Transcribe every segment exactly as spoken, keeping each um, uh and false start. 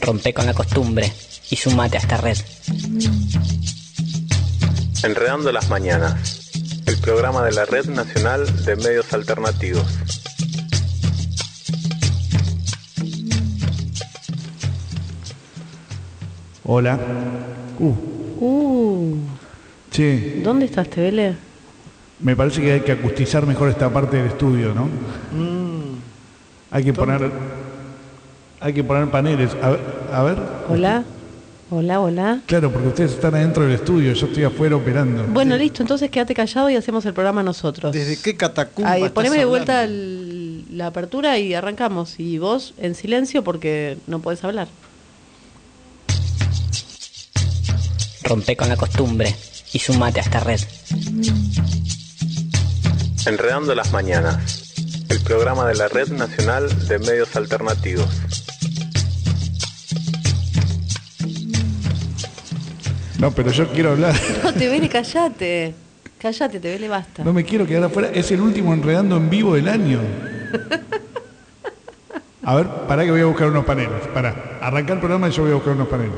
Rompe con la costumbre y sumate a esta red. Enredando las Mañanas, el programa de la Red Nacional de Medios Alternativos. Hola. Uh. Uh. Che. ¿Dónde estás, Tevele? Me parece que hay que acustizar mejor esta parte del estudio, ¿no? Mm. Hay que poner... Hay que poner paneles. A ver, a ver. Hola. Hola, hola. Claro, porque ustedes están adentro del estudio, yo estoy afuera operando. Bueno, listo, entonces quédate callado y hacemos el programa nosotros. ¿Desde qué catacumba Ahí, estás poneme de hablando? vuelta el, la apertura y arrancamos. Y vos en silencio porque no podés hablar. Rompe con la costumbre y sumate a esta red. Enredando las Mañanas, el programa de la Red Nacional de Medios Alternativos. No, pero yo quiero hablar. No, Tevele, callate. Callate, Tevele, basta. No me quiero quedar afuera. Es el último Enredando en Vivo del año. A ver, pará que voy a buscar unos paneles. Pará, arrancar el programa y yo voy a buscar unos paneles.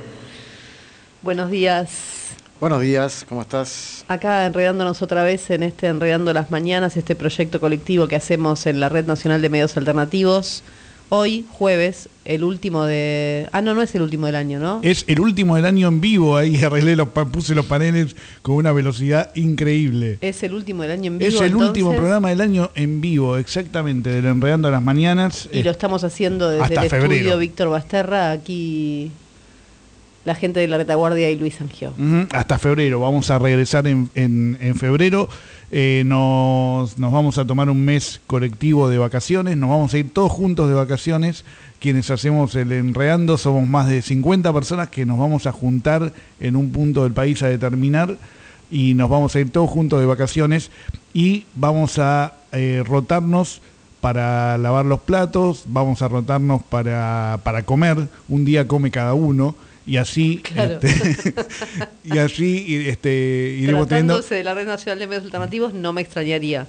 Buenos días. Buenos días, ¿cómo estás? Acá enredándonos otra vez en este Enredando las Mañanas, este proyecto colectivo que hacemos en la Red Nacional de Medios Alternativos. Hoy, jueves, el último de... Ah, no, no es el último del año, ¿no? Es el último del año en vivo. Ahí arreglé los, puse los paneles con una velocidad increíble. Es el último del año en vivo, Es el entonces, último programa del año en vivo, exactamente, del Enredando a las Mañanas. Y lo estamos haciendo desde hasta el febrero. estudio Víctor Basterra, aquí la gente de la Retaguardia y Luis Sangió. Uh-huh, hasta febrero, vamos a regresar en, en, en febrero. Eh, nos, nos vamos a tomar un mes colectivo de vacaciones, nos vamos a ir todos juntos de vacaciones. Quienes hacemos el Enredando somos más de cincuenta personas que nos vamos a juntar en un punto del país a determinar y nos vamos a ir todos juntos de vacaciones y vamos a eh, rotarnos para lavar los platos, vamos a rotarnos para, para comer, un día come cada uno. Y así, Claro. este, y así este, iremos teniendo... Tratándose de la Red Nacional de Medios Alternativos, no me extrañaría.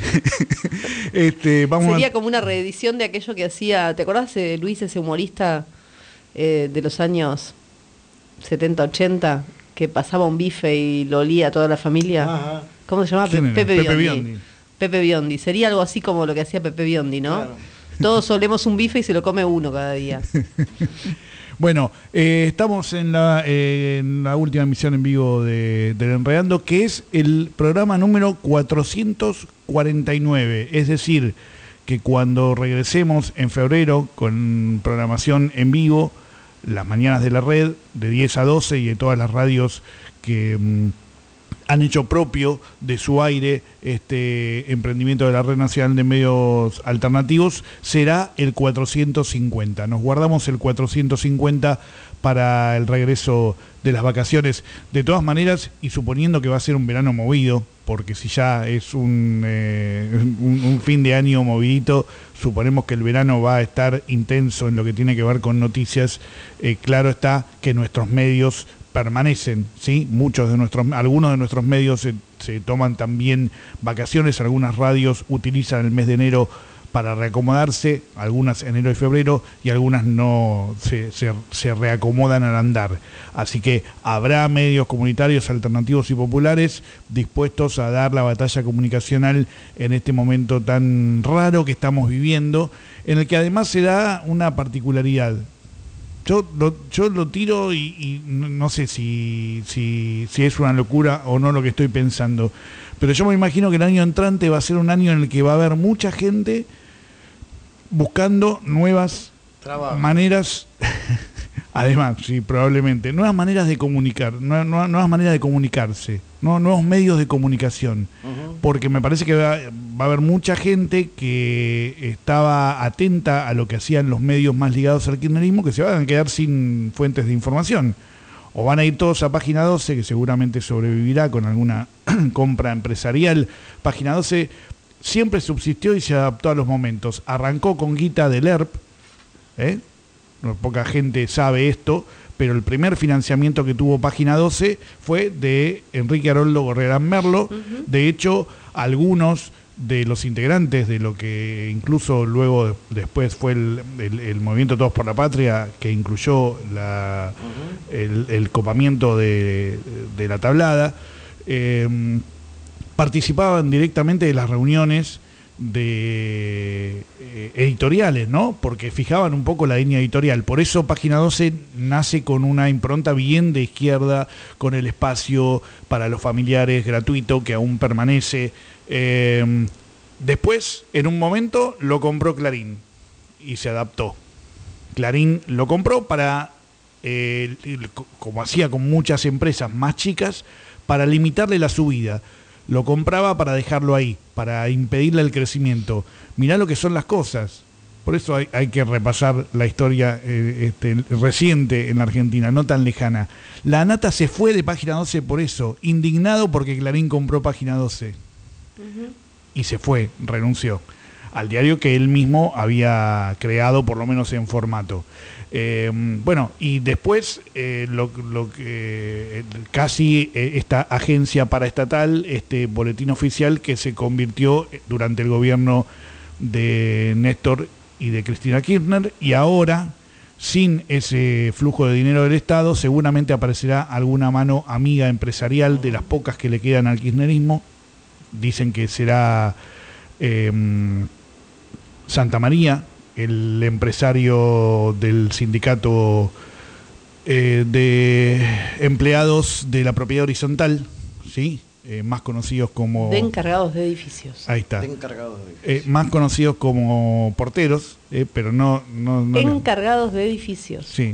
este, vamos Sería a... como una reedición de aquello que hacía... ¿Te acordás de Luis, ese humorista eh, de los años setenta, ochenta, que pasaba un bife y lo olía a toda la familia? Ajá. ¿Cómo se llama? ¿Quién era? Pepe, Pepe Biondi. Biondi. Pepe Biondi. Sería algo así como lo que hacía Pepe Biondi, ¿no? Claro. Todos olemos un bife y se lo come uno cada día. Bueno, eh, estamos en la, eh, en la última emisión en vivo de, del Enredando, que es el programa número cuatrocientos cuarenta y nueve. Es decir, que cuando regresemos en febrero con programación en vivo, las mañanas de la red, de diez a doce, y de todas las radios que... Mmm, han hecho propio de su aire este emprendimiento de la Red Nacional de Medios Alternativos, será el cuatrocientos cincuenta. Nos guardamos el cuatrocientos cincuenta para el regreso de las vacaciones. De todas maneras, y suponiendo que va a ser un verano movido, porque si ya es un, eh, un, un fin de año movidito, suponemos que el verano va a estar intenso en lo que tiene que ver con noticias. Eh, claro está que nuestros medios permanecen, ¿sí? Muchos de nuestros, algunos de nuestros medios se, se toman también vacaciones, algunas radios utilizan el mes de enero para reacomodarse, algunas enero y febrero, y algunas no se, se, se reacomodan al andar. Así que habrá medios comunitarios, alternativos y populares dispuestos a dar la batalla comunicacional en este momento tan raro que estamos viviendo, en el que además se da una particularidad. Yo lo, yo lo tiro y, y no sé si, si, si es una locura o no lo que estoy pensando, pero yo me imagino que el año entrante va a ser un año en el que va a haber mucha gente buscando nuevas Trabajo. maneras, además, sí, probablemente, nuevas maneras de comunicar, nuevas, nuevas maneras de comunicarse, nuevos medios de comunicación, uh-huh. Porque me parece que va, va a haber mucha gente que estaba atenta a lo que hacían los medios más ligados al kirchnerismo, que se van a quedar sin fuentes de información. O van a ir todos a Página doce, que seguramente sobrevivirá con alguna compra empresarial. Página doce siempre subsistió y se adaptó a los momentos. Arrancó con guita del E R P, ¿eh? No, poca gente sabe esto, pero el primer financiamiento que tuvo Página doce fue de Enrique Haroldo Gorrerán Merlo. Uh-huh. De hecho, algunos de los integrantes de lo que incluso luego después fue el, el, el movimiento Todos por la Patria, que incluyó la, uh-huh. el, el copamiento de, de la tablada, eh, participaban directamente de las reuniones de eh, editoriales, ¿no? Porque fijaban un poco la línea editorial. Por eso Página doce nace con una impronta bien de izquierda, con el espacio para los familiares gratuito que aún permanece. Eh, después, en un momento, lo compró Clarín y se adaptó. Clarín lo compró para, eh, como hacía con muchas empresas más chicas, para limitarle la subida. Lo compraba para dejarlo ahí, para impedirle el crecimiento. Mirá lo que son las cosas. Por eso hay, hay que repasar la historia eh, este, reciente en la Argentina, no tan lejana. La ANATA se fue de Página doce por eso, indignado porque Clarín compró Página doce. Uh-huh. Y se fue, renunció al diario que él mismo había creado, por lo menos en formato. Eh, bueno, y después eh, lo, lo que eh, casi eh, esta agencia paraestatal, este boletín oficial que se convirtió durante el gobierno de Néstor y de Cristina Kirchner, y ahora, sin ese flujo de dinero del Estado, seguramente aparecerá alguna mano amiga empresarial de las pocas que le quedan al kirchnerismo. Dicen que será eh, Santa María, el empresario del sindicato eh, de empleados de la propiedad horizontal, ¿sí? Eh, más conocidos como... De encargados de edificios. Ahí está. De encargados de edificios. Eh, más conocidos como porteros, eh, pero no... no, no encargados de edificios. Sí.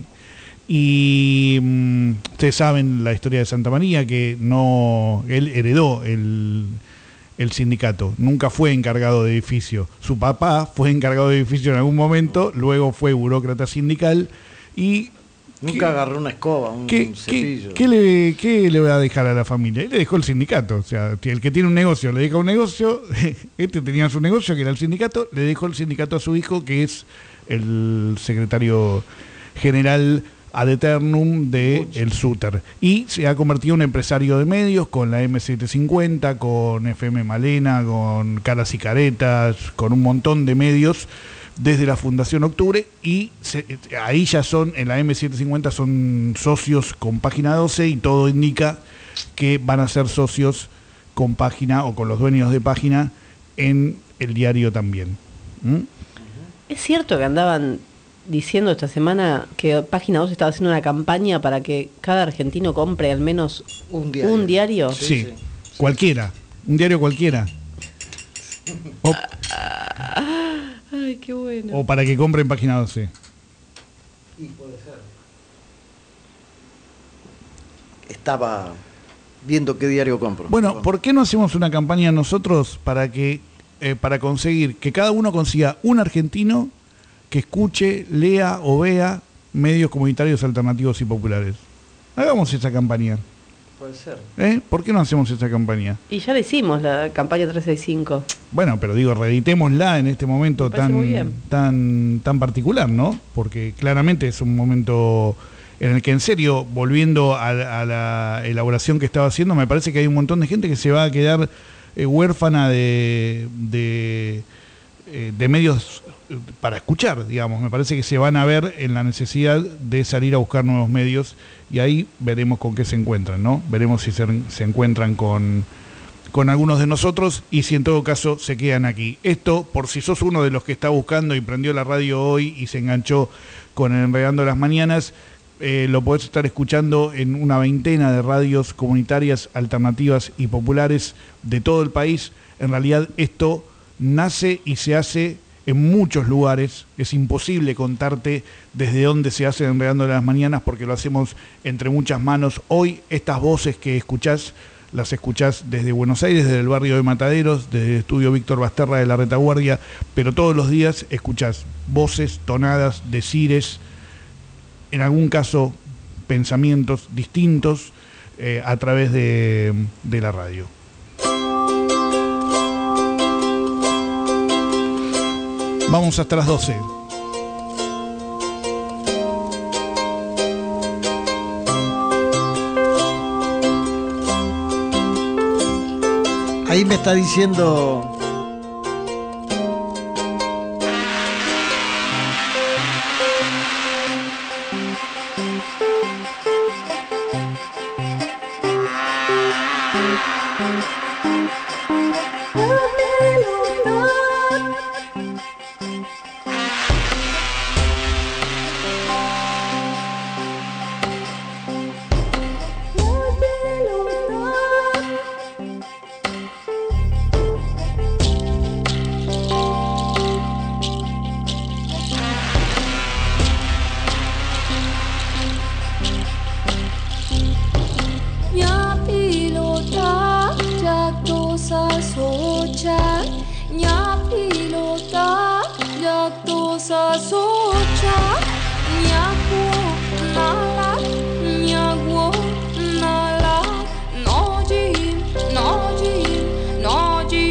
Y mmm, ustedes saben la historia de Santa María, que no... Él heredó el... el sindicato, nunca fue encargado de edificio. Su papá fue encargado de edificio en algún momento, luego fue burócrata sindical y... Nunca ¿qué, agarró una escoba, un ¿qué, cepillo. ¿qué, qué, le, ¿Qué le va a dejar a la familia? Él le dejó el sindicato. O sea, el que tiene un negocio le deja un negocio, este tenía su negocio que era el sindicato, le dejó el sindicato a su hijo, que es el secretario general ad eternum de el Súter, y se ha convertido en empresario de medios con la eme setecientos cincuenta, con F M Malena, con Caras y Caretas, con un montón de medios desde la Fundación Octubre, y se, ahí ya son, en la eme setecientos cincuenta son socios con Página doce, y todo indica que van a ser socios con Página o con los dueños de Página en el diario también. ¿Mm? Es cierto que andaban diciendo esta semana que Página doce estaba haciendo una campaña para que cada argentino compre al menos un diario. Un diario. Sí, sí, sí, cualquiera, un diario cualquiera. O, Ay, qué bueno. O para que compren Página doce. Y puede ser. Estaba viendo qué diario compro. Bueno, ¿por qué no hacemos una campaña nosotros para que eh, para conseguir que cada uno consiga un argentino que escuche, lea o vea medios comunitarios alternativos y populares? Hagamos esa campaña. Puede ser. ¿Eh? ¿Por qué no hacemos esa campaña? Y ya la hicimos, la campaña trescientos sesenta y cinco. Bueno, pero digo, reeditémosla en este momento tan, tan, tan particular, ¿no? Porque claramente es un momento en el que, en serio, volviendo a, a la elaboración que estaba haciendo, me parece que hay un montón de gente que se va a quedar eh, huérfana de, de, eh, de medios para escuchar, digamos. Me parece que se van a ver en la necesidad de salir a buscar nuevos medios, y ahí veremos con qué se encuentran, ¿no? Veremos si se, se encuentran con, con algunos de nosotros, y si en todo caso se quedan aquí. Esto, por si sos uno de los que está buscando y prendió la radio hoy y se enganchó con el Enredando las Mañanas, eh, lo podés estar escuchando en una veintena de radios comunitarias, alternativas y populares de todo el país. En realidad esto nace y se hace en muchos lugares. Es imposible contarte desde dónde se hace Enredando las Mañanas, porque lo hacemos entre muchas manos. Hoy estas voces que escuchás, las escuchás desde Buenos Aires, desde el barrio de Mataderos, desde el estudio Víctor Basterra de la Retaguardia, pero todos los días escuchás voces, tonadas, decires, en algún caso pensamientos distintos eh, a través de, de la radio. Vamos hasta las doce. Ahí me está diciendo socha, ñaguo, nala, ñaguo, nala, noji, noji, noji.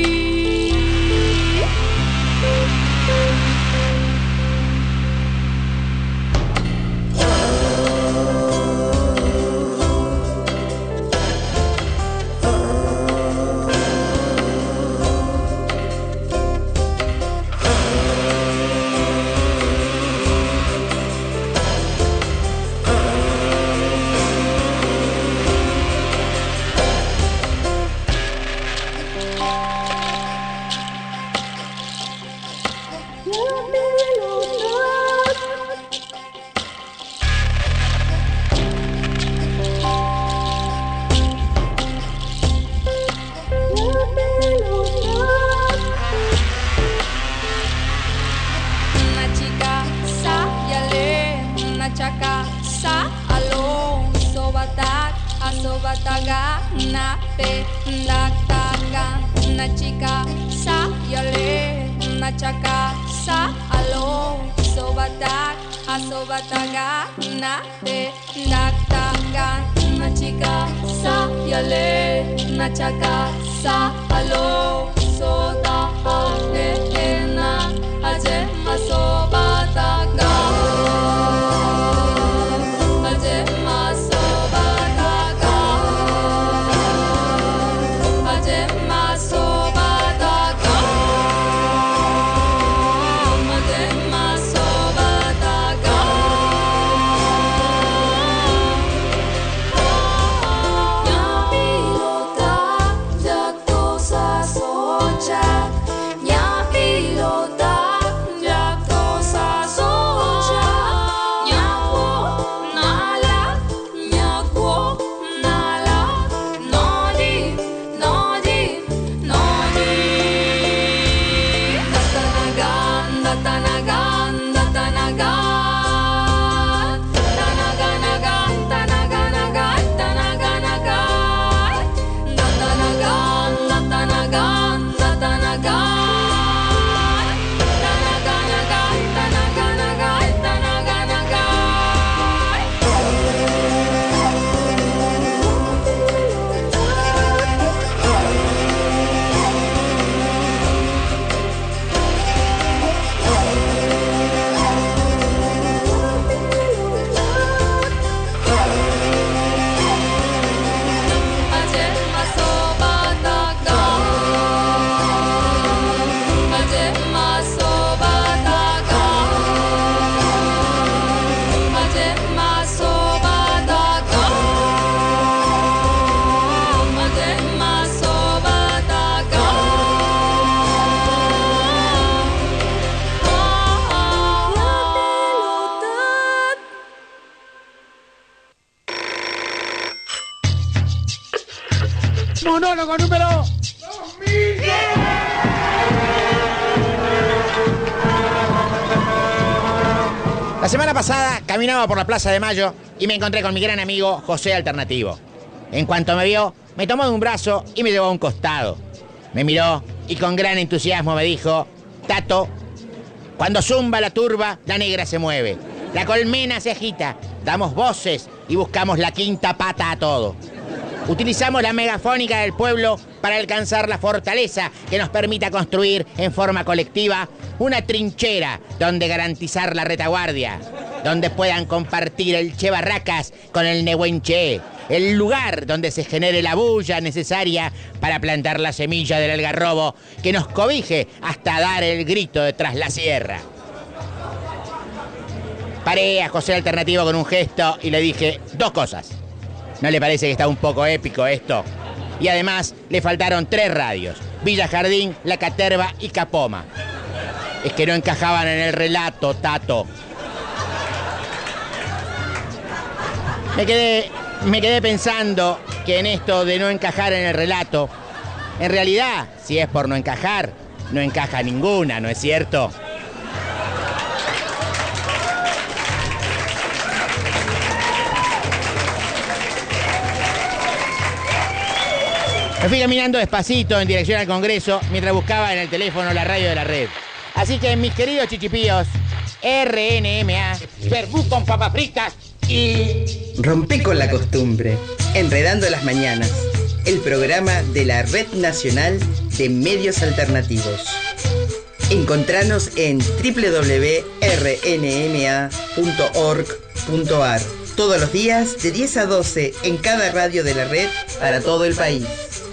Monólogo número dos mil. La semana pasada caminaba por la Plaza de Mayo y me encontré con mi gran amigo José Alternativo. En cuanto me vio, me tomó de un brazo y me llevó a un costado. Me miró y con gran entusiasmo me dijo: Tato, cuando zumba la turba, la negra se mueve. La colmena se agita, damos voces y buscamos la quinta pata a todo. Utilizamos la megafónica del pueblo para alcanzar la fortaleza que nos permita construir en forma colectiva una trinchera donde garantizar la retaguardia, donde puedan compartir el Che Barracas con el Nehuenche, el lugar donde se genere la bulla necesaria para plantar la semilla del algarrobo que nos cobije hasta dar el grito de tras la sierra. Paré a José Alternativo con un gesto y le dije dos cosas. ¿No le parece que está un poco épico esto? Y además le faltaron tres radios: Villa Jardín, La Caterva y Capoma. Es que no encajaban en el relato, Tato. Me quedé, me quedé pensando que en esto de no encajar en el relato, en realidad, si es por no encajar, no encaja ninguna, ¿no es cierto? Me fui caminando despacito en dirección al Congreso mientras buscaba en el teléfono la radio de la red. Así que, mis queridos chichipíos, R N M A, verbú con papas fritas y... Rompé con la costumbre. Enredando las mañanas. El programa de la Red Nacional de Medios Alternativos. Encontranos en doble u doble u doble u punto r n m a punto org punto a r. Todos los días de diez a doce en cada radio de la red para todo el país.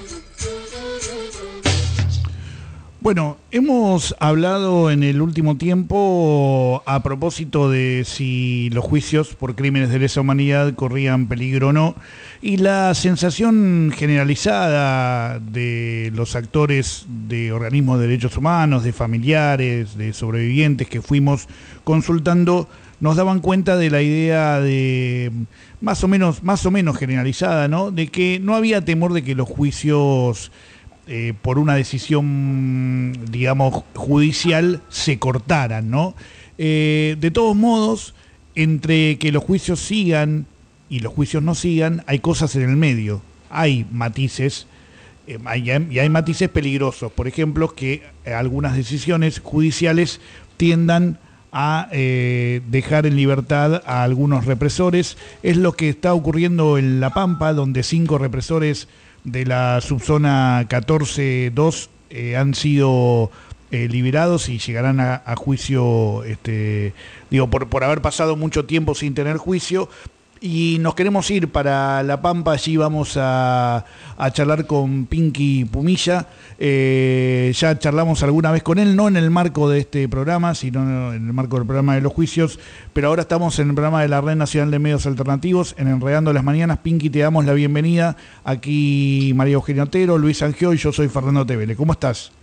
Bueno, hemos hablado en el último tiempo a propósito de si los juicios por crímenes de lesa humanidad corrían peligro o no, y la sensación generalizada de los actores de organismos de derechos humanos, de familiares, de sobrevivientes que fuimos consultando, nos daban cuenta de la idea de más o menos, más o menos generalizada, ¿no? De que no había temor de que los juicios Eh, por una decisión, digamos, judicial se cortaran, ¿no? Eh, de todos modos, entre que los juicios sigan y los juicios no sigan, hay cosas en el medio, hay matices, eh, hay, y hay matices peligrosos, por ejemplo, que algunas decisiones judiciales tiendan a eh, dejar en libertad a algunos represores. Es lo que está ocurriendo en La Pampa, donde cinco represores de la subzona catorce dos eh, han sido eh, liberados y llegarán a, a juicio, este, digo, por, por haber pasado mucho tiempo sin tener juicio. Y nos queremos ir para La Pampa, allí vamos a, a charlar con Pinky Pumilla. Eh, ya charlamos alguna vez con él, no en el marco de este programa, sino en el marco del programa de los juicios, pero ahora estamos en el programa de la Red Nacional de Medios Alternativos, en Enredando las Mañanas. Pinky, te damos la bienvenida. Aquí María Eugenia Otero, Luis Angio y yo soy Fernando Tevele. ¿Cómo estás?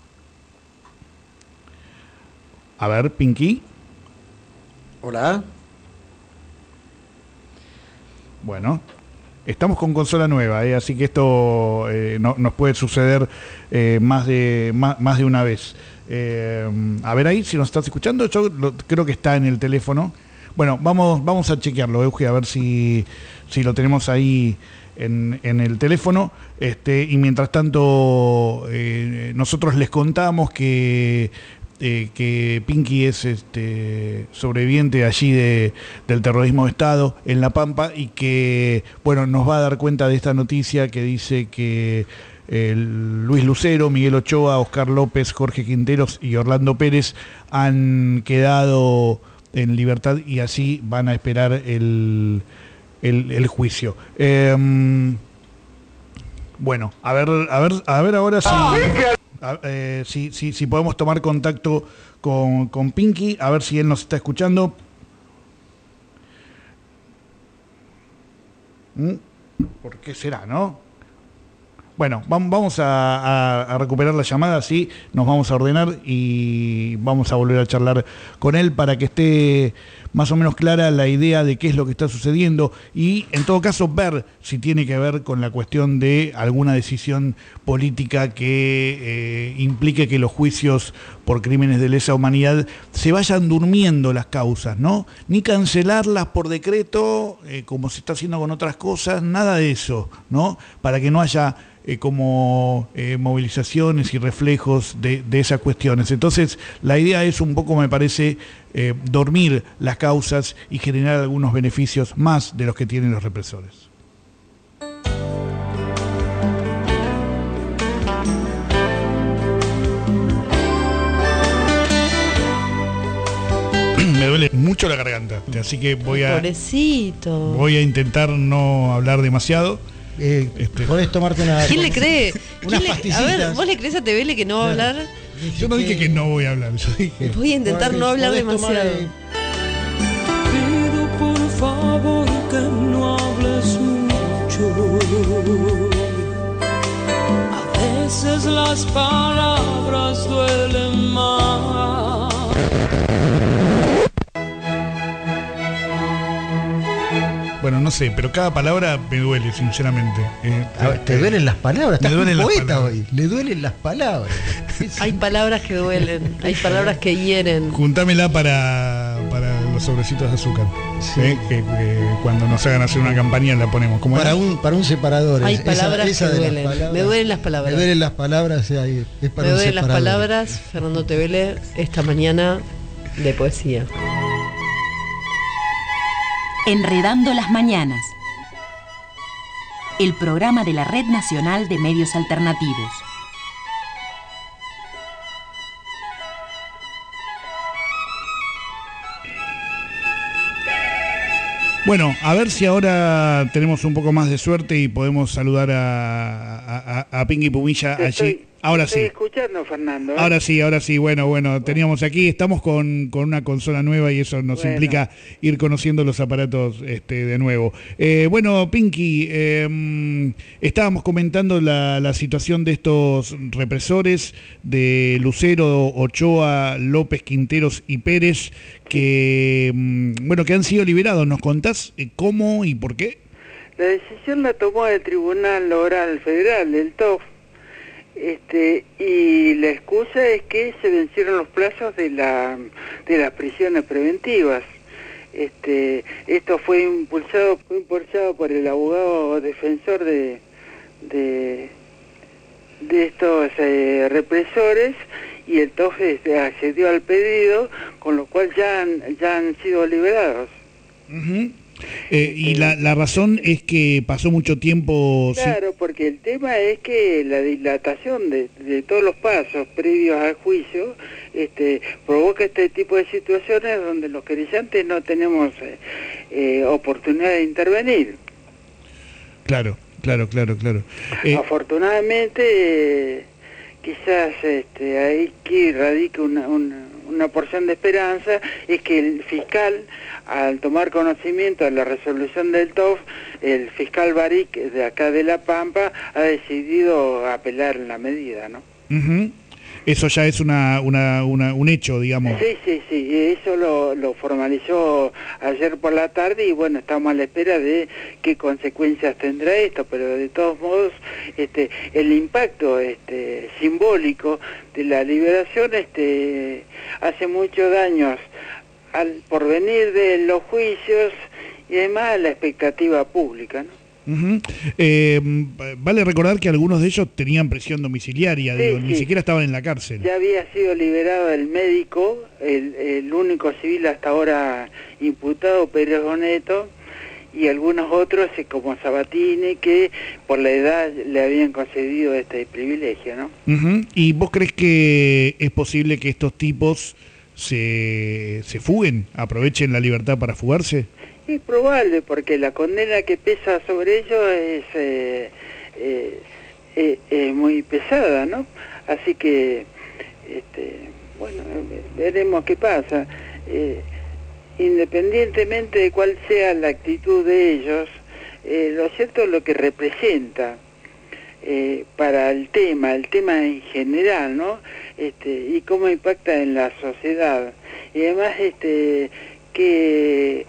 A ver, Pinky. Hola. Bueno, estamos con consola nueva, ¿eh? Así que esto eh, no, nos puede suceder eh, más, de, más, más de una vez. Eh, a ver ahí, si nos estás escuchando, yo lo, creo que está en el teléfono. Bueno, vamos, vamos a chequearlo, Euge, a ver si, si lo tenemos ahí en, en el teléfono. Este, y mientras tanto, eh, nosotros les contamos que... Eh, que Pinky es este sobreviviente allí de, del terrorismo de Estado en La Pampa y que, bueno, nos va a dar cuenta de esta noticia que dice que eh, Luis Lucero, Miguel Ochoa, Oscar López, Jorge Quinteros y Orlando Pérez han quedado en libertad y así van a esperar el, el, el juicio. Eh, bueno, a ver, a ver, a ver ahora si... A, eh, si, si, si podemos tomar contacto con, con Pinky, a ver si él nos está escuchando. ¿Mm? ¿Por qué será, no? Bueno, vamos, vamos a, a, a recuperar la llamada, sí, nos vamos a ordenar y vamos a volver a charlar con él para que esté más o menos clara la idea de qué es lo que está sucediendo y, en todo caso, ver si tiene que ver con la cuestión de alguna decisión política que eh, implique que los juicios por crímenes de lesa humanidad se vayan durmiendo las causas, ¿no? Ni cancelarlas por decreto, eh, como se está haciendo con otras cosas, nada de eso, ¿no? Para que no haya... Eh, como eh, movilizaciones y reflejos de, de esas cuestiones. Entonces, la idea es un poco, me parece, eh, dormir las causas y generar algunos beneficios más de los que tienen los represores. Me duele mucho la garganta, así que voy a... Pobrecito. Voy a intentar no hablar demasiado. Eh, este. Podés tomarte una... ¿Quién le cree? Unas ¿Quién le, a ver, ¿vos le crees a Tevele que no va a hablar? Yo no dije que no voy a hablar, yo dije... Voy a intentar no hablar demasiado. Tomar, Pido por favor que no hables mucho. A veces las palabras duelen más. Bueno, no sé, pero cada palabra me duele, sinceramente. Eh, a ver, te eh, duelen las palabras, me estás duelen un las poeta palabras. hoy, le duelen las palabras. Hay palabras que duelen, hay palabras que hieren. Juntámela para, para los sobrecitos de azúcar. Sí. Eh, que, que cuando nos hagan hacer una campaña la ponemos. ¿Cómo Para era? un, para un separador. Hay esa- palabras esa que de las duelen. palabras- Me duelen las palabras. Me duelen las palabras, eh, es para Me un duelen las separador. palabras, Fernando Tevele, esta mañana de poesía. Enredando las Mañanas, el programa de la Red Nacional de Medios Alternativos. Bueno, a ver si ahora tenemos un poco más de suerte y podemos saludar a, a, a Pinky Pumilla allí. Estoy, ahora estoy sí. escuchando, Fernando. ¿eh? Ahora sí, ahora sí. Bueno, bueno, teníamos aquí, estamos con, con una consola nueva y eso nos Bueno. implica ir conociendo los aparatos este, de nuevo. Eh, bueno, Pinky, eh, estábamos comentando la, la situación de estos represores de Lucero, Ochoa, López, Quinteros y Pérez, que, bueno, que han sido liberados. ¿Nos contás cómo y por qué? La decisión la tomó el Tribunal Oral Federal, el T O F, este, y la excusa es que se vencieron los plazos de, la, de las prisiones preventivas. Este, esto fue impulsado, fue impulsado por el abogado defensor de, de, de estos eh, represores, y el T O F este, accedió al pedido, con lo cual ya han, ya han sido liberados. Uh-huh. Eh, y la, la razón es que pasó mucho tiempo... Claro, porque el tema es que la dilatación de, de todos los pasos previos al juicio este, provoca este tipo de situaciones donde los querellantes no tenemos eh, eh, oportunidad de intervenir. Claro, claro, claro, claro. Eh, Afortunadamente, eh, quizás este, ahí que radica una, una, una porción de esperanza, es que el fiscal, al tomar conocimiento de la resolución del T O F, el fiscal Baric de acá de La Pampa ha decidido apelar la medida, ¿no? uh-huh. Eso ya es una, una, una, un hecho, digamos. Sí, sí, sí, eso lo, lo formalizó ayer por la tarde y bueno, estamos a la espera de qué consecuencias tendrá esto, pero de todos modos este, el impacto este, simbólico de la liberación este, hace muchos daños al porvenir de los juicios y además a la expectativa pública, ¿no? Uh-huh. eh, vale recordar que algunos de ellos tenían prisión domiciliaria, Sí, digo, sí. ni siquiera estaban en la cárcel. Ya había sido liberado el médico, el, el único civil hasta ahora imputado, Pérez Boneto, y algunos otros eh, como Sabatini, que por la edad le habían concedido este privilegio, ¿no? Uh-huh. ¿Y vos crees que es posible que estos tipos se, se fuguen, aprovechen la libertad para fugarse? Es probable, porque la condena que pesa sobre ellos es, eh, eh, eh, es muy pesada, ¿no? Así que, este, bueno, veremos qué pasa. Eh, independientemente de cuál sea la actitud de ellos, eh, lo cierto es lo que representa eh, para el tema, el tema en general, ¿no? Este, y cómo impacta en la sociedad. Y además, este, que...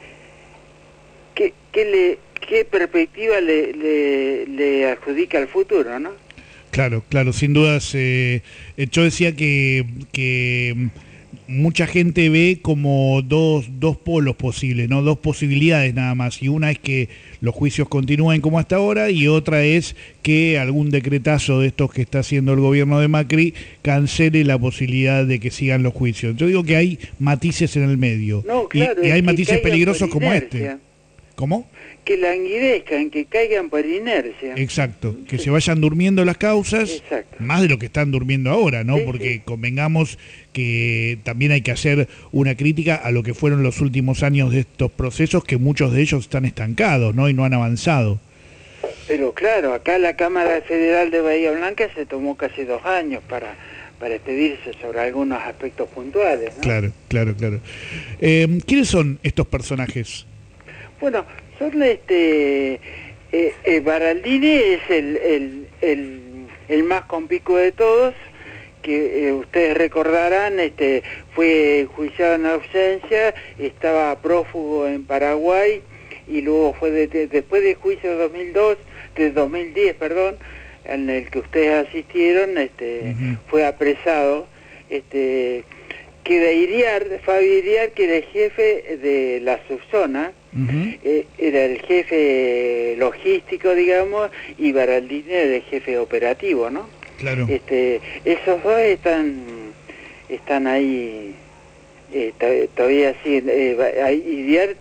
¿Qué, qué, le, qué perspectiva le, le, le adjudica al futuro, no? Claro, claro, sin dudas. Eh, yo decía que, que mucha gente ve como dos, dos polos posibles, ¿no? Dos posibilidades nada más. Y una es que los juicios continúen como hasta ahora y otra es que algún decretazo de estos que está haciendo el gobierno de Macri cancele la posibilidad de que sigan los juicios. Yo digo que hay matices en el medio. No, claro, y, y hay que matices caigan peligrosos por como inercia. este. ¿Cómo? Que languidezcan, que caigan por inercia. Exacto, que se vayan durmiendo las causas, Exacto. más de lo que están durmiendo ahora, ¿no? Sí, Porque sí. convengamos que también hay que hacer una crítica a lo que fueron los últimos años de estos procesos, que muchos de ellos están estancados, ¿no? Y no han avanzado. Pero claro, acá la Cámara Federal de Bahía Blanca se tomó casi dos años para, para expedirse sobre algunos aspectos puntuales, ¿no? Claro, claro, claro. Eh, ¿Quiénes son estos personajes? Bueno, son este eh, eh, Baraldini es el, el, el, el más conspicuo de todos, que eh, ustedes recordarán, este fue juiciado en ausencia, estaba prófugo en Paraguay y luego fue de, de, después del juicio de dos mil dos, de dos mil diez, perdón, en el que ustedes asistieron, este uh-huh. fue apresado, este que Iriar, Fabio Iriar, que era el jefe de la subzona, uh-huh. eh, era el jefe logístico, digamos, y Baraldini era el jefe operativo, ¿no? Claro. Este, esos dos están, están ahí, eh, todavía sí, eh, Iriar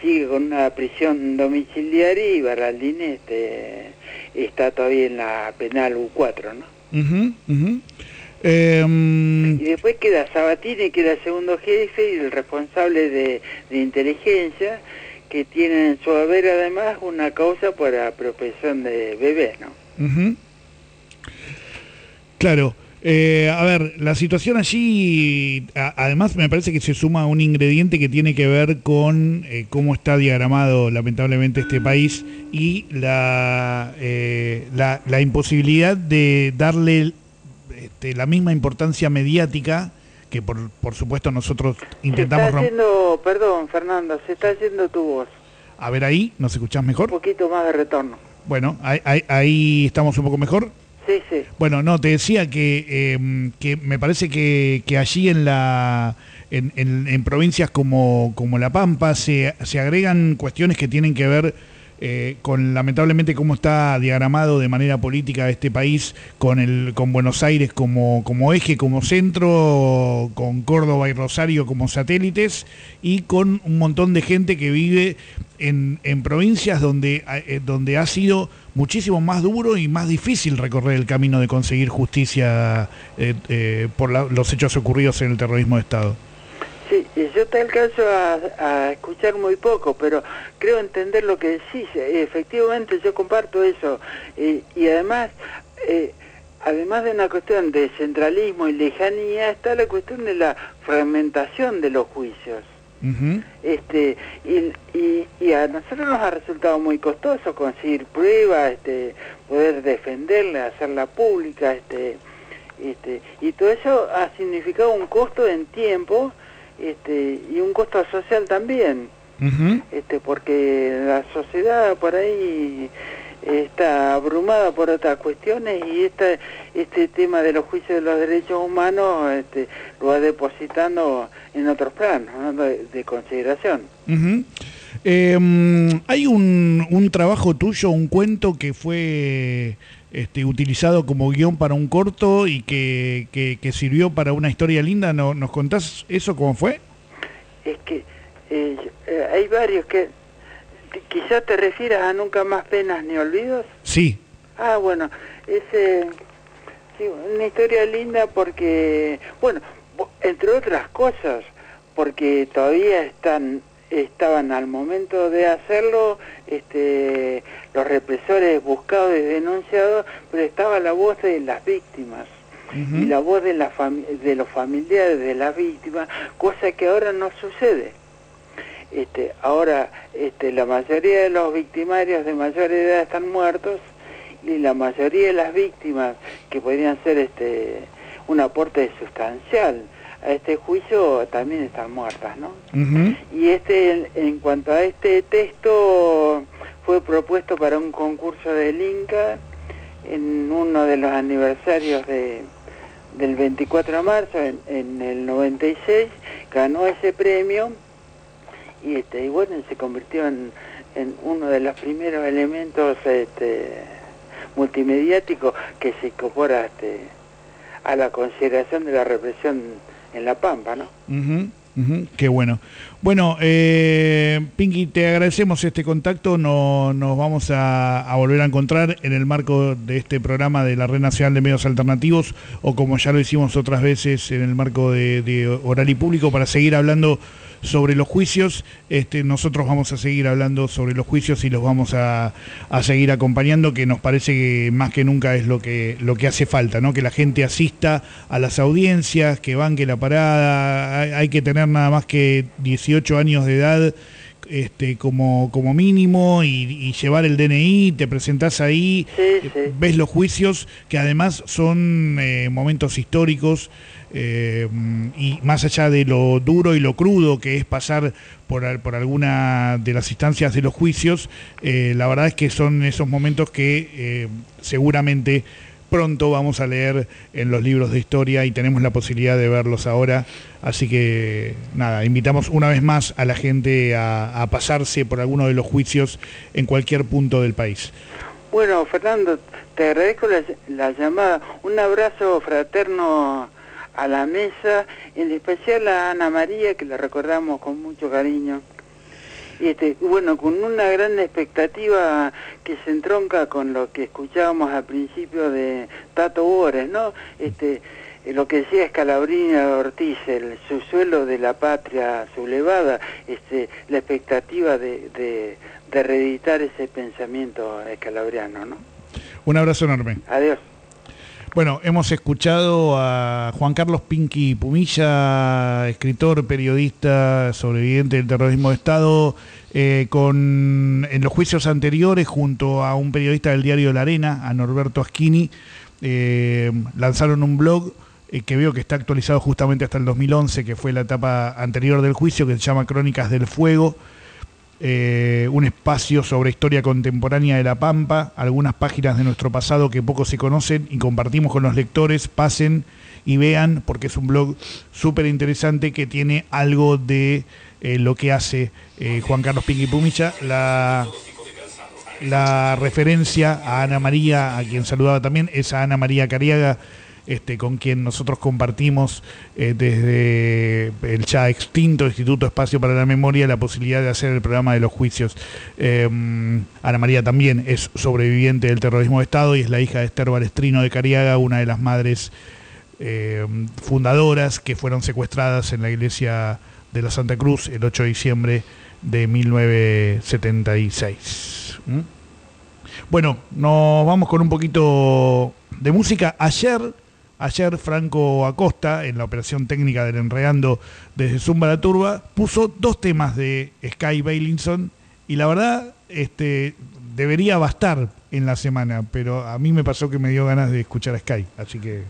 sigue con una prisión domiciliaria y Baraldini este, está todavía en la penal U cuatro, ¿no? Uh-huh, uh-huh. Eh, y después queda Sabatini, que era el segundo jefe y el responsable de, de inteligencia, que tiene en su haber además una causa por apropiación de bebés, ¿no? Uh-huh. Claro. Eh, a ver, la situación allí, a, además me parece que se suma un ingrediente que tiene que ver con eh, cómo está diagramado lamentablemente este país y la, eh, la, la imposibilidad de darle este, la misma importancia mediática que por, por supuesto nosotros intentamos... Se está haciendo, perdón Fernando, se está haciendo tu voz. A ver ahí, ¿nos escuchás mejor? Un poquito más de retorno. Bueno, ahí, ahí, ahí estamos un poco mejor. Sí, sí. Bueno, no, te decía que, eh, que me parece que, que allí en la en, en, en provincias como, como La Pampa se, se agregan cuestiones que tienen que ver eh, con lamentablemente cómo está diagramado de manera política este país, con el con Buenos Aires como, como eje, como centro, con Córdoba y Rosario como satélites, y con un montón de gente que vive en, en provincias donde, eh, donde ha sido muchísimo más duro y más difícil recorrer el camino de conseguir justicia eh, eh, por la, los hechos ocurridos en el terrorismo de Estado. Sí, yo te alcanzo a, a escuchar muy poco, pero creo entender lo que decís. Efectivamente, yo comparto eso. Eh, y además, eh, además de una cuestión de centralismo y lejanía, está la cuestión de la fragmentación de los juicios. Uh-huh. Este y, y, y a nosotros nos ha resultado muy costoso conseguir pruebas, este, poder defenderla, hacerla pública, este, este, y todo eso ha significado un costo en tiempo, este, y un costo social también, uh-huh. este, porque la sociedad por ahí está abrumada por otras cuestiones y esta, este tema de los juicios de los derechos humanos este, lo va depositando en otros planos, ¿no? de, de consideración. Uh-huh. eh, hay un, un trabajo tuyo, un cuento que fue este, utilizado como guión para un corto y que, que, que sirvió para una historia linda. ¿No, ¿Nos contás eso cómo fue? Es que eh, eh, hay varios que... ¿Quizás te refieras a Nunca Más Penas ni Olvidos? Sí. Ah, bueno, es eh, sí, una historia linda porque, bueno, entre otras cosas, porque todavía están estaban al momento de hacerlo este, los represores buscados y denunciados, pero estaba la voz de las víctimas. Uh-huh. Y la voz de, la fami- de los familiares de las víctimas, cosa que ahora no sucede. Este, ahora este, la mayoría de los victimarios de mayor edad están muertos y la mayoría de las víctimas que podrían ser este, un aporte sustancial a este juicio también están muertas, ¿no? Uh-huh. Y este, en, en cuanto a este texto, fue propuesto para un concurso del Inca en uno de los aniversarios de, del veinticuatro de marzo, en, en el noventa y seis, ganó ese premio. Y, este, y bueno, se convirtió en, en uno de los primeros elementos este, multimediáticos que se incorpora este, a la consideración de la represión en La Pampa, ¿no? Uh-huh, uh-huh, qué bueno. Bueno, eh, Pinky, te agradecemos este contacto. No, nos vamos a, a volver a encontrar en el marco de este programa de la Red Nacional de Medios Alternativos, o como ya lo hicimos otras veces en el marco de, de Oral y Público, para seguir hablando sobre los juicios. Este, nosotros vamos a seguir hablando sobre los juicios y los vamos a, a seguir acompañando, que nos parece que más que nunca es lo que lo que hace falta, ¿no? Que la gente asista a las audiencias, que banque la parada. Hay, hay que tener nada más que dieciocho años de edad este, como, como mínimo y, y llevar el D N I, te presentás ahí, sí, sí. ves los juicios, que además son eh, momentos históricos. Eh, y más allá de lo duro y lo crudo que es pasar por, por alguna de las instancias de los juicios, eh, la verdad es que son esos momentos que eh, seguramente pronto vamos a leer en los libros de historia y tenemos la posibilidad de verlos ahora. Así que nada, invitamos una vez más a la gente a, a pasarse por alguno de los juicios en cualquier punto del país. Bueno, Fernando, te agradezco la, la llamada. Un abrazo fraterno a la mesa, en especial a Ana María, que la recordamos con mucho cariño. Este, bueno, con una gran expectativa que se entronca con lo que escuchábamos al principio de Tato Bores, ¿no? Este, lo que decía Scalabrini a Ortiz, el subsuelo de la patria sublevada, este, la expectativa de, de, de reeditar ese pensamiento escalabriano, ¿no? Un abrazo enorme. Adiós. Bueno, hemos escuchado a Juan Carlos Pinky Pumilla, escritor, periodista, sobreviviente del terrorismo de Estado, eh, con en los juicios anteriores, junto a un periodista del diario La Arena, a Norberto Aschini, eh, lanzaron un blog eh, que veo que está actualizado justamente hasta el dos mil once, que fue la etapa anterior del juicio, que se llama Crónicas del Fuego. Eh, un espacio sobre historia contemporánea de La Pampa, algunas páginas de nuestro pasado que poco se conocen y compartimos con los lectores. Pasen y vean, porque es un blog súper interesante que tiene algo de eh, lo que hace eh, Juan Carlos Pinky Pumilla. La, la referencia a Ana María, a quien saludaba también, es a Ana María Cariaga, Este, con quien nosotros compartimos eh, desde el ya extinto Instituto Espacio para la Memoria la posibilidad de hacer el programa de los juicios. Eh, Ana María también es sobreviviente del terrorismo de Estado y es la hija de Esther Balestrino de Cariaga, una de las madres eh, fundadoras que fueron secuestradas en la iglesia de la Santa Cruz el ocho de diciembre de mil novecientos setenta y seis. ¿Mm? Bueno, nos vamos con un poquito de música. Ayer... Ayer Franco Acosta, en la operación técnica del Enredando desde Zumba la Turba, puso dos temas de Sky Bailinson y la verdad este, debería bastar en la semana, pero a mí me pasó que me dio ganas de escuchar a Sky, así que...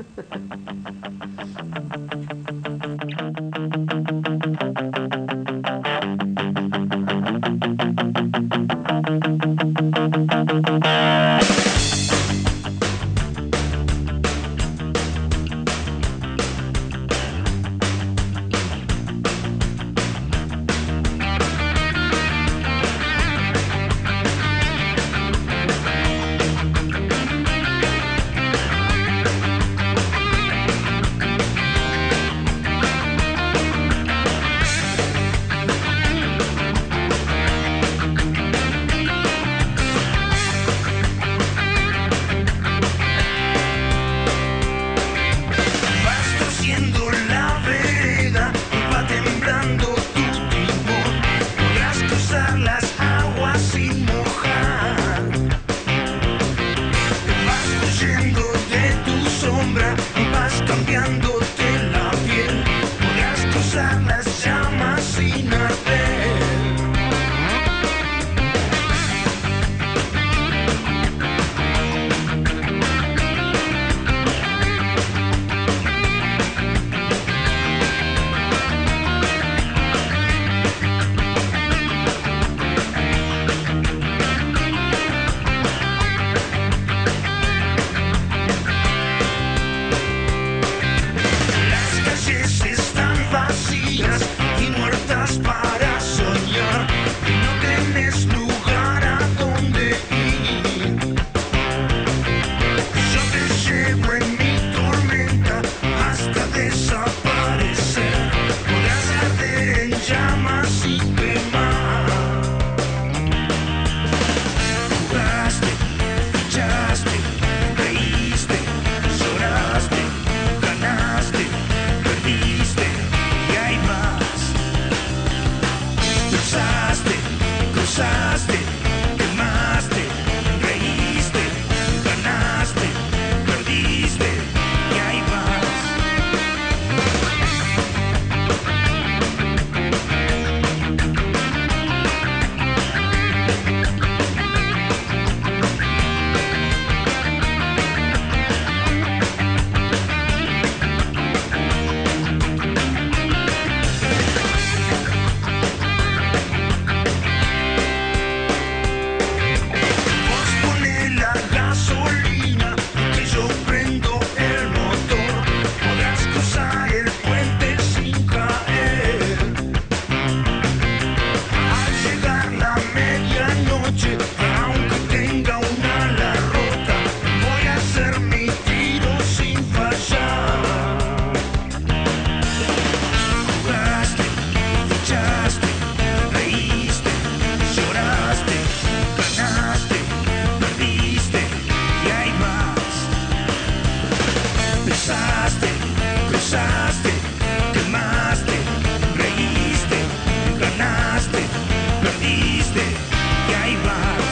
perdiste y ahí vas.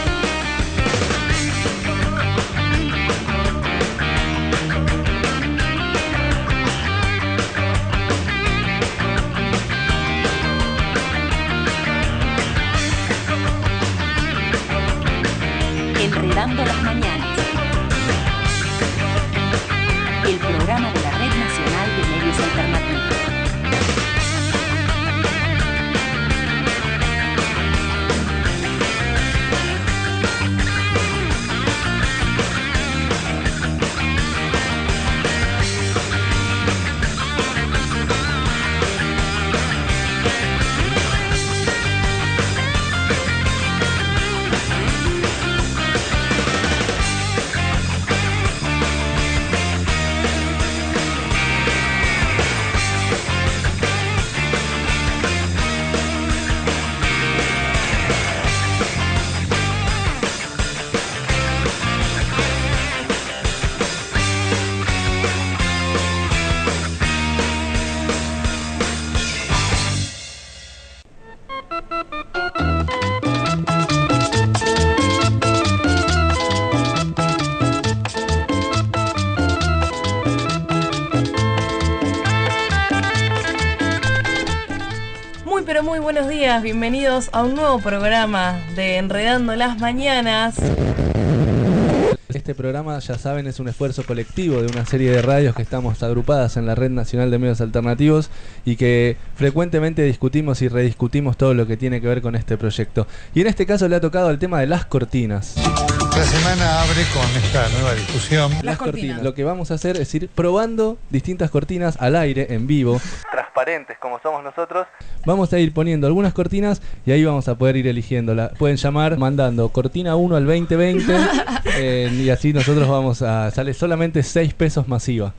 Enredando las mañanas. El programa de la Red Nacional de Medios Alternativos. Pero muy buenos días, bienvenidos a un nuevo programa de Enredando las Mañanas. Este programa, ya saben, es un esfuerzo colectivo de una serie de radios que estamos agrupadas en la Red Nacional de Medios Alternativos y que frecuentemente discutimos y rediscutimos todo lo que tiene que ver con este proyecto. Y en este caso le ha tocado el tema de las cortinas. La semana abre con esta nueva discusión. Las, las cortinas. cortinas. Lo que vamos a hacer es ir probando distintas cortinas al aire, en vivo. Transparentes como somos nosotros. Vamos a ir poniendo algunas cortinas y ahí vamos a poder ir eligiéndola. Pueden llamar mandando cortina uno al veinte veinte eh, y así nosotros vamos a... Sale solamente seis pesos masiva.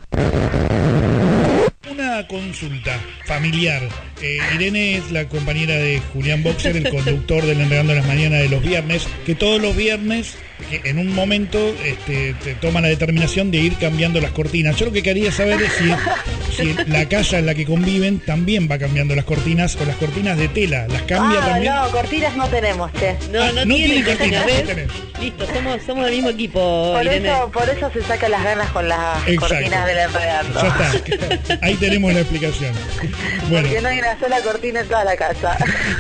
Una consulta familiar. Eh, Irene es la compañera de Julián Boxer, el conductor del Enredando las Mañanas de los viernes, que todos los viernes, que en un momento, este, te toma la determinación de ir cambiando las cortinas. Yo lo que quería saber es si, si la casa en la que conviven también va cambiando las cortinas o las cortinas de tela. ¿Las cambia ah, también? No, cortinas no tenemos, che. No, ah, no, no tiene tiene cortinas, ¿ves? no tenés. Listo, somos, somos del mismo equipo, por Irene. Eso, por eso se sacan las ganas con las Exacto. cortinas del Enredando. Ya está, ahí tenemos la explicación. Bueno. Porque no hay una sola cortina en toda la casa.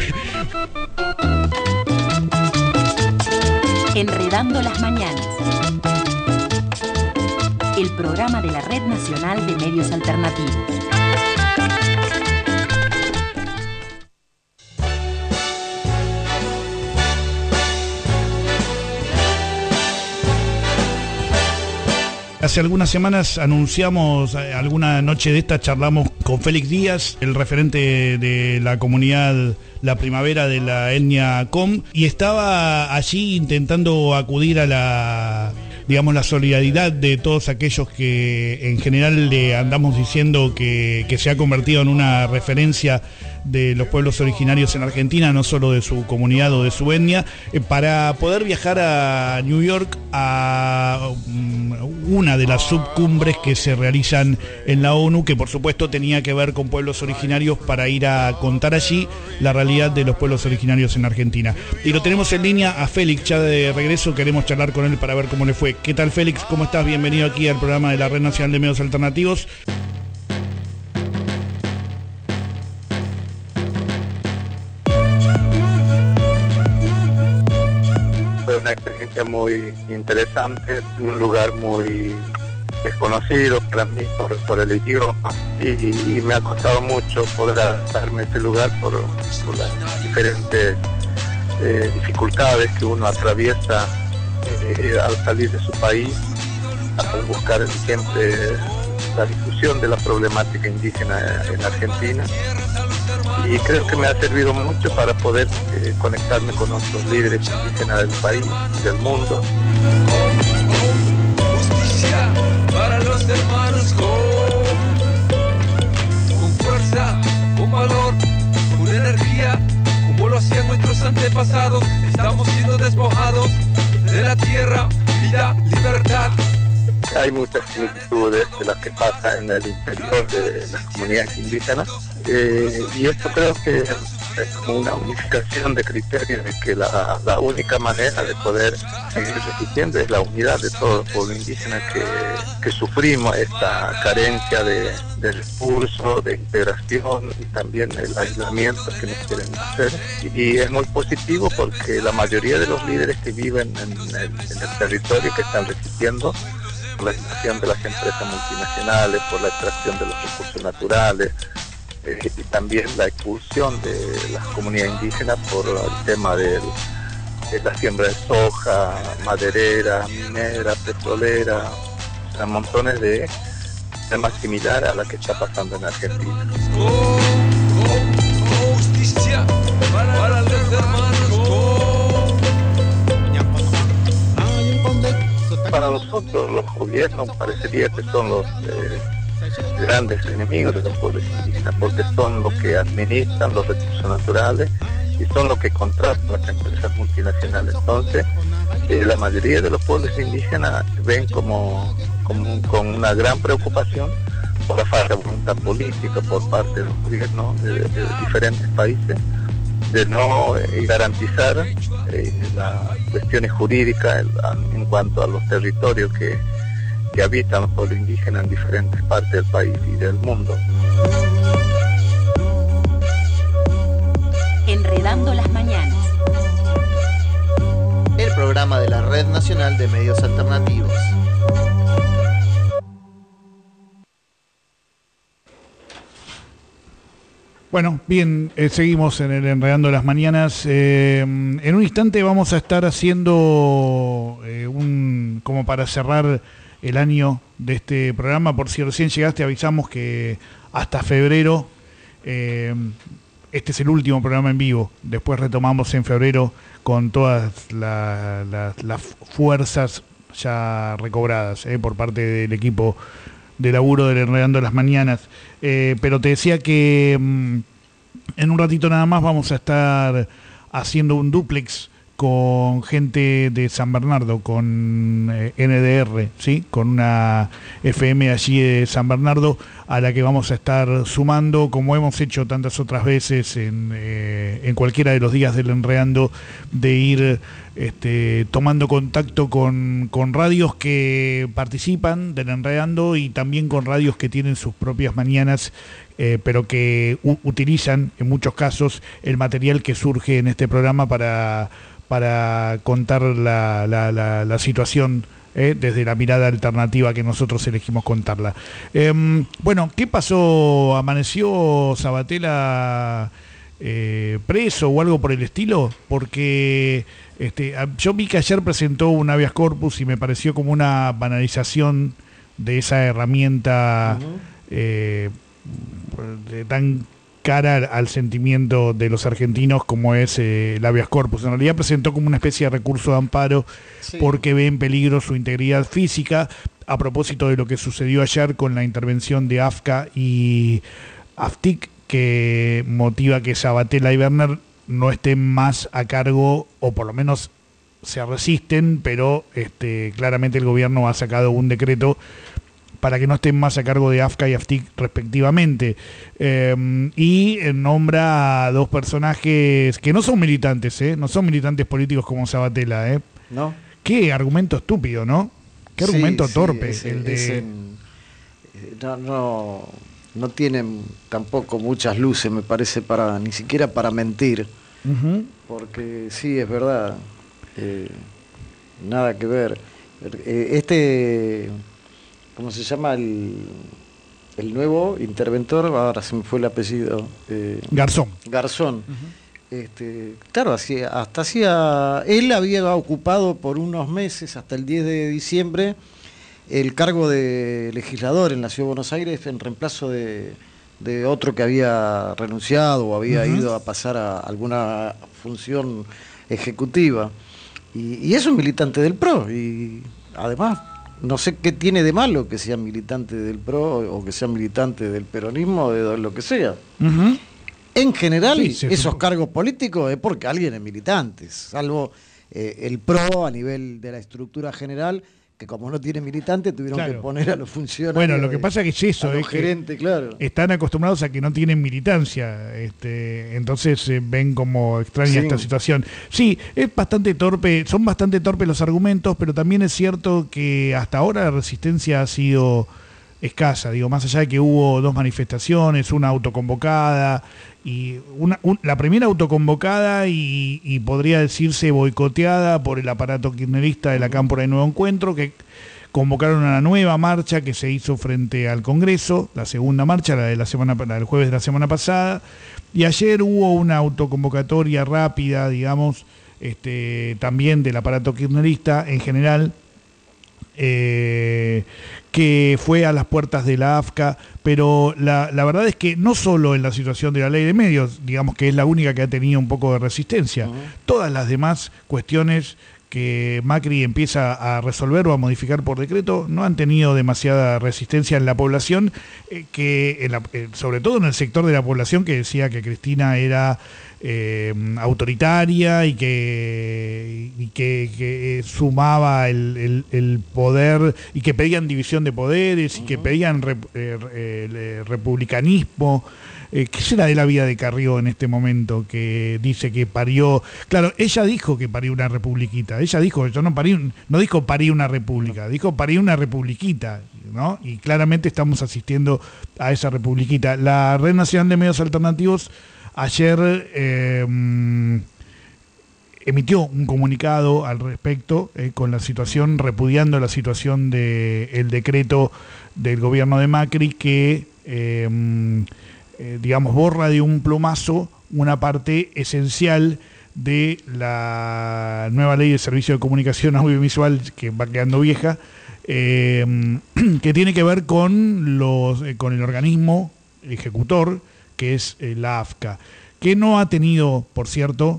Enredando las Mañanas. El programa de la Red Nacional de Medios Alternativos. Hace algunas semanas anunciamos, alguna noche de esta charlamos con Félix Díaz, el referente de la comunidad La Primavera de la etnia Com, y estaba allí intentando acudir a la, digamos, la solidaridad de todos aquellos que en general le andamos diciendo que, que se ha convertido en una referencia de los pueblos originarios en Argentina, no solo de su comunidad o de su etnia, eh, para poder viajar a New York a um, una de las subcumbres que se realizan en la ONU, que por supuesto tenía que ver con pueblos originarios, para ir a contar allí la realidad de los pueblos originarios en Argentina. Y lo tenemos en línea a Félix, ya de regreso, queremos charlar con él para ver cómo le fue. ¿Qué tal, Félix? ¿Cómo estás? Bienvenido aquí al programa de la Red Nacional de Medios Alternativos. Fue una experiencia muy interesante, un lugar muy desconocido para mí por, por el idioma y, y me ha costado mucho poder adaptarme a ese lugar por, por las diferentes eh, dificultades que uno atraviesa eh, al salir de su país, al buscar siempre la discusión de la problemática indígena en Argentina. Y creo que me ha servido mucho para poder eh, conectarme con otros líderes indígenas del país y del mundo. Justicia para los hermanos con, con fuerza, con valor, con energía, como lo hacían nuestros antepasados. Estamos siendo despojados de la tierra, vida, libertad. Hay muchas similitudes de las que pasa en el interior de las comunidades indígenas eh, y esto creo que es como una unificación de criterios de que la, la única manera de poder seguir resistiendo es la unidad de todo el pueblo indígena que, que sufrimos esta carencia de, de recursos, de integración y también el aislamiento que nos quieren hacer. Y, y es muy positivo porque la mayoría de los líderes que viven en el, en el territorio que están resistiendo por la extracción de las empresas multinacionales, por la extracción de los recursos naturales, eh, y también la expulsión de las comunidades indígenas por el tema del, de la siembra de soja, maderera, minera, petrolera, o sea, montones de temas similares a la que está pasando en Argentina. Justicia para los hermanos. Para nosotros los gobiernos parecería que son los eh, grandes enemigos de los pueblos indígenas, porque son los que administran los recursos naturales y son los que contratan las empresas multinacionales. Entonces, eh, la mayoría de los pueblos indígenas ven como, como con una gran preocupación por la falta de voluntad política por parte de los gobiernos de, de, de diferentes países de no eh, garantizar eh, las cuestiones jurídicas en, en cuanto a los territorios que, que habitan los pueblos indígenas en diferentes partes del país y del mundo. Enredando las mañanas. El programa de la Red Nacional de Medios Alternativos. Bueno, bien, eh, seguimos en el Enredando las Mañanas. Eh, en un instante vamos a estar haciendo eh, un, como para cerrar el año de este programa. Por si recién llegaste, avisamos que hasta febrero, eh, este es el último programa en vivo. Después retomamos en febrero con todas la, la, las fuerzas ya recobradas eh, por parte del equipo de laburo del Enredando las Mañanas. Eh, pero te decía que mmm, en un ratito nada más vamos a estar haciendo un dúplex con gente de San Bernardo, con eh, N D R, ¿sí? Con una F M allí de San Bernardo, a la que vamos a estar sumando, como hemos hecho tantas otras veces en, eh, en cualquiera de los días del Enredando, de ir este, tomando contacto con, con radios que participan del Enredando y también con radios que tienen sus propias mañanas, eh, pero que u- utilizan en muchos casos el material que surge en este programa para... para contar la, la, la, la situación eh, desde la mirada alternativa que nosotros elegimos contarla. Eh, bueno, ¿qué pasó? ¿Amaneció Sabatella eh, preso o algo por el estilo? Porque este, yo vi que ayer presentó un habeas corpus y me pareció como una banalización de esa herramienta uh-huh. eh, de tan cara al sentimiento de los argentinos como es eh, el habeas corpus. En realidad presentó como una especie de recurso de amparo sí. porque ve en peligro su integridad física, a propósito de lo que sucedió ayer con la intervención de AFCA y AFTIC, que motiva que Sabatella y Werner no estén más a cargo, o por lo menos se resisten, pero este, claramente el gobierno ha sacado un decreto para que no estén más a cargo de AFCA y AFTIC respectivamente. Eh, y nombra a dos personajes que no son militantes, ¿eh? No son militantes políticos como Sabatella, ¿eh? No. Qué argumento estúpido, ¿no? Qué sí, argumento sí, torpe. Ese, el de... ese, no, no, no tienen tampoco muchas luces, me parece, para ni siquiera para mentir. Uh-huh. Porque sí, es verdad. Eh, nada que ver. Eh, este... ¿Cómo se llama el, el nuevo interventor? Ahora se me fue el apellido. Eh, Garzón. Garzón. Uh-huh. Este, claro, hacía, hasta hacía... Él había ocupado por unos meses, hasta el diez de diciembre, el cargo de legislador en la Ciudad de Buenos Aires en reemplazo de, de otro que había renunciado o había uh-huh. ido a pasar a alguna función ejecutiva. Y, y es un militante del P R O. Y además... No sé qué tiene de malo que sea militante del P R O o que sea militante del peronismo o de lo que sea. Uh-huh. En general, sí, sí, esos sí. cargos políticos es porque alguien es militante, salvo eh, el P R O a nivel de la estructura general, que como no tiene militante tuvieron Claro. que poner a los funcionarios. Bueno, lo que de- pasa que es eso, a los es que gerentes, claro. están acostumbrados a que no tienen militancia, este, entonces eh, ven como extraña Sí. esta situación. Sí, es bastante torpe, son bastante torpes los argumentos, pero también es cierto que hasta ahora la resistencia ha sido escasa, digo, más allá de que hubo dos manifestaciones, una autoconvocada, y una, un- la primera autoconvocada y, y podría decirse boicoteada por el aparato kirchnerista de la Cámpora de Nuevo Encuentro, que convocaron a una nueva marcha que se hizo frente al Congreso, la segunda marcha, la de la semana, la del jueves de la semana pasada, y ayer hubo una autoconvocatoria rápida, digamos, este, también del aparato kirchnerista en general, eh, que fue a las puertas de la A F C A, pero la, la verdad es que no solo en la situación de la ley de medios, digamos que es la única que ha tenido un poco de resistencia, todas las demás cuestiones que Macri empieza a resolver o a modificar por decreto no han tenido demasiada resistencia en la población, eh, que en la- eh, sobre todo en el sector de la población que decía que Cristina era eh, autoritaria y que, y que, que, eh, sumaba el, el- el poder y que pedían división de poderes y que pedían rep- eh, eh, eh, republicanismo. Eh, ¿Qué será de la vida de Carrió en este momento que dice que parió? Claro, ella dijo que parió una republiquita. Ella dijo, yo no parí, un- no dijo parí una república, dijo parí una republiquita, ¿no? Y claramente estamos asistiendo a esa republiquita. La Red Nacional de Medios Alternativos ayer eh, mm, emitió un comunicado al respecto eh, con la situación, repudiando la situación del decreto del gobierno de Macri que eh, mm, eh, digamos, borra de un plumazo una parte esencial de la nueva ley de servicio de comunicación audiovisual que va quedando vieja, eh, que tiene que ver con los eh, con el organismo ejecutor, que es eh, la A F C A, que no ha tenido, por cierto,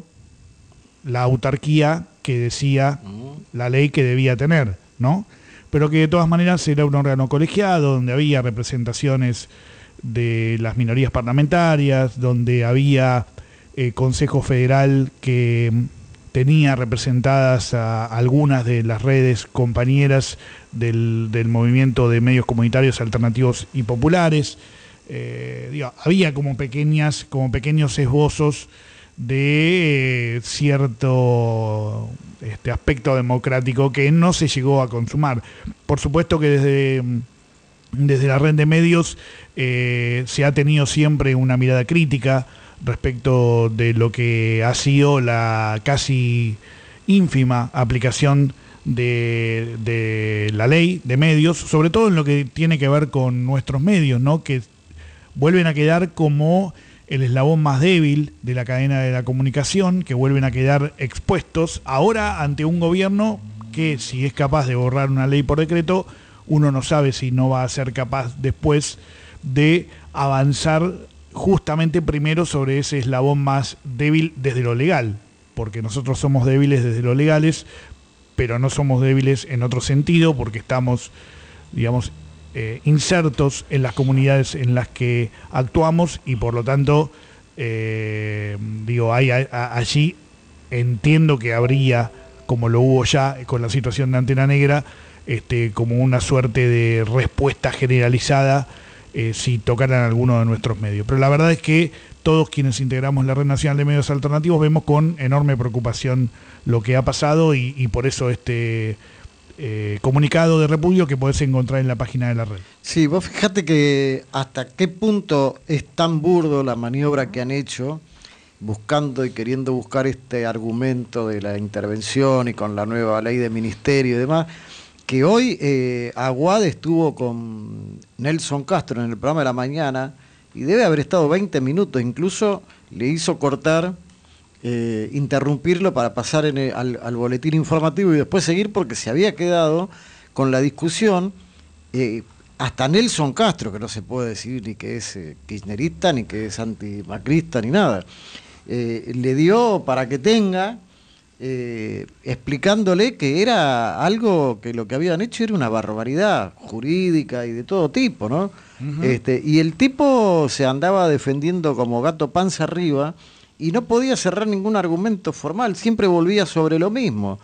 la autarquía que decía la ley que debía tener, ¿no? Pero que de todas maneras era un órgano colegiado donde había representaciones de las minorías parlamentarias, donde había eh, Consejo Federal que mm, tenía representadas a algunas de las redes compañeras del, del movimiento de medios comunitarios alternativos y populares. Eh, digo, había como pequeñas, como pequeños esbozos de eh, cierto este aspecto democrático que no se llegó a consumar. Por supuesto que desde mm, Desde la red de medios eh, se ha tenido siempre una mirada crítica respecto de lo que ha sido la casi ínfima aplicación de, de la ley de medios, sobre todo en lo que tiene que ver con nuestros medios, ¿no? Que vuelven a quedar como el eslabón más débil de la cadena de la comunicación, que vuelven a quedar expuestos ahora ante un gobierno que, si es capaz de borrar una ley por decreto, uno no sabe si no va a ser capaz después de avanzar justamente primero sobre ese eslabón más débil desde lo legal, porque nosotros somos débiles desde lo legales, pero no somos débiles en otro sentido, porque estamos, digamos, eh, insertos en las comunidades en las que actuamos y por lo tanto, eh, digo, hay, a- a- allí entiendo que habría, como lo hubo ya con la situación de Antena Negra, Este, como una suerte de respuesta generalizada eh, si tocaran alguno de nuestros medios. Pero la verdad es que todos quienes integramos la Red Nacional de Medios Alternativos vemos con enorme preocupación lo que ha pasado y, y por eso este eh, comunicado de repudio que podés encontrar en la página de la red. Sí, vos fíjate que hasta qué punto es tan burdo la maniobra que han hecho, buscando y queriendo buscar este argumento de la intervención y con la nueva ley de ministerio y demás, que hoy eh, Aguad estuvo con Nelson Castro en el programa de la mañana y debe haber estado veinte minutos, incluso le hizo cortar, eh, interrumpirlo para pasar en el- al, al boletín informativo y después seguir porque se había quedado con la discusión. eh, hasta Nelson Castro, que no se puede decir ni que es eh, kirchnerista, ni que es antimacrista, ni nada, eh, le dio para que tenga... Eh, explicándole que era algo que lo que habían hecho era una barbaridad jurídica y de todo tipo, ¿no? Uh-huh. Este, y el tipo se andaba defendiendo como gato panza arriba y no podía cerrar ningún argumento formal, siempre volvía sobre lo mismo.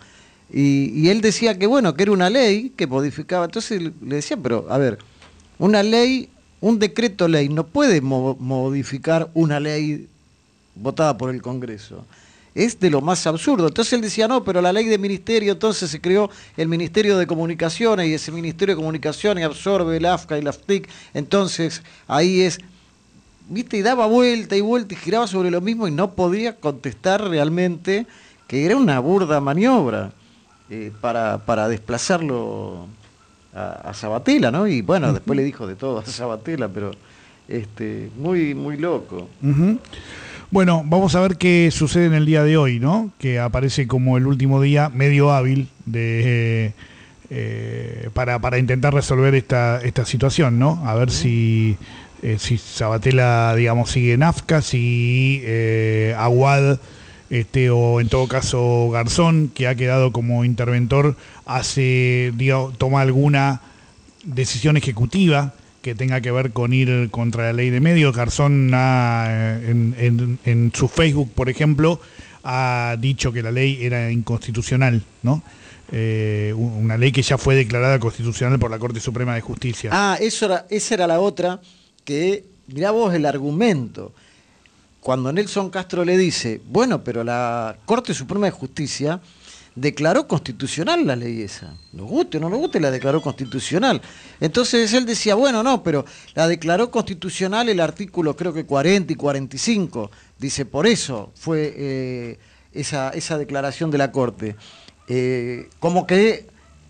Y, y él decía que, bueno, que era una ley que modificaba. Entonces le decía, pero, a ver, una ley, un decreto ley no puede mo- modificar una ley votada por el Congreso. Es de lo más absurdo. Entonces él decía, no, pero la ley de ministerio, entonces se creó el Ministerio de Comunicaciones, y ese Ministerio de Comunicaciones absorbe el AFCA y la AFTIC, entonces ahí es, viste, y daba vuelta y vuelta y giraba sobre lo mismo y no podía contestar realmente que era una burda maniobra eh, para, para desplazarlo a, a Sabatella, ¿no? Y bueno, uh-huh. después le dijo de todo a Sabatella, pero este, muy, muy loco. Uh-huh. Bueno, vamos a ver qué sucede en el día de hoy, ¿no? Que aparece como el último día medio hábil de eh, eh, para, para intentar resolver esta, esta situación, ¿no? A ver uh-huh. si, eh, si Sabatella, digamos, sigue en AFCA, si eh, Aguad, este, o en todo caso Garzón, que ha quedado como interventor, hace, digamos, toma alguna decisión ejecutiva que tenga que ver con ir contra la ley de medios. Garzón ha, en, en, en su Facebook, por ejemplo, ha dicho que la ley era inconstitucional, ¿no? Eh, una ley que ya fue declarada constitucional por la Corte Suprema de Justicia. Ah, eso era, esa era la otra, que, mirá vos el argumento. Cuando Nelson Castro le dice, bueno, pero la Corte Suprema de Justicia declaró constitucional la ley esa. Nos guste o no nos guste, la declaró constitucional. Entonces él decía, bueno, no, pero la declaró constitucional el artículo creo que cuarenta y cuarenta y cinco. Dice, por eso fue eh, esa, esa declaración de la Corte. Eh, como que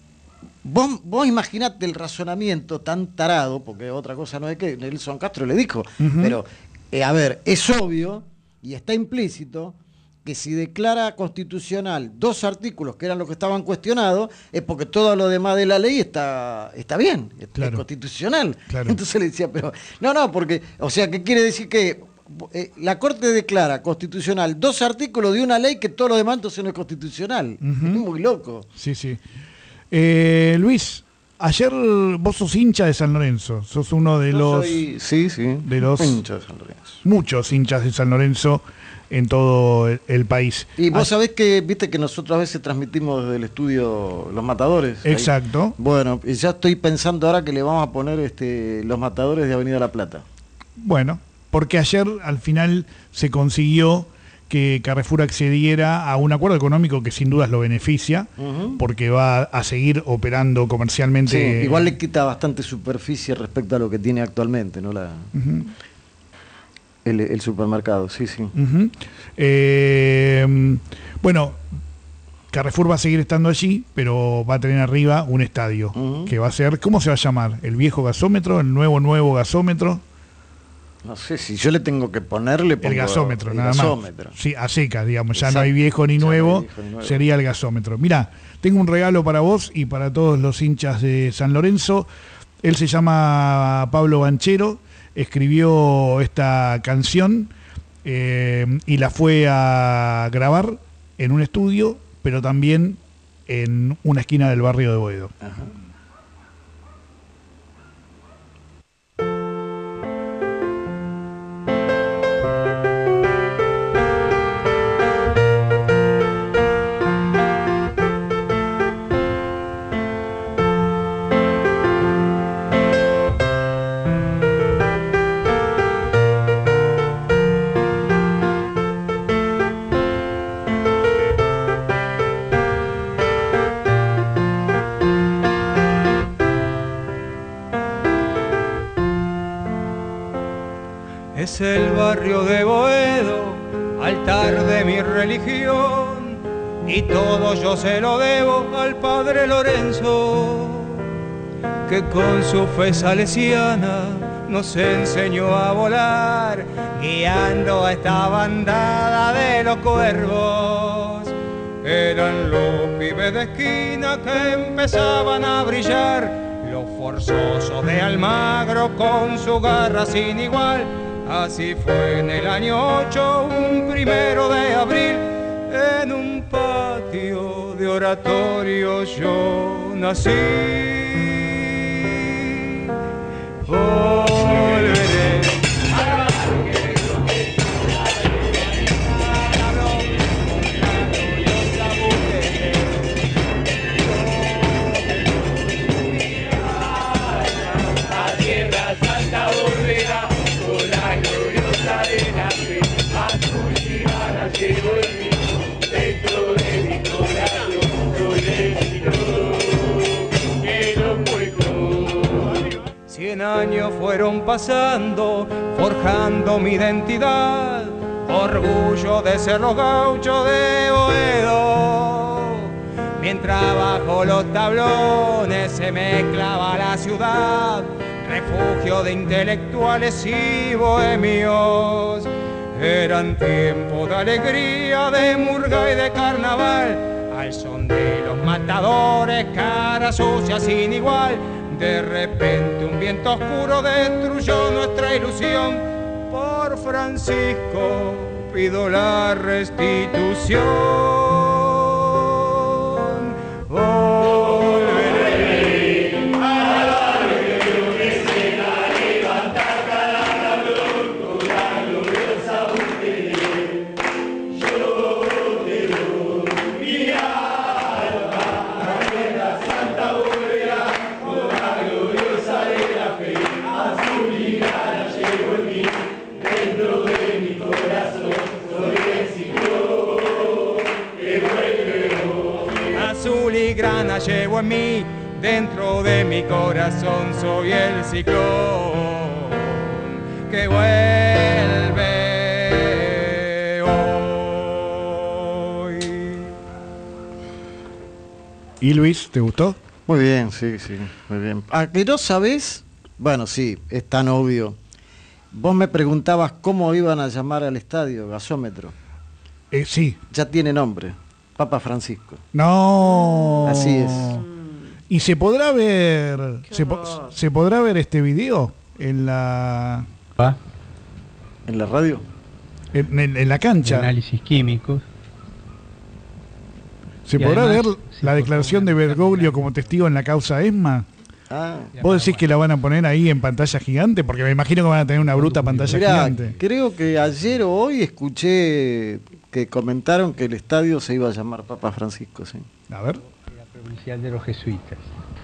vos, vos imaginate el razonamiento tan tarado, porque otra cosa no es que Nelson Castro le dijo, uh-huh. pero eh, a ver, es obvio y está implícito que si declara constitucional dos artículos que eran los que estaban cuestionados, es porque todo lo demás de la ley está, está bien, es, claro. es constitucional. Claro. Entonces le decía, pero no, no, porque, o sea, ¿qué quiere decir? Que eh, la Corte declara constitucional dos artículos de una ley que todo lo demás entonces no es constitucional. Uh-huh. Es muy loco. Sí, sí. Eh, Luis, ayer vos sos hincha de San Lorenzo, sos uno de Yo los... Soy, sí, sí, de los hincha de San Lorenzo. Muchos hinchas de San Lorenzo en todo el, el país. Y vos sabés que, viste que nosotros a veces transmitimos desde el estudio Los Matadores. Exacto. Ahí. Bueno, y ya estoy pensando ahora que le vamos a poner este, Los Matadores de Avenida La Plata. Bueno, porque ayer al final se consiguió que Carrefour accediera a un acuerdo económico que sin dudas lo beneficia, uh-huh. porque va a seguir operando comercialmente. Sí, igual le quita bastante superficie respecto a lo que tiene actualmente, ¿no? La... Uh-huh. El, el supermercado, sí, sí. Uh-huh. Eh, bueno, Carrefour va a seguir estando allí, pero va a tener arriba un estadio, uh-huh. que va a ser, ¿cómo se va a llamar? ¿El viejo gasómetro? ¿El nuevo nuevo gasómetro? No sé, si yo le tengo que ponerle el gasómetro, el nada gasómetro. más. Sí, a secas, digamos, ya Exacto. no hay viejo ni nuevo, no viejo ni nuevo, sería el gasómetro. Mirá, tengo un regalo para vos y para todos los hinchas de San Lorenzo. Él se llama Pablo Banchero, escribió esta canción eh, y la fue a grabar en un estudio, pero también en una esquina del barrio de Boedo. Ajá. Es el barrio de Boedo, altar de mi religión, y todo yo se lo debo al padre Lorenzo, que con su fe salesiana nos enseñó a volar, guiando a esta bandada de los cuervos. Eran los pibes de esquina que empezaban a brillar, los forzosos de Almagro con su garra sin igual. Así fue en el año ocho, un primero de abril, en un patio de oratorio yo nací. Volveré. años fueron pasando, forjando mi identidad, orgullo de ser los gauchos de Boedo. Mientras bajo los tablones se mezclaba la ciudad, refugio de intelectuales y bohemios. Eran tiempos de alegría, de murga y de carnaval, al son de los matadores, cara sucia sin igual. De repente un viento oscuro destruyó nuestra ilusión. Por Francisco pido la restitución. Volveré a la escena, levantar calabra blanco, la gloriosa Utelé. Yo te doy mi alma, en la santa bóveda, con la gloriosa de la fe. Azul y grana llevo en mí, dentro de mi corazón, soy el ciclón que vuelve hoy. Azul y grana llevo en mí, dentro de mi corazón, soy el ciclón que vuelve hoy. ¿Y Luis, te gustó? Muy bien, sí, sí, muy bien. ¿A que no sabés? Bueno, sí, es tan obvio. Vos me preguntabas cómo iban a llamar al estadio, gasómetro. Eh, sí. Ya tiene nombre, Papa Francisco. No. Así es. ¿Y se podrá ver se, po- se podrá ver este video en la en la radio? En, en- en la cancha. Análisis químicos. ¿Se Y podrá además, ver la declaración de Bergoglio como testigo en la causa ESMA? Ah. ¿Vos decís que la van a poner ahí en pantalla gigante? Porque me imagino que van a tener una bruta pantalla Mirá, gigante. creo que ayer o hoy escuché que comentaron que el estadio se iba a llamar Papa Francisco, sí. A ver. La provincial de los jesuitas.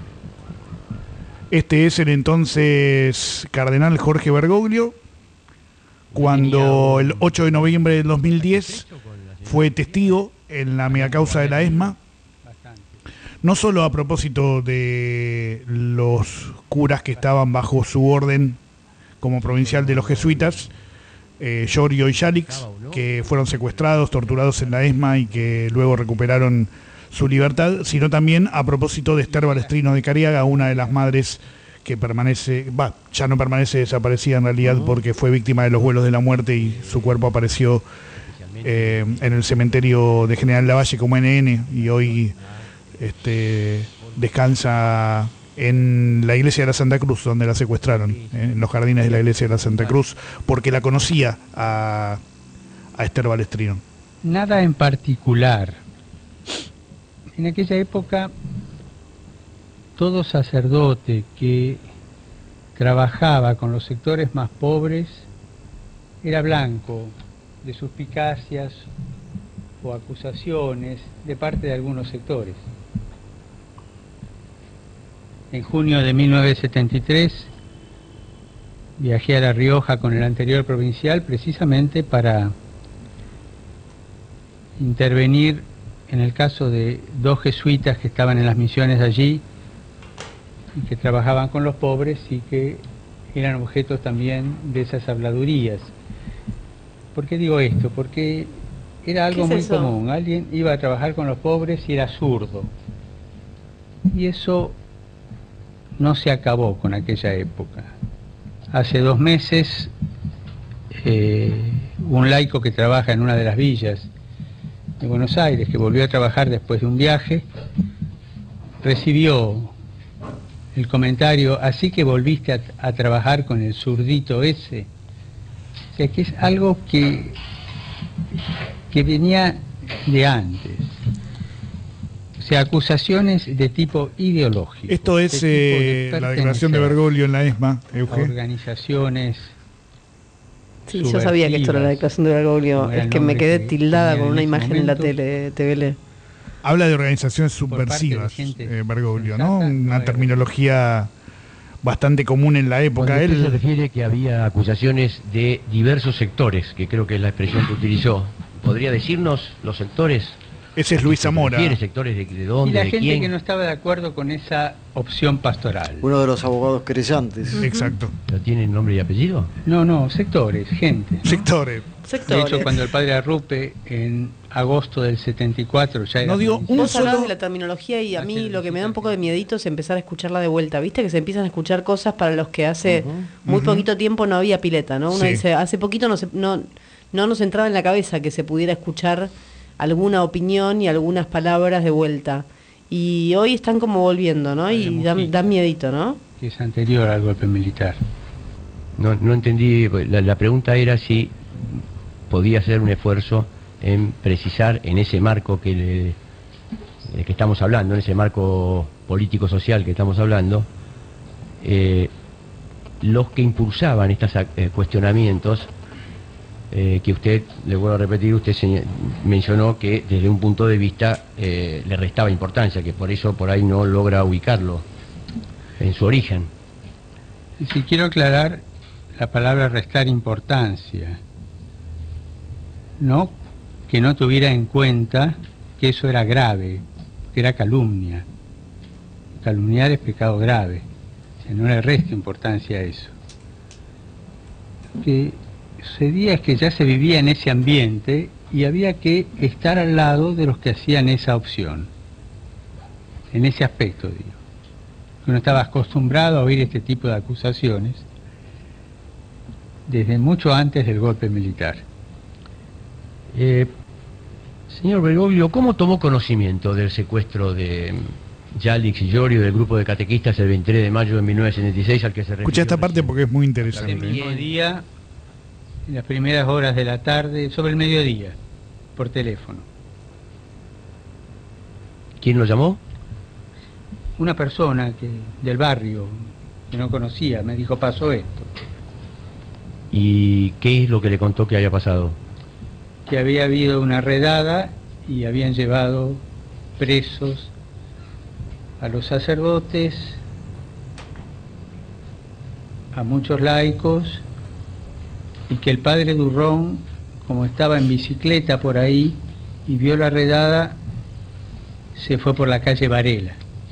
Este es el entonces cardenal Jorge Bergoglio, cuando el ocho de noviembre del dos mil diez fue testigo en la megacausa de la ESMA, no solo a propósito de los curas que estaban bajo su orden como provincial de los jesuitas, eh, Llorio y Yalix, que fueron secuestrados, torturados en la ESMA y que luego recuperaron su libertad, sino también a propósito de Esther Balestrino de Cariaga, una de las madres que permanece, va, ya no permanece desaparecida en realidad, uh-huh, porque fue víctima de los vuelos de la muerte y su cuerpo apareció eh, en el cementerio de General Lavalle como N N y hoy este, descansa en la iglesia de la Santa Cruz, donde la secuestraron, eh, en los jardines de la iglesia de la Santa Cruz, porque la conocía a, a Esther Balestrino. Nada en particular. En aquella época, todo sacerdote que trabajaba con los sectores más pobres era blanco de suspicacias o acusaciones de parte de algunos sectores. En junio de mil novecientos setenta y tres viajé a La Rioja con el anterior provincial precisamente para intervenir en el caso de dos jesuitas que estaban en las misiones allí y que trabajaban con los pobres y que eran objetos también de esas habladurías. ¿Por qué digo esto? Porque era algo muy eso? común. Alguien iba a trabajar con los pobres y era zurdo. Y eso no se acabó con aquella época. Hace dos meses, eh, un laico que trabaja en una de las villas de Buenos Aires, que volvió a trabajar después de un viaje, recibió el comentario: así que volviste a, a trabajar con el zurdito ese. O sea, que es algo que, que venía de antes. O sea, acusaciones de tipo ideológico. Esto es de eh, la declaración de Bergoglio en la ESMA, Euge. Organizaciones. Sí, yo sabía que esto era la declaración de Bergoglio. Es que me quedé tildada con una imagen en la tele, T V L. Habla de organizaciones subversivas, eh, Bergoglio, ¿no? Una terminología bastante común en la época. Cuando usted Él se refiere que había acusaciones de diversos sectores, que creo que es la expresión que utilizó, ¿podría decirnos los sectores? Ese es Luis Zamora. ¿Quiere sectores de, de dónde, Y la de gente quién? que no estaba de acuerdo con esa opción pastoral. Uno de los abogados querellantes. Exacto. ¿No tienen nombre y apellido? No, no, sectores, gente. ¿no? Sectores. De hecho, cuando el padre Arrupe, en agosto del setenta y cuatro, ya era... No digo un Vos hablabas solo... de la terminología y a mí lo que me da un poco de miedito es empezar a escucharla de vuelta. ¿Viste? Que se empiezan a escuchar cosas para los que hace Uh-huh. muy Uh-huh. poquito tiempo no había pileta, ¿no? Uno Sí. dice, hace poquito no, se, no, no nos entraba en la cabeza que se pudiera escuchar alguna opinión y algunas palabras de vuelta. Y hoy están como volviendo, ¿no? Y dan, dan miedito, ¿no? Que es anterior al golpe militar. No, no entendí, la, la pregunta era si podía hacer un esfuerzo en precisar en ese marco que, le, de que estamos hablando, en ese marco político-social que estamos hablando, eh, los que impulsaban estos eh, cuestionamientos, eh, que usted, le vuelvo a repetir, usted señal, mencionó que desde un punto de vista eh, le restaba importancia, que por eso por ahí no logra ubicarlo en su origen. Y si quiero aclarar la palabra restar importancia, no que no tuviera en cuenta que eso era grave, que era calumnia. Calumniar es pecado grave, o sea, no le resta importancia a eso. Lo que sucedía es que ya se vivía en ese ambiente y había que estar al lado de los que hacían esa opción, en ese aspecto, digo. Uno estaba acostumbrado a oír este tipo de acusaciones desde mucho antes del golpe militar. Eh, señor Bergoglio, ¿cómo tomó conocimiento del secuestro de Yalix y Llorio del grupo de catequistas el veintitrés de mayo de mil novecientos setenta y seis al que se refirió? Escucha esta parte porque es muy interesante. El mismo día, en las primeras horas de la tarde, sobre el mediodía, por teléfono. ¿Quién lo llamó? Una persona que, del barrio, que no conocía, me dijo, pasó esto. ¿Y qué es lo que le contó que haya pasado? Que había habido una redada y habían llevado presos a los sacerdotes, a muchos laicos, y que el padre Durrón, como estaba en bicicleta por ahí y vio la redada, se fue por la calle Varela.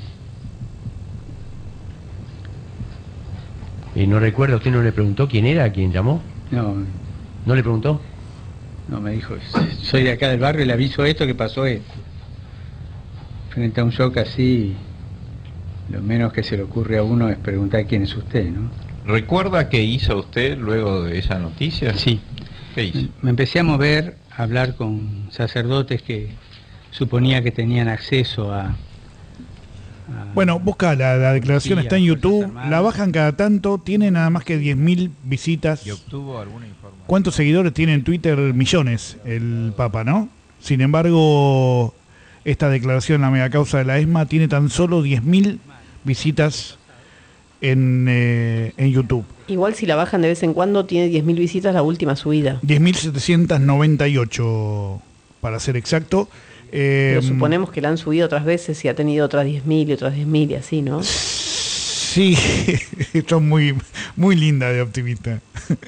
¿Y no recuerda, usted no le preguntó quién era, quién llamó? No. ¿No le preguntó? No, me dijo, soy de acá del barrio y le aviso esto, que pasó esto. Frente a un shock así, lo menos que se le ocurre a uno es preguntar quién es usted, ¿no? ¿Recuerda qué hizo usted luego de esa noticia? Sí. ¿Qué hizo? Me empecé a mover, a hablar con sacerdotes que suponía que tenían acceso a... Bueno, busca la, la declaración, Sí, está en a YouTube, la bajan cada tanto, tiene nada más que diez mil visitas. ¿Y obtuvo alguna información? ¿Cuántos seguidores tiene en Twitter? Millones el Papa, ¿no? Sin embargo, esta declaración, la mega causa de la ESMA, tiene tan solo diez mil visitas en, eh, en YouTube. Igual si la bajan de vez en cuando, tiene diez mil visitas la última subida. diez mil setecientos noventa y ocho, para ser exacto. Eh, Pero suponemos que la han subido otras veces y ha tenido otras diez mil y otras diez mil y así, ¿no? Sí, esto es muy, muy linda de optimista.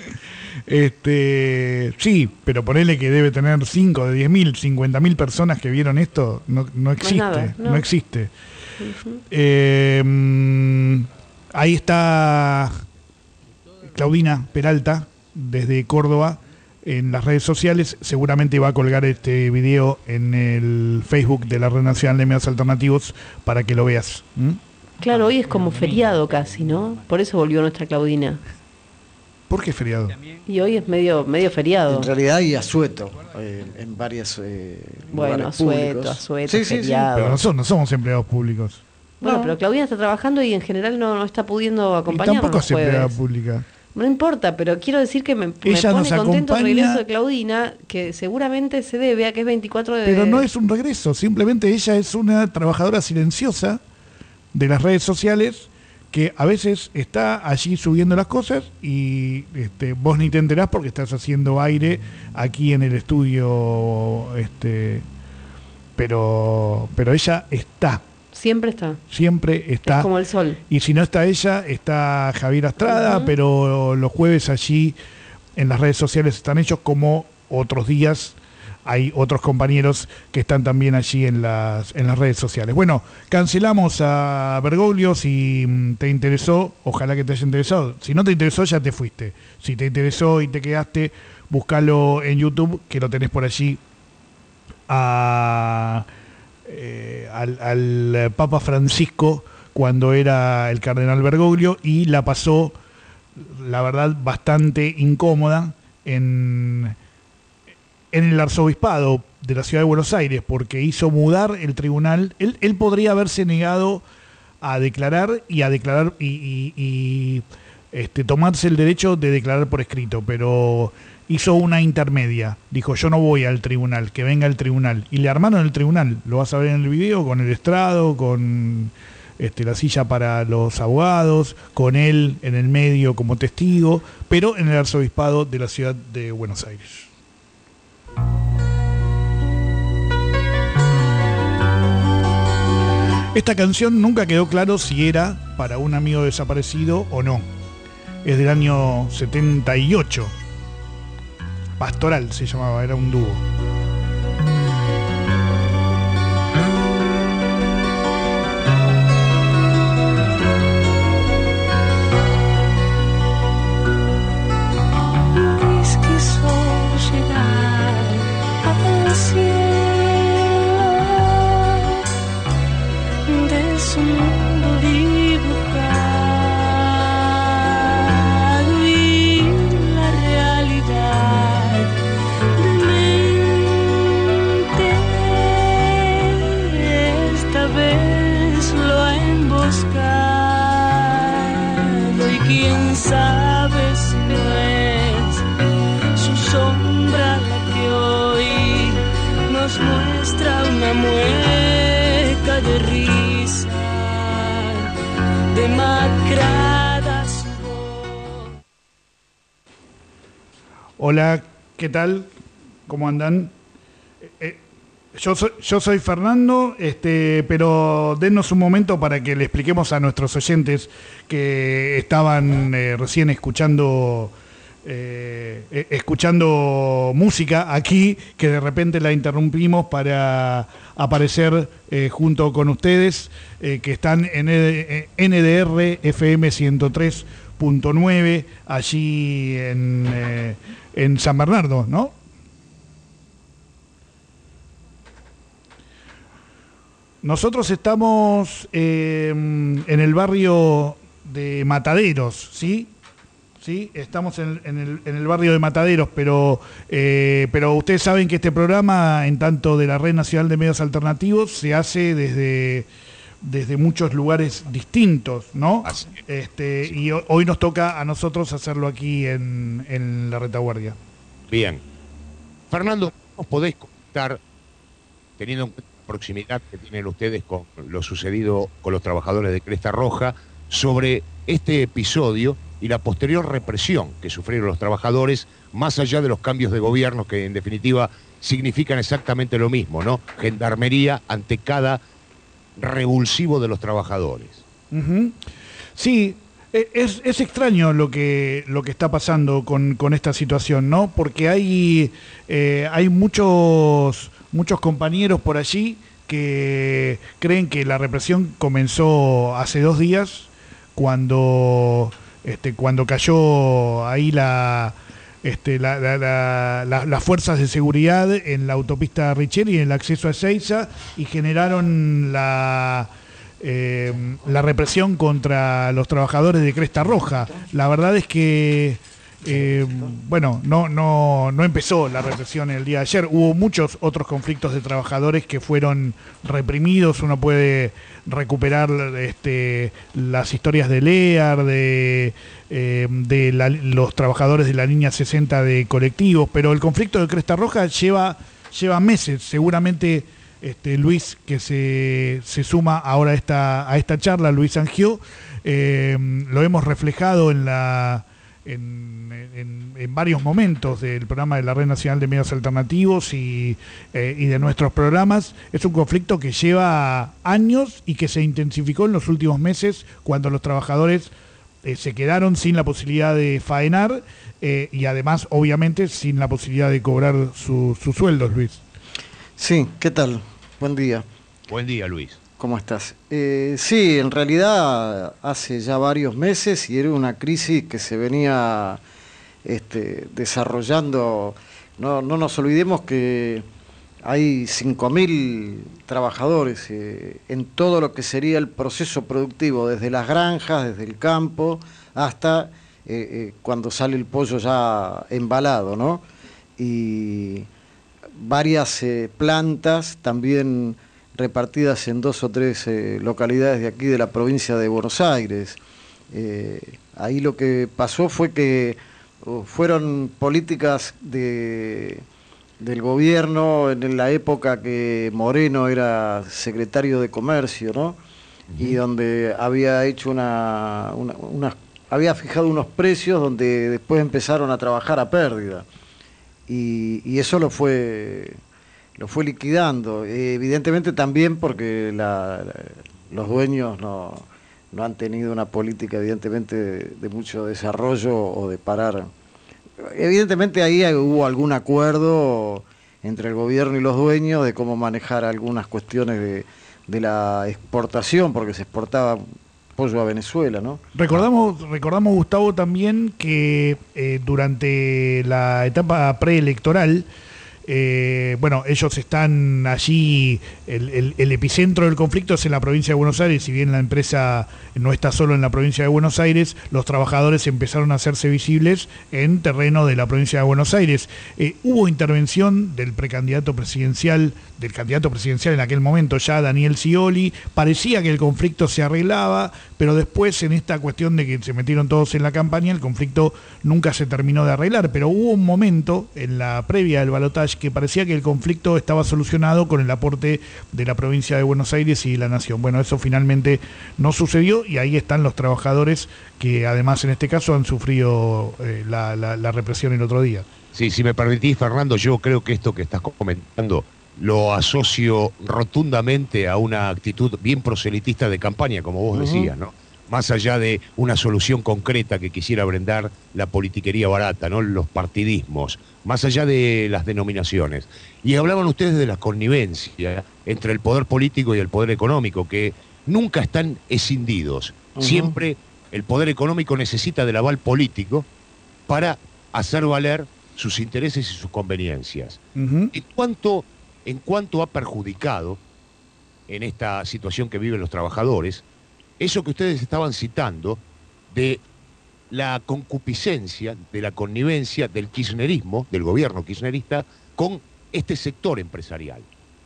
Este, sí, pero ponele que debe tener cinco de diez mil, cincuenta mil personas que vieron esto, no, no existe, no, nada, no. no existe. Uh-huh. Eh, mm, ahí está Claudina Peralta, desde Córdoba, en las redes sociales. Seguramente va a colgar este video en el Facebook de la Red Nacional de Medios Alternativos para que lo veas. ¿Mm? Claro, hoy es como feriado casi, ¿no? Por eso volvió nuestra Claudina. ¿Por qué feriado? Y hoy es medio medio feriado. En realidad hay asueto eh, en varias eh, Bueno, lugares asueto, públicos. asueto, Sí, sí, sí. feriado. Pero nosotros no somos empleados públicos. Bueno, No. pero Claudina está trabajando y en general no, no está pudiendo Y acompañarnos tampoco los es empleada jueves. pública. No importa, pero quiero decir que me, me Ella pone nos contento el acompaña- regreso de Claudina, que seguramente se debe a que es veinticuatro de... Pero no es un regreso, simplemente ella es una trabajadora silenciosa de las redes sociales que a veces está allí subiendo las cosas y este, vos ni te enterás porque estás haciendo aire aquí en el estudio, este, pero, pero ella está, Siempre está. siempre está. Es como el sol. Y si no está ella, está Javier Astrada, Ujú. pero los jueves allí en las redes sociales están hechos como otros días hay otros compañeros que están también allí en las, en las redes sociales. Bueno, cancelamos a Bergoglio. Si te interesó, ojalá que te haya interesado. Si no te interesó, ya te fuiste. Si te interesó y te quedaste, búscalo en YouTube, que lo tenés por allí, a, eh, al, al Papa Francisco cuando era el cardenal Bergoglio, y la pasó, la verdad, bastante incómoda en, en el arzobispado de la ciudad de Buenos Aires, porque hizo mudar el tribunal. Él, él podría haberse negado a declarar y a declarar y, y, y este, tomarse el derecho de declarar por escrito, pero hizo una intermedia. Dijo, yo no voy al tribunal, que venga el tribunal. Y le armaron el tribunal, lo vas a ver en el video, con el estrado, con este, la silla para los abogados, con él en el medio como testigo, pero en el arzobispado de la ciudad de Buenos Aires. Esta canción nunca quedó claro si era para un amigo desaparecido o no. Es del año setenta y ocho. Pastoral se llamaba, era un dúo. Luis quiso llegar al cielo de su mundo dibujado, y la realidad demente esta vez lo ha emboscado, y quién sabe si no es su sombra la que hoy nos muestra una mueca de risa demacrada su voz. Hola, ¿qué tal? ¿Cómo andan? Eh, yo, soy, yo soy Fernando, este, pero dennos un momento para que le expliquemos a nuestros oyentes que estaban eh, recién escuchando eh, eh, escuchando música aquí, que de repente la interrumpimos para aparecer eh, junto con ustedes, eh, que están en N D R F M ciento tres punto nueve, allí en, eh, en San Bernardo, ¿no? Nosotros estamos eh, en el barrio de Mataderos, ¿sí? Sí, estamos en, en, el, en el barrio de Mataderos, pero, eh, pero ustedes saben que este programa, en tanto de la Red Nacional de Medios Alternativos, se hace desde, desde muchos lugares distintos, ¿no? Este, y hoy nos toca a nosotros hacerlo aquí en, en la retaguardia. Bien. Fernando, ¿nos podés contar, teniendo en cuenta la proximidad que tienen ustedes con lo sucedido con los trabajadores de Cresta Roja, sobre este episodio y la posterior represión que sufrieron los trabajadores, más allá de los cambios de gobierno que en definitiva significan exactamente lo mismo, ¿no? Gendarmería ante cada revulsivo de los trabajadores? Uh-huh. Sí, es, es extraño lo que, lo que está pasando con, con esta situación, ¿no? Porque hay, eh, hay muchos, muchos compañeros por allí que creen que la represión comenzó hace dos días, cuando, este, cuando cayó ahí la, este, la, la, la, la, las fuerzas de seguridad en la autopista Richeri, en el acceso a Ezeiza, y generaron la, eh, la represión contra los trabajadores de Cresta Roja. La verdad es que Eh, bueno, no, no, no empezó la represión el día de ayer. Hubo muchos otros conflictos de trabajadores que fueron reprimidos. Uno puede recuperar este, las historias de Lear, de, eh, de la, los trabajadores de la línea sesenta de colectivos, pero el conflicto de Cresta Roja lleva, lleva meses. Seguramente este, Luis, que se, se suma ahora a esta, a esta charla, Luis Angió, eh, lo hemos reflejado en la En, en, en varios momentos del programa de la Red Nacional de Medios Alternativos y, eh, y de nuestros programas. Es un conflicto que lleva años y que se intensificó en los últimos meses, cuando los trabajadores eh, se quedaron sin la posibilidad de faenar eh, y además, obviamente, sin la posibilidad de cobrar su- sus sueldos, Luis. Sí, ¿qué tal? Buen día. Buen día, Luis. ¿Cómo estás? Eh, sí, en realidad hace ya varios meses y era una crisis que se venía este, desarrollando. No, no nos olvidemos que hay cinco mil trabajadores eh, en todo lo que sería el proceso productivo, desde las granjas, desde el campo, hasta eh, eh, cuando sale el pollo ya embalado, ¿no? Y varias eh, plantas también repartidas en dos o tres eh, localidades de aquí de la provincia de Buenos Aires. Eh, ahí lo que pasó fue que uh, fueron políticas de, del gobierno en la época que Moreno era secretario de Comercio, ¿no? Uh-huh. Y donde había hecho una, una, una, había fijado unos precios donde después empezaron a trabajar a pérdida. Y, y eso lo fue... lo fue liquidando, eh, evidentemente también porque la, la, los dueños no, no han tenido una política evidentemente de, de mucho desarrollo o de parar. Evidentemente ahí hubo algún acuerdo entre el gobierno y los dueños de cómo manejar algunas cuestiones de, de la exportación, porque se exportaba pollo a Venezuela, ¿no? Recordamos, recordamos Gustavo, también que eh, durante la etapa preelectoral, Eh, bueno, ellos están allí, el, el, el epicentro del conflicto es en la provincia de Buenos Aires, si bien la empresa no está solo en la provincia de Buenos Aires, los trabajadores empezaron a hacerse visibles en terreno de la provincia de Buenos Aires. Eh, hubo intervención del precandidato presidencial, del candidato presidencial en aquel momento ya, Daniel Scioli, parecía que el conflicto se arreglaba, pero después en esta cuestión de que se metieron todos en la campaña, el conflicto nunca se terminó de arreglar, pero hubo un momento en la previa del balotaje que parecía que el conflicto estaba solucionado con el aporte de la provincia de Buenos Aires y de la Nación. Bueno, eso finalmente no sucedió y ahí están los trabajadores que además en este caso han sufrido eh, la, la, la represión el otro día. Sí, si me permitís, Fernando, yo creo que esto que estás comentando lo asocio rotundamente a una actitud bien proselitista de campaña, como vos uh-huh. decías, ¿no? Más allá de una solución concreta que quisiera brindar la politiquería barata, ¿no? Los partidismos, más allá de las denominaciones. Y hablaban ustedes de la connivencia entre el poder político y el poder económico, que nunca están escindidos. Uh-huh. Siempre el poder económico necesita del aval político para hacer valer sus intereses y sus conveniencias. Uh-huh. ¿En cuánto, en cuánto ha perjudicado en esta situación que viven los trabajadores eso que ustedes estaban citando de la concupiscencia, de la connivencia del kirchnerismo, del gobierno kirchnerista, con este sector empresarial?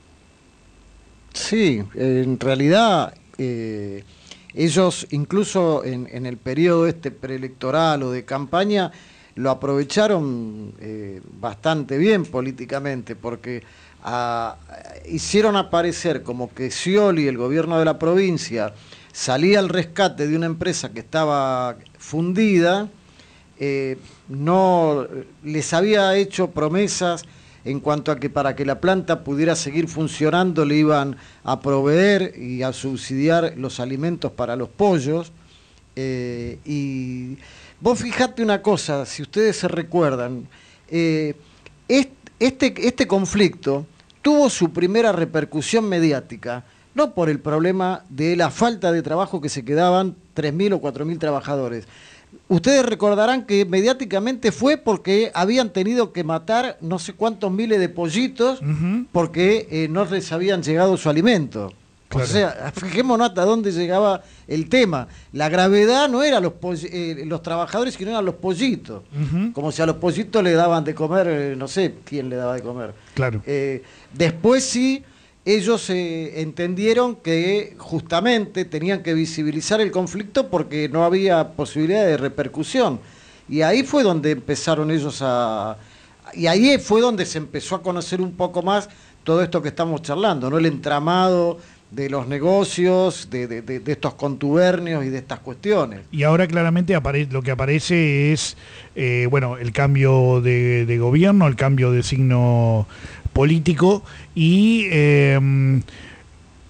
Sí, en realidad eh, ellos incluso en, en el periodo este preelectoral o de campaña lo aprovecharon eh, bastante bien políticamente, porque a, hicieron aparecer como que Scioli, el gobierno de la provincia, salía al rescate de una empresa que estaba fundida, eh, no les había hecho promesas en cuanto a que para que la planta pudiera seguir funcionando le iban a proveer y a subsidiar los alimentos para los pollos. Eh, y vos fijate una cosa, si ustedes se recuerdan, eh, este, este conflicto tuvo su primera repercusión mediática no por el problema de la falta de trabajo que se quedaban tres mil o cuatro mil trabajadores. Ustedes recordarán que mediáticamente fue porque habían tenido que matar no sé cuántos miles de pollitos uh-huh. porque eh, no les habían llegado su alimento. Claro. O sea, fijémonos hasta dónde llegaba el tema. La gravedad no era los, eh, los trabajadores, sino eran los pollitos. Uh-huh. Como si a los pollitos le daban de comer, eh, no sé quién le daba de comer. Claro. Eh, después sí, ellos eh, entendieron que justamente tenían que visibilizar el conflicto porque no había posibilidad de repercusión. Y ahí fue donde empezaron ellos a... Y ahí fue donde se empezó a conocer un poco más todo esto que estamos charlando, ¿no? El entramado de los negocios, de, de, de, de estos contubernios y de estas cuestiones. Y ahora claramente apare- lo que aparece es, eh, bueno, el cambio de, de gobierno, el cambio de signo político y eh,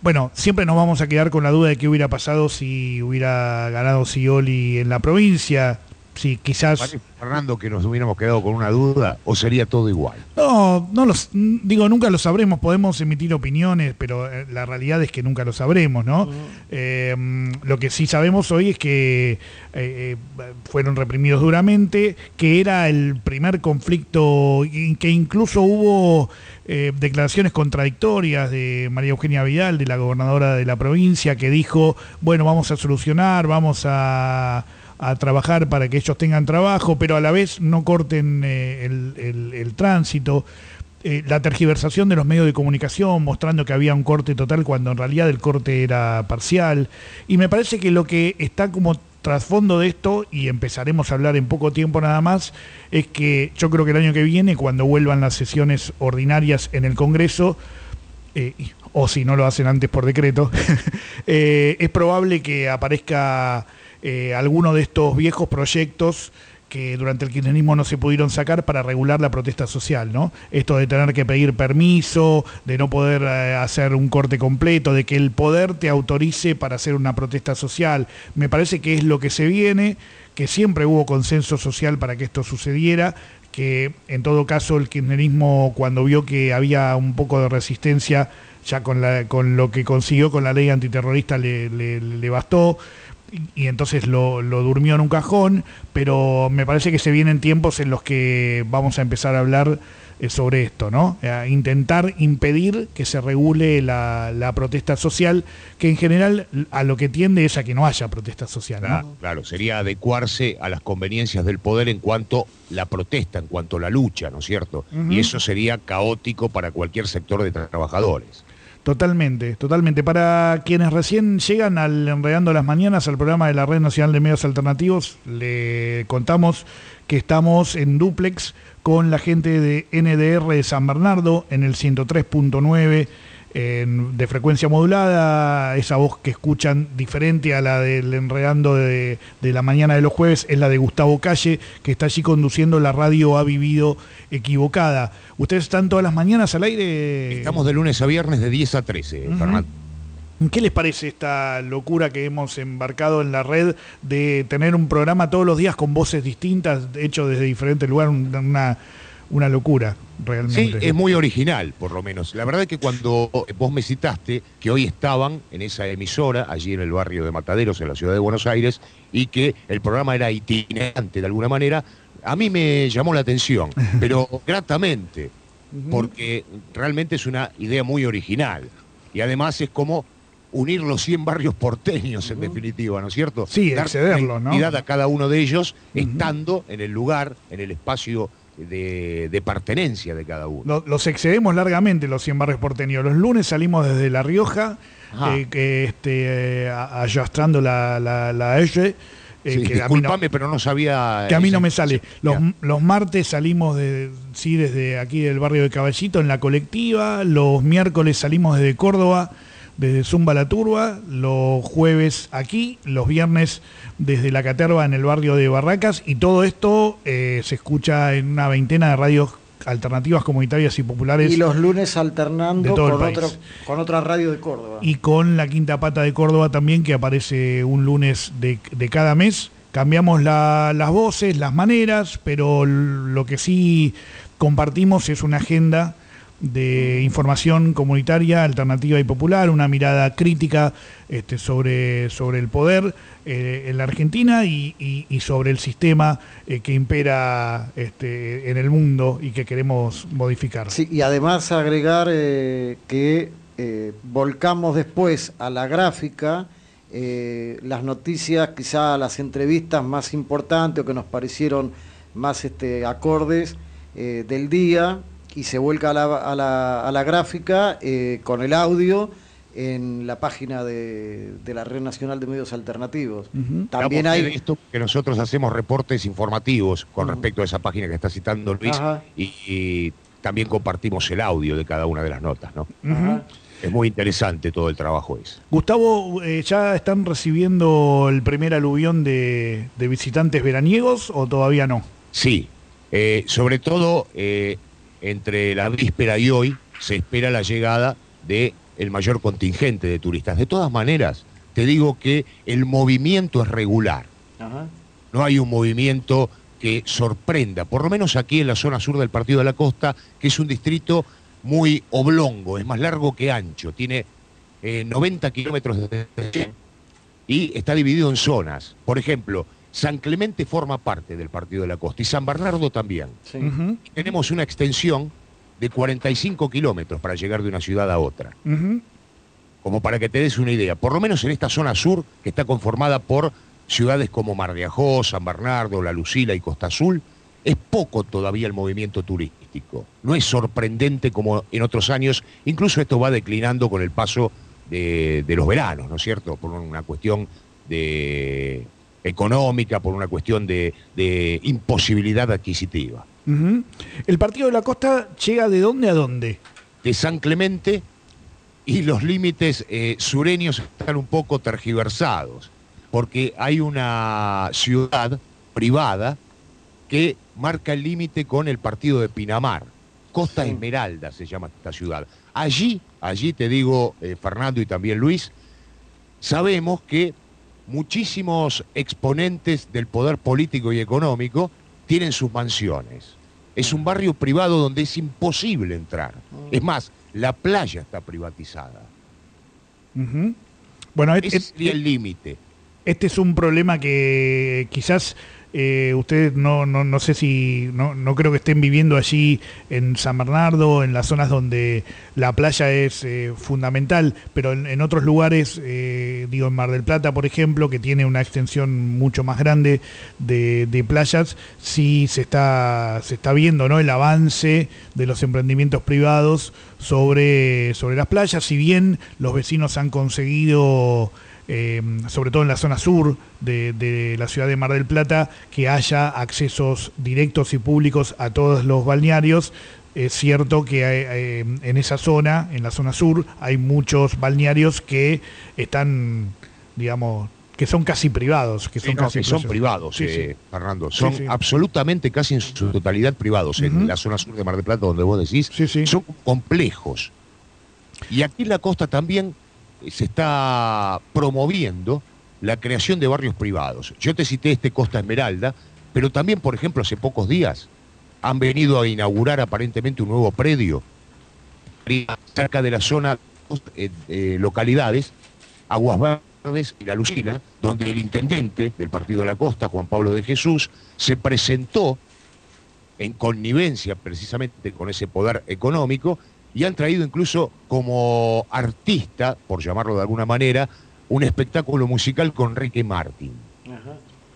bueno, siempre nos vamos a quedar con la duda de qué hubiera pasado si hubiera ganado Scioli en la provincia. Sí, quizás... ¿Parece, Fernando, que nos hubiéramos quedado con una duda o sería todo igual? No, no los, digo, nunca lo sabremos, podemos emitir opiniones, pero eh, la realidad es que nunca lo sabremos, ¿no? Uh-huh. eh, lo que sí sabemos hoy es que eh, fueron reprimidos duramente, que era el primer conflicto, y que incluso hubo eh, declaraciones contradictorias de María Eugenia Vidal, de la gobernadora de la provincia, que dijo, bueno, vamos a solucionar, vamos a... a trabajar para que ellos tengan trabajo, pero a la vez no corten eh, el, el, el tránsito. Eh, la tergiversación de los medios de comunicación mostrando que había un corte total cuando en realidad el corte era parcial. Y me parece que lo que está como trasfondo de esto, y empezaremos a hablar en poco tiempo nada más, es que yo creo que el año que viene, cuando vuelvan las sesiones ordinarias en el Congreso, eh, o si no lo hacen antes por decreto, eh, es probable que aparezca... Eh, algunos de estos viejos proyectos que durante el kirchnerismo no se pudieron sacar para regular la protesta social, ¿no? Esto de tener que pedir permiso, de no poder eh, hacer un corte completo, de que el poder te autorice para hacer una protesta social. Me parece que es lo que se viene, que siempre hubo consenso social para que esto sucediera, que en todo caso el kirchnerismo, cuando vio que había un poco de resistencia, ya con, la, con lo que consiguió con la ley antiterrorista le, le, le bastó, y entonces lo, lo durmió en un cajón, pero me parece que se vienen tiempos en los que vamos a empezar a hablar eh, sobre esto, ¿no? A intentar impedir que se regule la, la protesta social, que en general a lo que tiende es a que no haya protesta social, ¿no? Claro, claro, sería adecuarse a las conveniencias del poder en cuanto la protesta, en cuanto la lucha, ¿no es cierto? Uh-huh. Y eso sería caótico para cualquier sector de trabajadores. Totalmente, totalmente. Para quienes recién llegan al Enredando las Mañanas, al programa de la Red Nacional de Medios Alternativos, le contamos que estamos en dúplex con la gente de N D R de San Bernardo en el ciento tres punto nueve en, de frecuencia modulada. Esa voz que escuchan diferente a la del Enredando de, de la mañana de los jueves es la de Gustavo Calle, que está allí conduciendo La Radio Ha Vivido Equivocada. ¿Ustedes están todas las mañanas al aire? Estamos de lunes a viernes de diez a trece, uh-huh. Fernando. ¿Qué les parece esta locura que hemos embarcado en la red de tener un programa todos los días con voces distintas, hecho desde diferentes lugares? Una, una locura, realmente. Sí, es muy original, por lo menos. La verdad es que cuando vos me citaste que hoy estaban en esa emisora, allí en el barrio de Mataderos, en la ciudad de Buenos Aires, y que el programa era itinerante de alguna manera, a mí me llamó la atención, pero gratamente, porque realmente es una idea muy original. Y además es como unir los cien barrios porteños, en uh-huh. definitiva, ¿no es cierto? Sí, dar excederlo, ¿no? Identidad a cada uno de ellos, uh-huh. estando en el lugar, en el espacio de, de pertenencia de cada uno. Los, los excedemos largamente, los cien barrios porteños. Los lunes salimos desde La Rioja, eh, que, este, eh, ayastrando la, la, la R. Eh, sí, que disculpame, no, pero no sabía... Que a mí no me sale. Los, los martes salimos de, sí, desde aquí del barrio de Caballito en la colectiva. Los miércoles salimos desde Córdoba, desde Zumba La Turba. Los jueves aquí. Los viernes desde La Caterva en el barrio de Barracas. Y todo esto eh, se escucha en una veintena de radios alternativas, comunitarias y populares. Y los lunes alternando con, otro, con otra radio de Córdoba. Y con La Quinta Pata de Córdoba también, que aparece un lunes de, de cada mes. Cambiamos la, las voces, las maneras, pero lo que sí compartimos es una agenda de información comunitaria, alternativa y popular, una mirada crítica este, sobre, sobre el poder eh, en la Argentina y, y, y sobre el sistema eh, que impera este, en el mundo y que queremos modificar. Sí, y además agregar eh, que eh, volcamos después a la gráfica eh, las noticias, quizá las entrevistas más importantes o que nos parecieron más este, acordes eh, del día, y se vuelca a la, a la, a la gráfica eh, con el audio en la página de, de la Red Nacional de Medios Alternativos. Uh-huh. También hay esto que nosotros hacemos reportes informativos con uh-huh. respecto a esa página que está citando Luis, y, y también compartimos el audio de cada una de las notas, ¿no? Uh-huh. Es muy interesante todo el trabajo ese. Gustavo, eh, ¿ya están recibiendo el primer aluvión de, de visitantes veraniegos o todavía no? Sí, eh, sobre todo... Eh, entre la víspera y hoy se espera la llegada de el mayor contingente de turistas. De todas maneras, te digo que el movimiento es regular. Ajá. No hay un movimiento que sorprenda, por lo menos aquí en la zona sur del Partido de la Costa, que es un distrito muy oblongo, es más largo que ancho, tiene eh, noventa kilómetros de extensión y está dividido en zonas. Por ejemplo, San Clemente forma parte del Partido de la Costa y San Bernardo también. Sí. Ujú, Y tenemos una extensión de cuarenta y cinco kilómetros para llegar de una ciudad a otra. ujú. Como para que te des una idea, por lo menos en esta zona sur, que está conformada por ciudades como Mar de Ajó, San Bernardo, La Lucila y Costa Azul, es poco todavía el movimiento turístico. No es sorprendente como en otros años, incluso esto va declinando con el paso de, de los veranos, ¿no es cierto? Por una cuestión de económica, por una cuestión de, de imposibilidad adquisitiva. Ujú. ¿El Partido de la Costa llega de dónde a dónde? De San Clemente, y los límites eh, sureños están un poco tergiversados, porque hay una ciudad privada que marca el límite con el partido de Pinamar. Costa Esmeralda se llama esta ciudad. Allí, allí te digo, eh, Fernando y también Luis, sabemos que muchísimos exponentes del poder político y económico tienen sus mansiones. Es un barrio privado donde es imposible entrar. Es más, la playa está privatizada. Ujú. Bueno, et- Ese et- sería el límite. este es un problema que quizás eh, ustedes no, no, no sé si, no, no creo que estén viviendo allí en San Bernardo, en las zonas donde la playa es eh, fundamental, pero en, en otros lugares, eh, digo en Mar del Plata, por ejemplo, que tiene una extensión mucho más grande de, de playas, sí se está, se está viendo, ¿no?, el avance de los emprendimientos privados sobre, sobre las playas, si bien los vecinos han conseguido... Eh, sobre todo en la zona sur de, de la ciudad de Mar del Plata, que haya accesos directos y públicos a todos los balnearios. Es cierto que hay, eh, en esa zona, en la zona sur, hay muchos balnearios que están, digamos, que son casi privados. Que son, Sí, no, casi que son privados. privados, Sí, eh, sí. Fernando. Son Sí, sí. absolutamente casi en su totalidad privados. Ujú. En la zona sur de Mar del Plata, donde vos decís, son complejos. Y aquí en la costa también se está promoviendo la creación de barrios privados. Yo te cité este Costa Esmeralda, pero también, por ejemplo, hace pocos días han venido a inaugurar aparentemente un nuevo predio cerca de la zona, eh, eh, localidades, Aguas Verdes y La Lucila, donde el intendente del Partido de la Costa, Juan Pablo de Jesús, se presentó en connivencia precisamente con ese poder económico, y han traído incluso como artista, por llamarlo de alguna manera, un espectáculo musical con Ricky Martin. Ajá.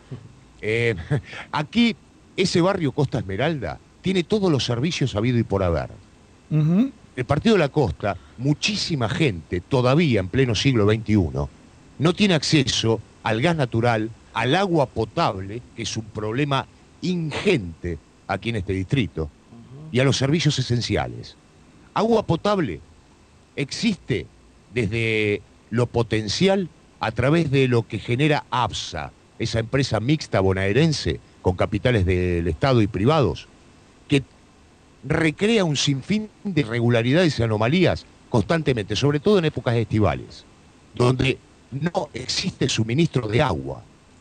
Eh, aquí, ese barrio Costa Esmeralda tiene todos los servicios habido y por haber. Ujú. El Partido de la Costa, muchísima gente, todavía en pleno siglo veintiuno, no tiene acceso al gas natural, al agua potable, que es un problema ingente aquí en este distrito, y a los servicios esenciales. Agua potable existe desde lo potencial a través de lo que genera ABSA, esa empresa mixta bonaerense con capitales del Estado y privados, que recrea un sinfín de irregularidades y anomalías constantemente, sobre todo en épocas estivales, donde no existe suministro de agua.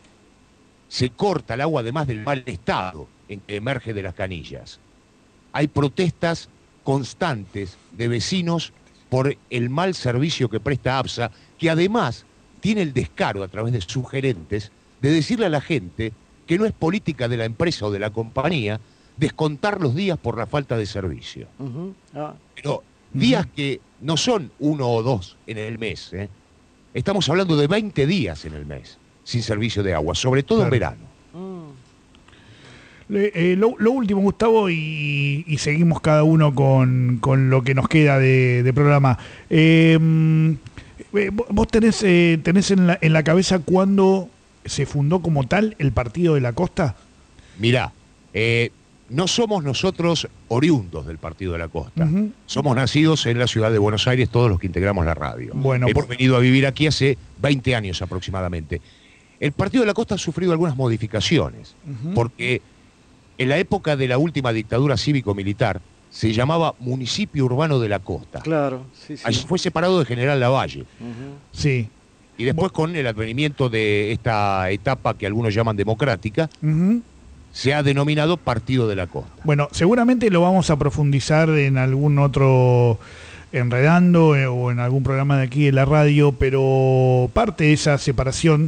Se corta el agua además del mal estado en que emerge de las canillas. Hay protestas constantes de vecinos por el mal servicio que presta ABSA, que además tiene el descaro a través de sus gerentes de decirle a la gente que no es política de la empresa o de la compañía descontar los días por la falta de servicio. Ujú. Ah. Pero días que no son uno o dos en el mes, ¿eh? Estamos hablando de veinte días en el mes sin servicio de agua, sobre todo en verano. Le- eh, lo, lo último, Gustavo, y, y seguimos cada uno con, con lo que nos queda de, de programa. Eh, mm, eh, vo- ¿Vos tenés, eh, tenés en, la, en la cabeza cuándo se fundó como tal el Partido de la Costa? Mirá, eh, no somos nosotros oriundos del Partido de la Costa. Ujú. Somos nacidos en la ciudad de Buenos Aires, todos los que integramos la radio. Bueno, Hemos por- venido a vivir aquí hace veinte años aproximadamente. El Partido de la Costa ha sufrido algunas modificaciones, Ujú. porque en la época de la última dictadura cívico-militar se llamaba Municipio Urbano de la Costa. Claro, sí, sí. Allí fue separado de General Lavalle. Ujú. Sí. Y después, con el advenimiento de esta etapa que algunos llaman democrática, Ujú. se ha denominado Partido de la Costa. Bueno, seguramente lo vamos a profundizar en algún otro Enredando eh, o en algún programa de aquí de la radio, pero parte de esa separación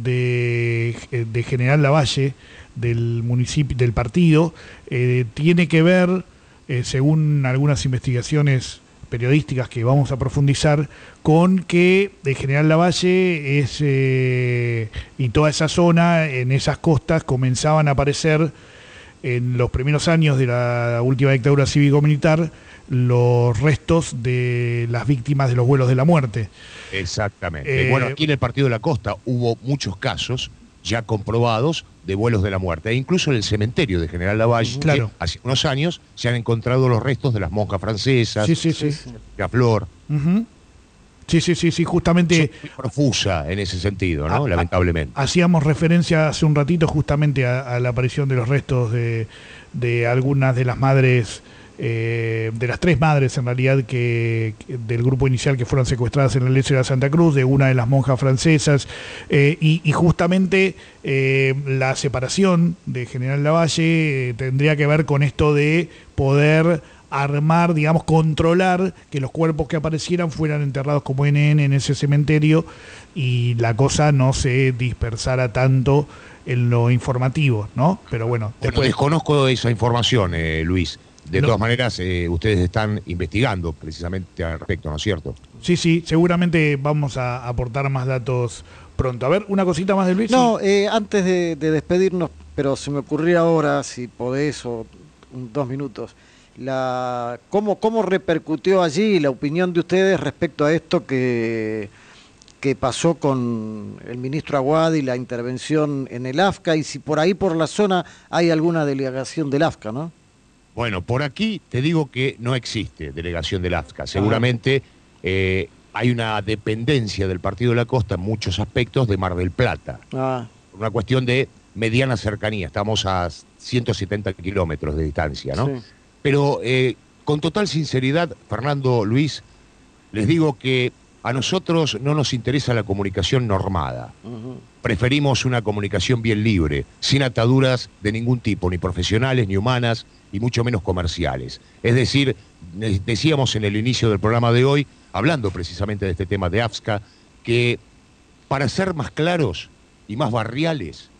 de, de General Lavalle del municipio, del partido, eh, tiene que ver, eh, según algunas investigaciones periodísticas que vamos a profundizar, con que de General Lavalle es eh, y toda esa zona, en esas costas, comenzaban a aparecer en los primeros años de la última dictadura cívico-militar los restos de las víctimas de los vuelos de la muerte. Exactamente. Eh, bueno, aquí en el Partido de la Costa hubo muchos casos ya comprobados de vuelos de la muerte. E incluso en el cementerio de General Lavalle, Claro. hace unos años, se han encontrado los restos de las monjas francesas, Sí, sí, sí. la Flor. Ujú. Sí, sí, sí, sí, justamente Muy profusa en ese sentido, ¿no? Ah, Lamentablemente. hacíamos referencia hace un ratito justamente a, a la aparición de los restos de, de algunas de las madres, eh, de las tres madres en realidad que, que del grupo inicial que fueron secuestradas en la iglesia de la Santa Cruz, de una de las monjas francesas, eh, y, y justamente eh, la separación de General Lavalle eh, tendría que ver con esto de poder armar, digamos, controlar que los cuerpos que aparecieran fueran enterrados como N N en ese cementerio y la cosa no se dispersara tanto en lo informativo, ¿no? Pero bueno, Bueno, después... desconozco esa información, eh, Luis. De No. todas maneras, eh, ustedes están investigando precisamente al respecto, ¿no es cierto? Sí, sí, seguramente vamos a aportar más datos pronto. A ver, una cosita más de Luis. No, eh, antes de, de despedirnos, pero se me ocurría ahora, si podés, o un- dos minutos, la cómo, cómo repercutió allí la opinión de ustedes respecto a esto que, que pasó con el ministro Aguad y la intervención en el A F C A, y si por ahí, por la zona, hay alguna delegación del A F C A, ¿no? Bueno, por aquí te digo que no existe delegación del A F C A. Seguramente eh, hay una dependencia del Partido de la Costa en muchos aspectos de Mar del Plata. Ah, Una cuestión de mediana cercanía. Estamos a ciento setenta kilómetros de distancia, ¿no? sí. Pero eh, con total sinceridad, Fernando, Luis, les digo que a nosotros no nos interesa la comunicación normada. Ujú. Preferimos una comunicación bien libre, sin ataduras de ningún tipo, ni profesionales, ni humanas, y mucho menos comerciales. Es decir, ne- decíamos en el inicio del programa de hoy, hablando precisamente de este tema de A F S C A, que para ser más claros y más barriales,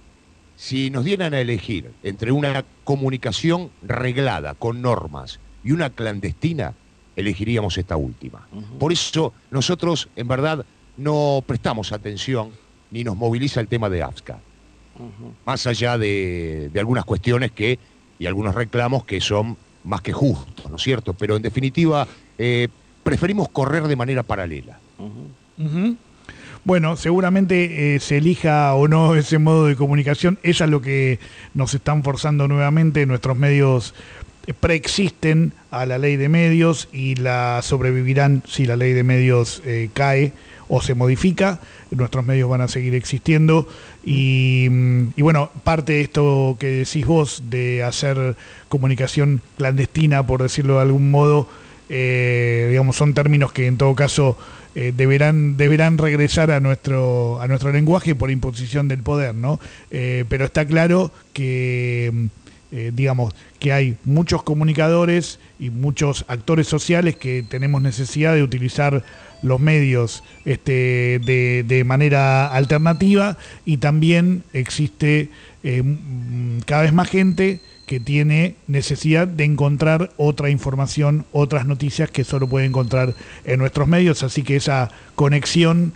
si nos dieran a elegir entre una comunicación reglada, con normas, y una clandestina, elegiríamos esta última. Por eso nosotros, en verdad, no prestamos atención ni nos moviliza el tema de A F S C A. Ujú. Más allá de, de algunas cuestiones que y algunos reclamos que son más que justos, ¿no es cierto? Pero en definitiva, eh, preferimos correr de manera paralela. Ujú. Ujú. Bueno, seguramente eh, se elija o no ese modo de comunicación. Eso es lo que nos están forzando nuevamente. Nuestros medios eh, preexisten a la ley de medios y la sobrevivirán si la ley de medios eh, cae o se modifica. Nuestros medios van a seguir existiendo y, mm, y bueno, parte de esto que decís vos de hacer comunicación clandestina, por decirlo de algún modo, eh, digamos, son términos que en todo caso eh, deberán deberán regresar a nuestro a nuestro lenguaje por imposición del poder, ¿no? Eh, pero está claro que mm, eh, digamos que hay muchos comunicadores y muchos actores sociales que tenemos necesidad de utilizar los medios este, de, de manera alternativa, y también existe eh, mm, cada vez más gente que tiene necesidad de encontrar otra información, otras noticias que solo puede encontrar en nuestros medios, así que esa conexión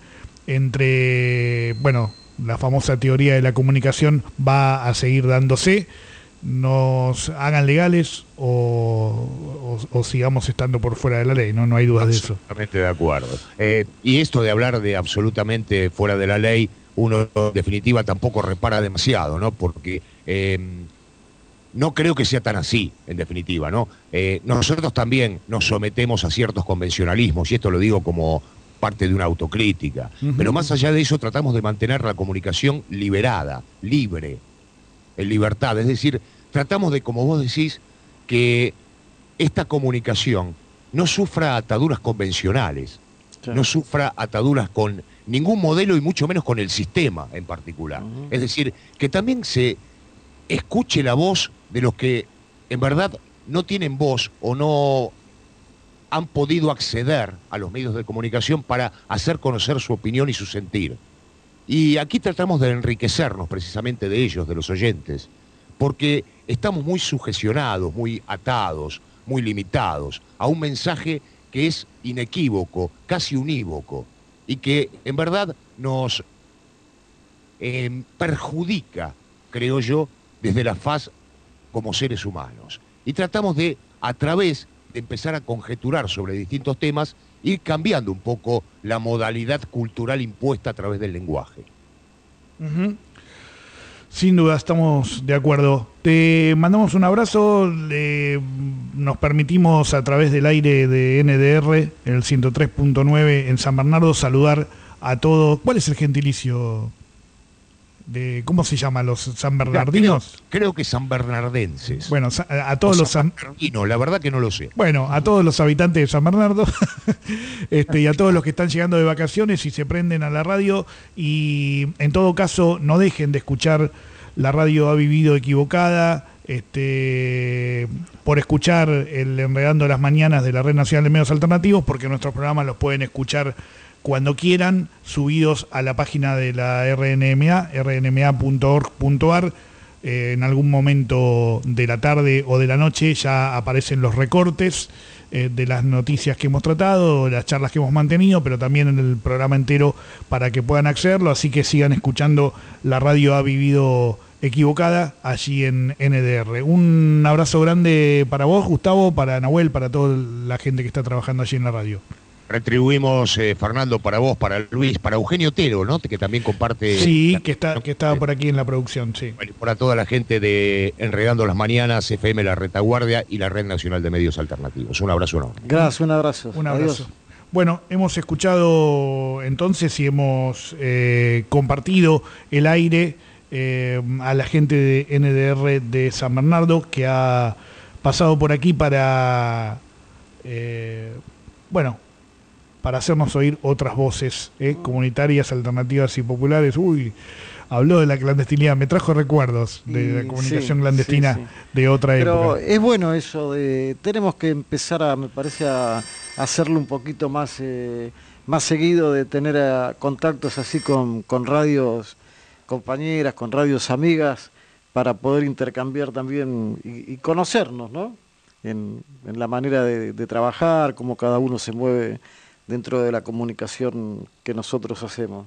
entre, bueno, la famosa teoría de la comunicación va a seguir dándose, nos hagan legales o, o, o sigamos estando por fuera de la ley, no, no hay dudas de eso. Absolutamente de acuerdo. Eh, y esto de hablar de absolutamente fuera de la ley, uno en definitiva tampoco repara demasiado, ¿no? Porque eh, no creo que sea tan así, en definitiva, ¿no? Eh, nosotros también nos sometemos a ciertos convencionalismos, y esto lo digo como parte de una autocrítica. Ujú. Pero más allá de eso, tratamos de mantener la comunicación liberada, libre, en libertad. Es decir, tratamos de, como vos decís, que esta comunicación no sufra ataduras convencionales, Claro. no sufra ataduras con ningún modelo y mucho menos con el sistema en particular. Ujú. Es decir, que también se escuche la voz de los que en verdad no tienen voz o no han podido acceder a los medios de comunicación para hacer conocer su opinión y su sentir. Y aquí tratamos de enriquecernos precisamente de ellos, de los oyentes, porque estamos muy sugestionados, muy atados, muy limitados a un mensaje que es inequívoco, casi unívoco, y que en verdad nos eh, perjudica, creo yo, desde la faz como seres humanos. Y tratamos de, a través de empezar a conjeturar sobre distintos temas, ir cambiando un poco la modalidad cultural impuesta a través del lenguaje. Ujú. Sin duda, estamos de acuerdo. Te mandamos un abrazo. Le, nos permitimos a través del aire de N D R, el ciento tres punto nueve en San Bernardo, saludar a todos. ¿Cuál es el gentilicio? De, ¿Cómo se llama? ¿Los San Bernardinos? Creo, creo que san bernardenses. Bueno, a, a todos o los San Bernardinos, la verdad que no lo sé. Bueno, a todos los habitantes de San Bernardo este, y a todos los que están llegando de vacaciones y se prenden a la radio, y en todo caso no dejen de escuchar la radio Ha Vivido Equivocada, este, por escuchar el Enredando las Mañanas de la Red Nacional de Medios Alternativos, porque nuestros programas los pueden escuchar cuando quieran, subidos a la página de la R N M A, r n m a punto org punto a r. Eh, en algún momento de la tarde o de la noche ya aparecen los recortes eh, de las noticias que hemos tratado, las charlas que hemos mantenido, pero también en el programa entero para que puedan accederlo. Así que sigan escuchando la radio Ha Vivido Equivocada allí en N D R. Un abrazo grande para vos, Gustavo, para Nahuel, para toda la gente que está trabajando allí en la radio. Retribuimos, eh, Fernando, para vos, para Luis, para Eugenio Otero, ¿no? Que también comparte... Sí, que está que estaba por aquí en la producción, sí. Bueno, para toda la gente de Enredando las Mañanas, F M La Retaguardia y la Red Nacional de Medios Alternativos. Un abrazo enorme. Gracias, un abrazo. Un abrazo. Adiós. Bueno, hemos escuchado entonces y hemos eh, compartido el aire eh, a la gente de N D R de San Bernardo, que ha pasado por aquí para... Eh, bueno... para hacernos oír otras voces eh, comunitarias, alternativas y populares. Uy, habló de la clandestinidad, me trajo recuerdos de Y, la comunicación sí, clandestina sí, sí. de otra Pero época. es bueno eso de... Tenemos que empezar a, me parece, a hacerlo un poquito más, eh, más seguido, de tener a, contactos así con, con radios compañeras, con radios amigas, para poder intercambiar también y, y conocernos, ¿no? En, en la manera de, de trabajar, cómo cada uno se mueve dentro de la comunicación que nosotros hacemos.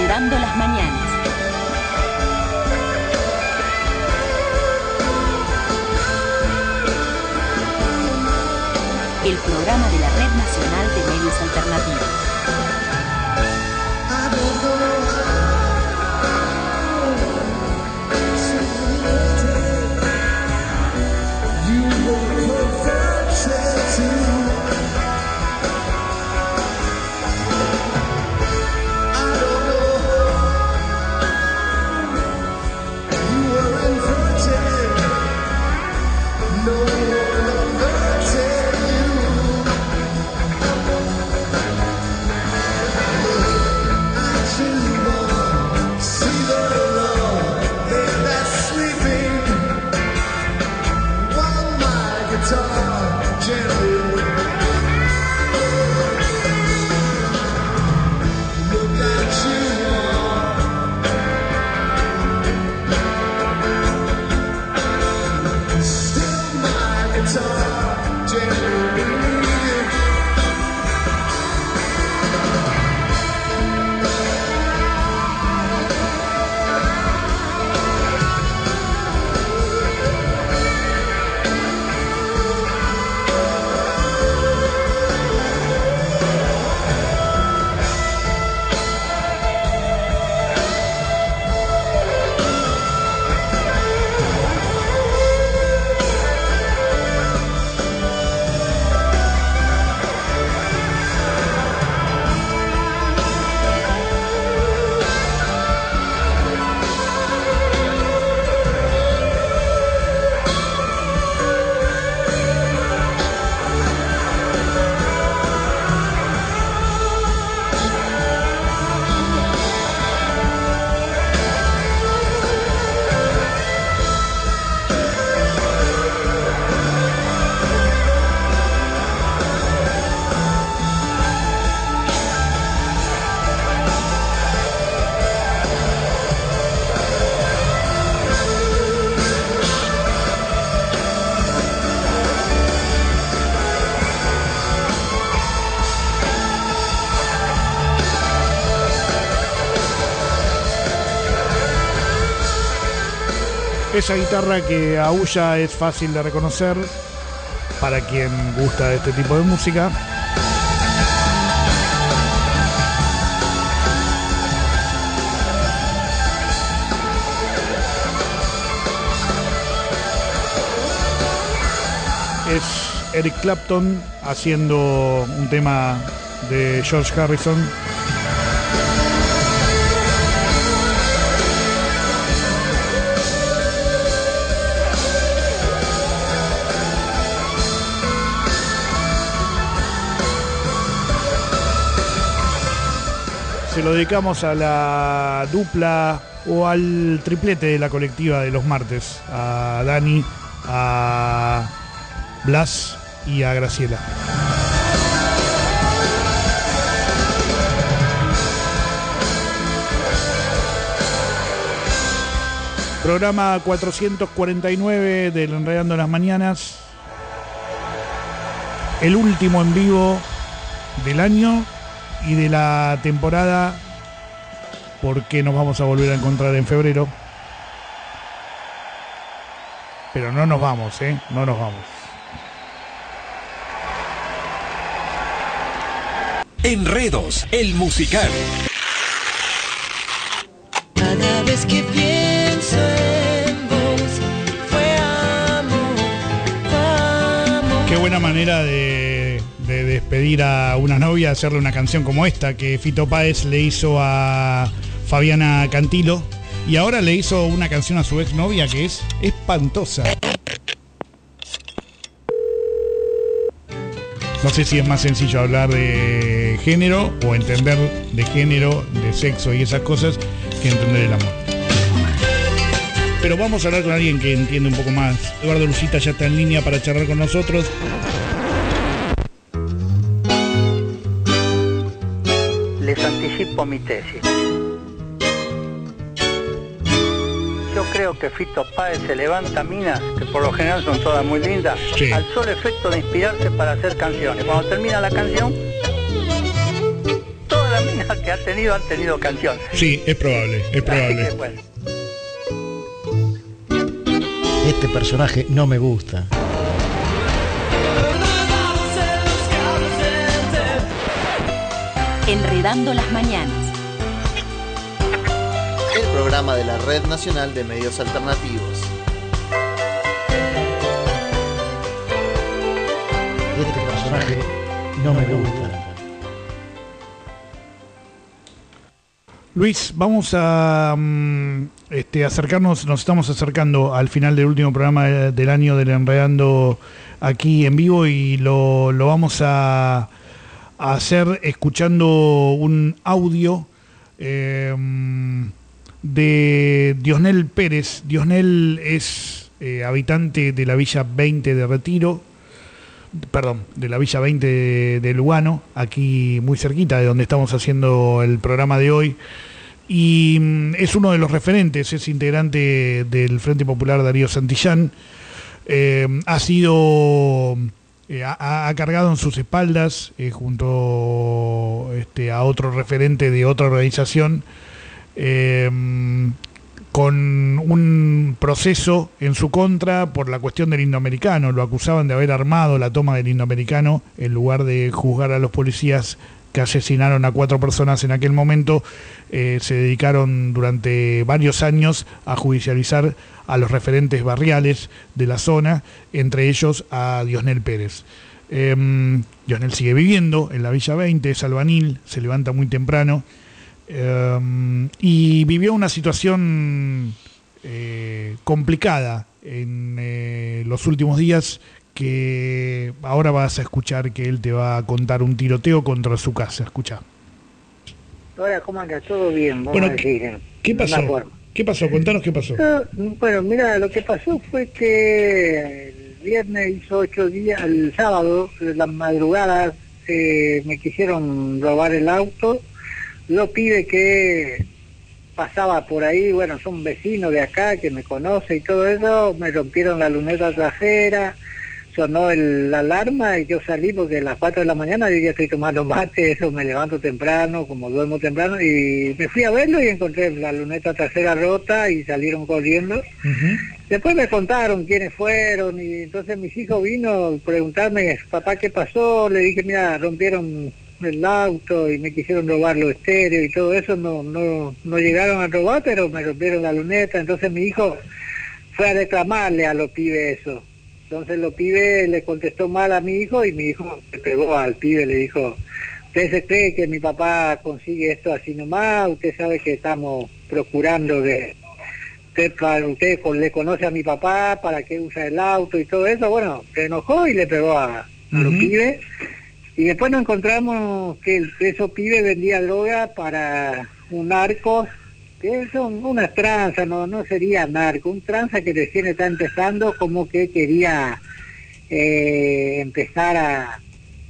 Enredando las mañanas. El programa de la Red Nacional de Medios Alternativos. Esa guitarra que aúlla es fácil de reconocer para quien gusta de este tipo de música. Es Eric Clapton haciendo un tema de George Harrison. Se lo dedicamos a la dupla o al triplete de la colectiva de los martes, a Dani, a Blas y a Graciela. Programa cuatrocientos cuarenta y nueve del Enredando las Mañanas, el último en vivo del año y de la temporada, porque nos vamos a volver a encontrar en febrero. Pero no nos vamos, ¿eh? No nos vamos. Enredos, el musical. Cada vez que pienso en vos, fue amor, amor. Qué buena manera de, de despedir a una novia, hacerle una canción como esta que Fito Páez le hizo a Fabiana Cantilo, y ahora le hizo una canción a su exnovia que es espantosa. No sé si es más sencillo hablar de género o entender de género, de sexo y esas cosas que entender el amor. Pero vamos a hablar con alguien que entiende un poco más. Eduardo Lucita ya está en línea para charlar con nosotros. Les anticipo mi tesis. Yo creo que Fito Páez se levanta minas, que por lo general son todas muy lindas, sí, al solo efecto de inspirarse para hacer canciones. Cuando termina la canción, todas las minas que que han tenido, han tenido canción. Sí, es probable, es probable. Así que, bueno. Este personaje no me gusta. Enredando las mañanas. El programa de la Red Nacional de Medios Alternativos. Este personaje no me gusta. Luis, vamos a um, este, acercarnos, nos estamos acercando al final del último programa de, del año del Enredando aquí en vivo y lo, lo vamos a, a hacer escuchando un audio eh, de Diosnel Pérez. Diosnel es eh, habitante de la Villa veinte de Retiro, perdón, de la Villa veinte de, de Lugano, aquí muy cerquita de donde estamos haciendo el programa de hoy, y mm, es uno de los referentes, es integrante del Frente Popular Darío Santillán, eh, ha sido, eh, ha, ha cargado en sus espaldas, eh, junto este, a otro referente de otra organización, eh, con un proceso en su contra por la cuestión del indoamericano. Lo acusaban de haber armado la toma del indoamericano en lugar de juzgar a los policías que asesinaron a cuatro personas en aquel momento. Eh, se dedicaron durante varios años a judicializar a los referentes barriales de la zona, entre ellos a Diosnel Pérez. Eh, Diosnel sigue viviendo en la Villa veinte, es albanil, se levanta muy temprano, Um, y vivió una situación eh, complicada en eh, los últimos días, que ahora vas a escuchar que él te va a contar un tiroteo contra su casa. Escucha. Hola, ¿cómo anda? ¿Todo bien? Bueno, a decir, ¿qué pasó? ¿Qué pasó? Contanos qué pasó. No, bueno, mira, lo que pasó fue que el viernes hizo ocho días, el sábado, las madrugadas, eh, me quisieron robar el auto. Los pibes que pasaba por ahí, bueno, son vecinos de acá que me conocen y todo eso, me rompieron la luneta trasera, sonó el, la alarma y yo salí porque a las cuatro de la mañana yo ya estoy tomando mate, eso me levanto temprano, como duermo temprano, y me fui a verlo y encontré la luneta trasera rota y salieron corriendo. Uh-huh. Después me contaron quiénes fueron y entonces mis hijos vino a preguntarme, papá, ¿qué pasó? Le dije, mira, rompieron el auto y me quisieron robar los estéreos y todo eso, no no no llegaron a robar, pero me rompieron la luneta. Entonces mi hijo fue a reclamarle a los pibes eso. Entonces los pibes le contestó mal a mi hijo y mi hijo le pegó al pibe, le dijo, ¿usted se cree que mi papá consigue esto así nomás? Usted sabe que estamos procurando de... Usted, para usted le conoce a mi papá, ¿para qué usa el auto y todo eso? Bueno, se enojó y le pegó a, a uh-huh. los pibes. Y después nos encontramos que el esos pibes vendía droga para un narco, que son unas tranzas, no no sería narco, un tranza que recién está empezando, como que quería eh, empezar a,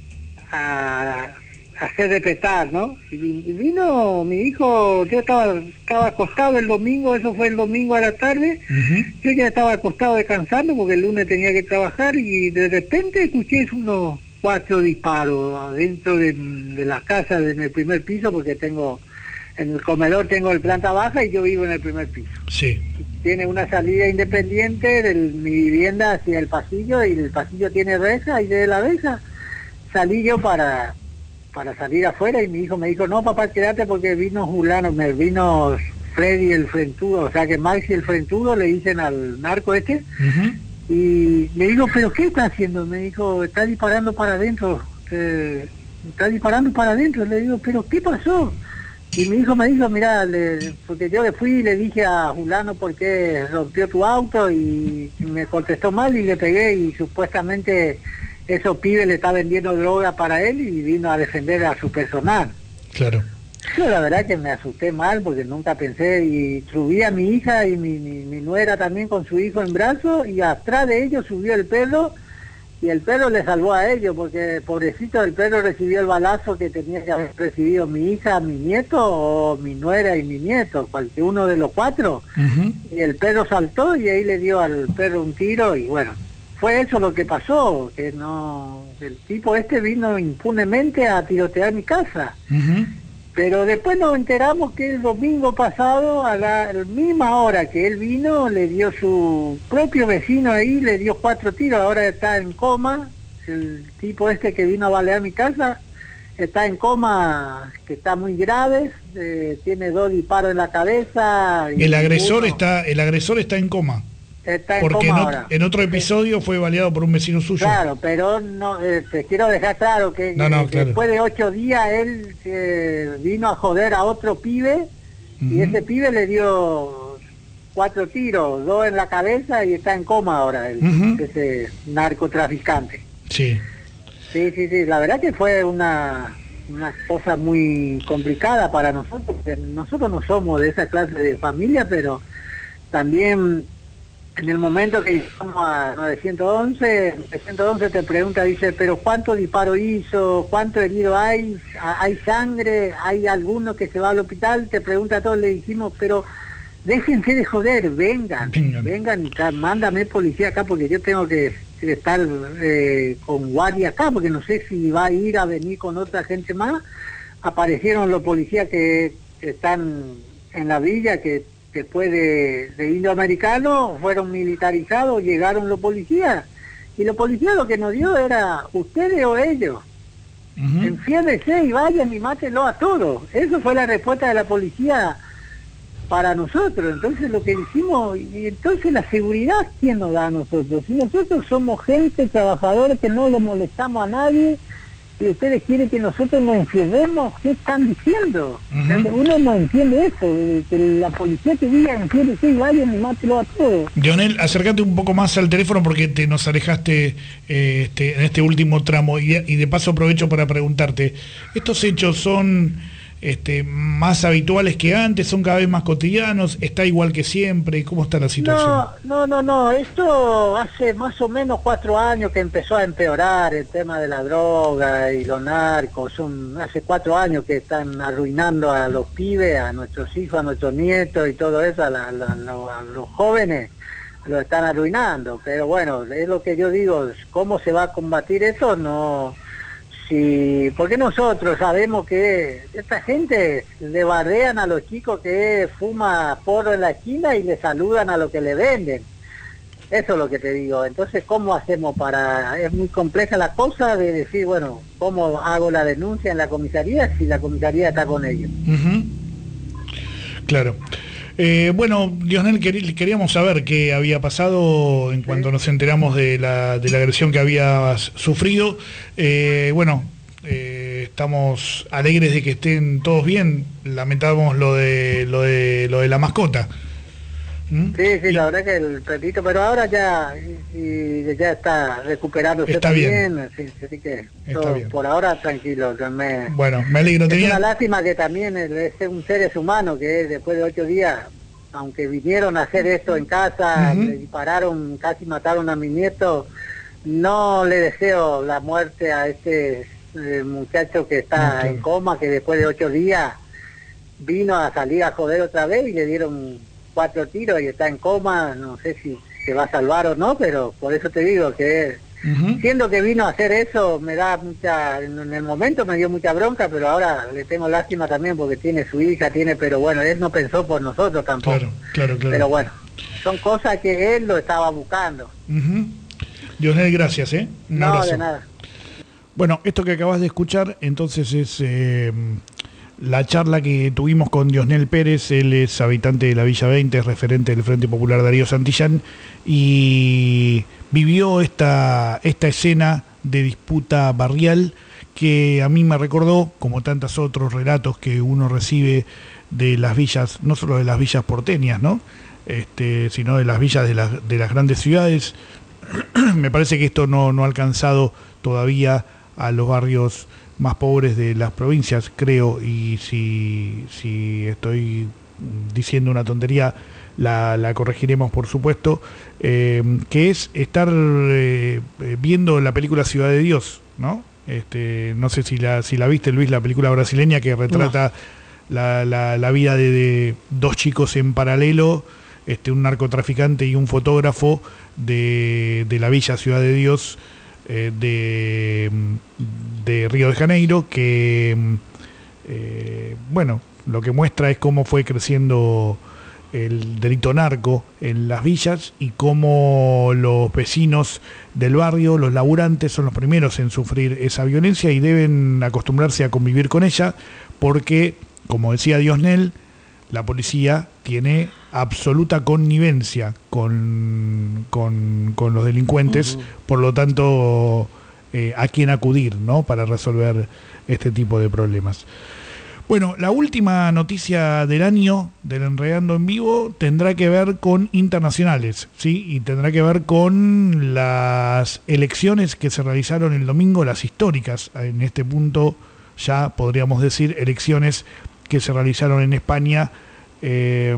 a, a hacer respetar, ¿no? Y, y vino mi hijo, yo estaba, estaba acostado el domingo, eso fue el domingo a la tarde, uh-huh. yo ya estaba acostado descansando porque el lunes tenía que trabajar y de repente escuché unos cuatro disparos adentro de, de las casas en el primer piso, porque tengo en el comedor tengo el planta baja y yo vivo en el primer piso. Sí. Tiene una salida independiente de mi vivienda hacia el pasillo y el pasillo tiene reja y de la reja salí yo para para salir afuera y mi hijo me dijo, no papá, quédate porque vino Julano, me vino Freddy el Frentudo, o sea que Maxi el Frentudo le dicen al narco este. Uh-huh. Y le digo, ¿pero qué está haciendo? Me dijo, está disparando para adentro, eh, está disparando para adentro. Le digo, ¿pero qué pasó? Y mi hijo me dijo, mirá, le, porque yo le fui y le dije a Julano por qué rompió tu auto y me contestó mal y le pegué y supuestamente esos pibes le está vendiendo droga para él y vino a defender a su personal. Claro. Yo la verdad que me asusté mal porque nunca pensé y subí a mi hija y mi, mi, mi nuera también con su hijo en brazos y atrás de ellos subió el perro y el perro le salvó a ellos porque pobrecito el perro recibió el balazo que tenía que haber recibido mi hija, mi nieto o mi nuera y mi nieto, cualquier uno de los cuatro. Uh-huh. Y el perro saltó y ahí le dio al perro un tiro y bueno, fue eso lo que pasó, que no, el tipo este vino impunemente a tirotear mi casa. Uh-huh. Pero después nos enteramos que el domingo pasado, a la, la misma hora que él vino, le dio su propio vecino ahí, le dio cuatro tiros, ahora está en coma. El tipo este que vino a balear mi casa está en coma, que está muy grave, eh, tiene dos disparos en la cabeza. Y el agresor uno, está, el agresor está en coma. Está en Porque coma en, ahora. en otro episodio fue baleado por un vecino suyo. Claro, pero no, eh, te quiero dejar claro que no, no, eh, claro. después de ocho días él eh, vino a joder a otro pibe, uh-huh. y ese pibe le dio cuatro tiros, dos en la cabeza y está en coma ahora, el, uh-huh. ese narcotraficante. Sí. Sí, sí, sí, la verdad que fue una, una cosa muy complicada para nosotros, porque nosotros no somos de esa clase de familia, pero también en el momento que llegamos a novecientos once, novecientos once te pregunta, dice, pero ¿cuánto disparo hizo? ¿Cuánto herido hay? ¿Hay sangre? ¿Hay alguno que se va al hospital? Te pregunta a todos, le dijimos, pero déjense de joder, vengan, vengan, vengan y mándame policía acá porque yo tengo que estar eh, con guardia acá, porque no sé si va a ir a venir con otra gente más. Aparecieron los policías que están en la villa, que después de, de indoamericanos fueron militarizados, llegaron los policías, y los policías lo que nos dio era ustedes o ellos. Uh-huh. Enfiérdese y vayan y mátenlo a todos. Eso fue la respuesta de la policía para nosotros. Entonces lo que hicimos, y entonces la seguridad, ¿quién nos da a nosotros? Si nosotros somos gente, trabajadores, que no le molestamos a nadie, y ustedes quieren que nosotros nos enfierdemos, ¿qué están diciendo? Uh-huh. Uno no entiende eso, que la policía te diga enfiérdese y vayan y mátelo a todos. Lionel, acércate un poco más al teléfono porque te nos alejaste eh, este, en este último tramo, y, y de paso aprovecho para preguntarte, ¿estos hechos son este, más habituales que antes, son cada vez más cotidianos, está igual que siempre? ¿Cómo está la situación? No, no, no, no, esto hace más o menos cuatro años que empezó a empeorar el tema de la droga y los narcos. Son hace cuatro años que están arruinando a los pibes, a nuestros hijos, a nuestros nietos y todo eso, a, la, la, la, a los jóvenes lo están arruinando. Pero bueno, es lo que yo digo, ¿cómo se va a combatir eso? No... Sí, porque nosotros sabemos que esta gente le bardean a los chicos que fuma porro en la esquina y le saludan a lo que le venden. Eso es lo que te digo. Entonces, ¿cómo hacemos para...? Es muy compleja la cosa de decir, bueno, ¿cómo hago la denuncia en la comisaría si la comisaría está con ellos? Uh-huh. Claro. Eh, bueno, Lionel, queríamos saber qué había pasado en cuanto sí. nos enteramos de la, de la agresión que habías sufrido. Eh, bueno, eh, estamos alegres de que estén todos bien. Lamentamos lo de lo de lo de la mascota. ¿Mm? Sí, sí, la verdad que el perrito, pero ahora ya y ya está recuperándose está también, bien. Así, así que todo, por ahora tranquilo. Me, bueno, me alegro. Es tenía... una lástima que también es un ser humano que después de ocho días, aunque vinieron a hacer esto en casa, uh-huh. le dispararon, casi mataron a mi nieto, no le deseo la muerte a este eh, muchacho que está okay. en coma, que después de ocho días vino a salir a joder otra vez y le dieron cuatro tiros y está en coma. No sé si se va a salvar o no, pero por eso te digo que uh-huh. siendo que vino a hacer eso me da mucha, en el momento me dio mucha bronca, pero ahora le tengo lástima también porque tiene su hija, tiene, pero bueno, él no pensó por nosotros tampoco. Claro, claro, claro. Pero bueno, son cosas que él lo estaba buscando. Uh-huh. Lionel, gracias, ¿eh? Un no, abrazo. de nada. Bueno, esto que acabas de escuchar entonces es eh, la charla que tuvimos con Lionel Pérez. Él es habitante de la Villa veinte, es referente del Frente Popular Darío Santillán, y vivió esta, esta escena de disputa barrial que a mí me recordó, como tantos otros relatos que uno recibe de las villas, no solo de las villas porteñas, ¿no? Este, sino de las villas de, la, de las grandes ciudades. Me parece que esto no, no ha alcanzado todavía a los barrios más pobres de las provincias, creo, y si, si estoy diciendo una tontería, la, la corregiremos, por supuesto, eh, que es estar eh, viendo la película Ciudad de Dios, ¿no? Este, no sé si la, si la viste, Luis, la película brasileña que retrata no. la, la, la vida de, de dos chicos en paralelo, este, un narcotraficante y un fotógrafo de, de la villa Ciudad de Dios, eh, de, de Río de Janeiro, que eh, bueno, lo que muestra es cómo fue creciendo el delito narco en las villas y cómo los vecinos del barrio, los laburantes, son los primeros en sufrir esa violencia y deben acostumbrarse a convivir con ella porque, como decía Diosnel, la policía tiene absoluta connivencia con, con, con los delincuentes, uh-huh. por lo tanto, eh, a quién acudir, ¿no?, para resolver este tipo de problemas. Bueno, la última noticia del año del Enredando en Vivo tendrá que ver con internacionales, ¿sí? Y tendrá que ver con las elecciones que se realizaron el domingo, las históricas, en este punto ya podríamos decir elecciones que se realizaron en España, eh,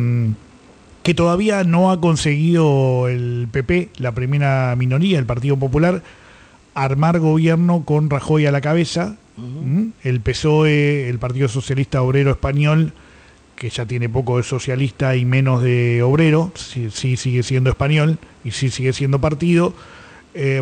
que todavía no ha conseguido el P P, la primera minoría, el Partido Popular, armar gobierno con Rajoy a la cabeza. Uh-huh. El P S O E, el Partido Socialista Obrero Español, que ya tiene poco de socialista y menos de obrero, sí, sí sigue siendo español y sí sigue siendo partido, eh,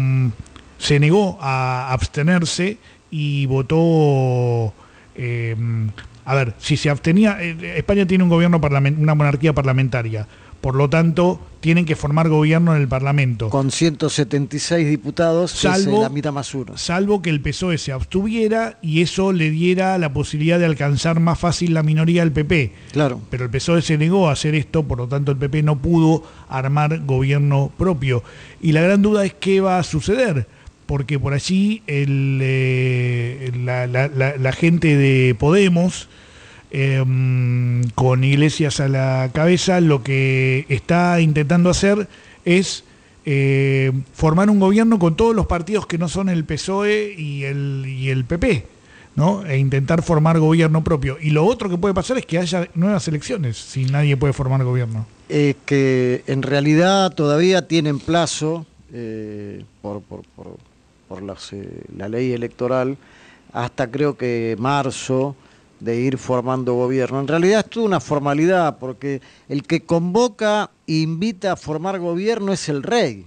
se negó a abstenerse y votó, eh, a ver, si se abstenía, eh, España tiene un gobierno parlament- una monarquía parlamentaria, por lo tanto tienen que formar gobierno en el Parlamento. Con ciento setenta y seis diputados, salvo, es la mitad más uno. Salvo que el P S O E se abstuviera y eso le diera la posibilidad de alcanzar más fácil la minoría al P P. Claro. Pero el P S O E se negó a hacer esto, por lo tanto el P P no pudo armar gobierno propio. Y la gran duda es qué va a suceder, porque por allí el, eh, la, la, la, la gente de Podemos, Eh, con Iglesias a la cabeza, lo que está intentando hacer es eh, formar un gobierno con todos los partidos que no son el P S O E y el, y el P P, ¿no? E intentar formar gobierno propio. Y lo otro que puede pasar es que haya nuevas elecciones, si nadie puede formar gobierno. Es que en realidad todavía tienen plazo eh, por, por, por, por las, eh, la ley electoral hasta creo que marzo, de ir formando gobierno. En realidad es toda una formalidad, porque el que convoca e invita a formar gobierno es el rey.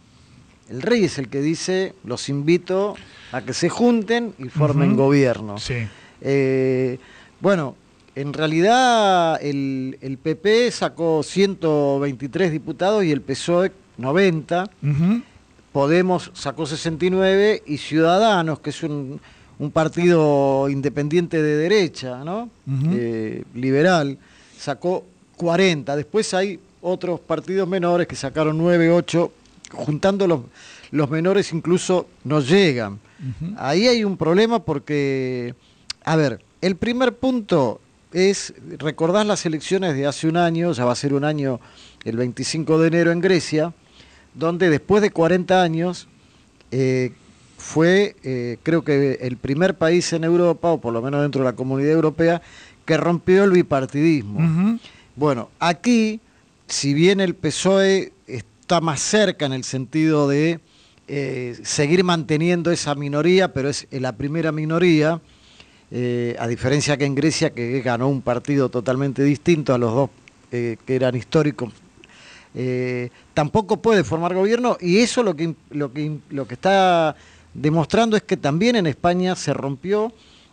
El rey es el que dice, los invito a que se junten y formen uh-huh. gobierno. Sí. Eh, bueno, en realidad el, el P P sacó ciento veintitrés diputados y el P S O E noventa. Uh-huh. Podemos sacó sesenta y nueve y Ciudadanos, que es un... un partido independiente de derecha, ¿no? Uh-huh. eh, liberal, sacó cuarenta. Después hay otros partidos menores que sacaron nueve, ocho, juntando los, los menores incluso no llegan. Uh-huh. Ahí hay un problema porque, a ver, el primer punto es, recordás las elecciones de hace un año, ya va a ser un año el veinticinco de enero en Grecia, donde después de cuarenta años, eh, fue, eh, creo que el primer país en Europa, o por lo menos dentro de la Comunidad Europea, que rompió el bipartidismo. Uh-huh. Bueno, aquí, si bien el P S O E está más cerca en el sentido de eh, seguir manteniendo esa minoría, pero es la primera minoría, eh, a diferencia que en Grecia, que ganó un partido totalmente distinto a los dos eh, que eran históricos, eh, tampoco puede formar gobierno, y eso lo que, lo que, lo que está demostrando es que también en España se rompió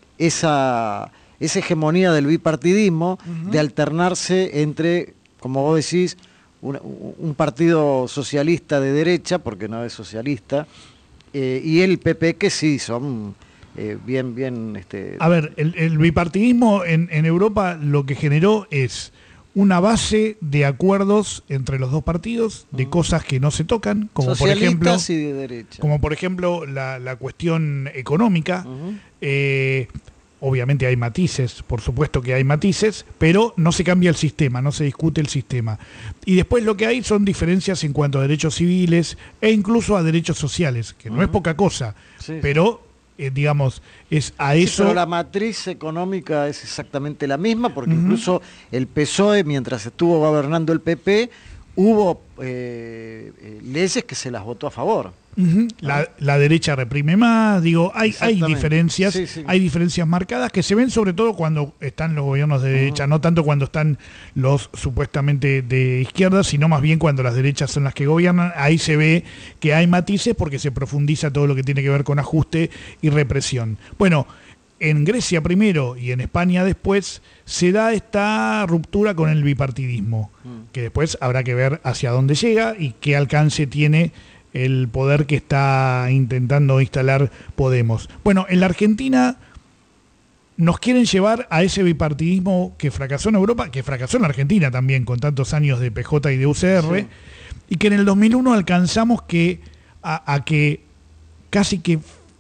esa, esa hegemonía del bipartidismo, uh-huh. de alternarse entre, como vos decís, un, un partido socialista de derecha, porque no es socialista, eh, y el P P, que sí son eh, bien, bien... Este... A ver, el, el bipartidismo en, en Europa lo que generó es una base de acuerdos entre los dos partidos, de uh-huh. cosas que no se tocan, como por ejemplo, y de derecha. como por ejemplo la, la cuestión económica. Uh-huh. eh, obviamente hay matices, por supuesto que hay matices, pero no se cambia el sistema, no se discute el sistema. Y después lo que hay son diferencias en cuanto a derechos civiles e incluso a derechos sociales, que uh-huh. no es poca cosa, sí, pero... Eh, digamos, es a sí, eso... Pero la matriz económica es exactamente la misma, porque uh-huh. incluso el P S O E, mientras estuvo gobernando el P P, hubo eh, eh, leyes que se las votó a favor. Uh-huh. La, la derecha reprime más, digo, hay, hay diferencias, sí, sí. hay diferencias marcadas que se ven sobre todo cuando están los gobiernos de derecha, uh-huh. no tanto cuando están los supuestamente de izquierda, sino más bien cuando las derechas son las que gobiernan. Ahí se ve que hay matices porque se profundiza todo lo que tiene que ver con ajuste y represión. Bueno, en Grecia primero y en España después se da esta ruptura con el bipartidismo, que después habrá que ver hacia dónde llega y qué alcance tiene el poder que está intentando instalar Podemos. Bueno, en la Argentina nos quieren llevar a ese bipartidismo que fracasó en Europa, que fracasó en la Argentina también, con tantos años de P J y de U C R, sí. Y que en el dos mil uno alcanzamos que a, a que casi que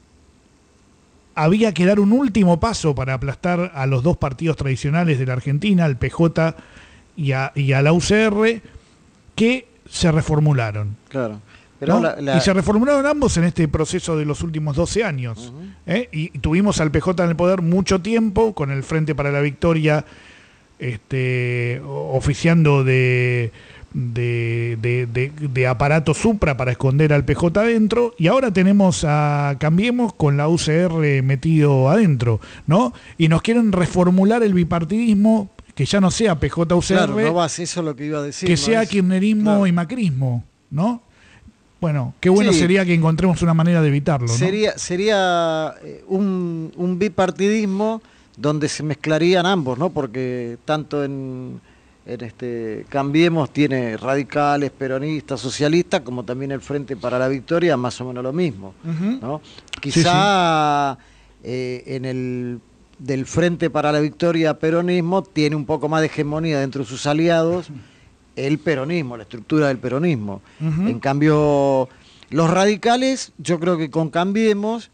había que dar un último paso para aplastar a los dos partidos tradicionales de la Argentina, al P J y a, y a la U C R, que se reformularon. Claro. Pero ¿no? la, la... Y se reformularon ambos en este proceso de los últimos doce años. Uh-huh. ¿eh? Y, y tuvimos al P J en el poder mucho tiempo, con el Frente para la Victoria este, oficiando de, de, de, de, de aparato supra para esconder al P J adentro, y ahora tenemos a Cambiemos con la U C R metido adentro, ¿no? Y nos quieren reformular el bipartidismo, que ya no sea P J U C R, claro, no vas, eso es lo que iba a decir, que no sea es... kirchnerismo claro. y macrismo, ¿no? Bueno, qué bueno sí. sería que encontremos una manera de evitarlo, ¿no? Sería, sería un, un bipartidismo donde se mezclarían ambos, ¿no? Porque tanto en, en este Cambiemos tiene radicales, peronistas, socialistas, como también el Frente para la Victoria, más o menos lo mismo, uh-huh. ¿no? Quizá sí, sí. Eh, en el del Frente para la Victoria peronismo tiene un poco más de hegemonía dentro de sus aliados, uh-huh. el peronismo, la estructura del peronismo. Uh-huh. En cambio, los radicales, yo creo que con Cambiemos,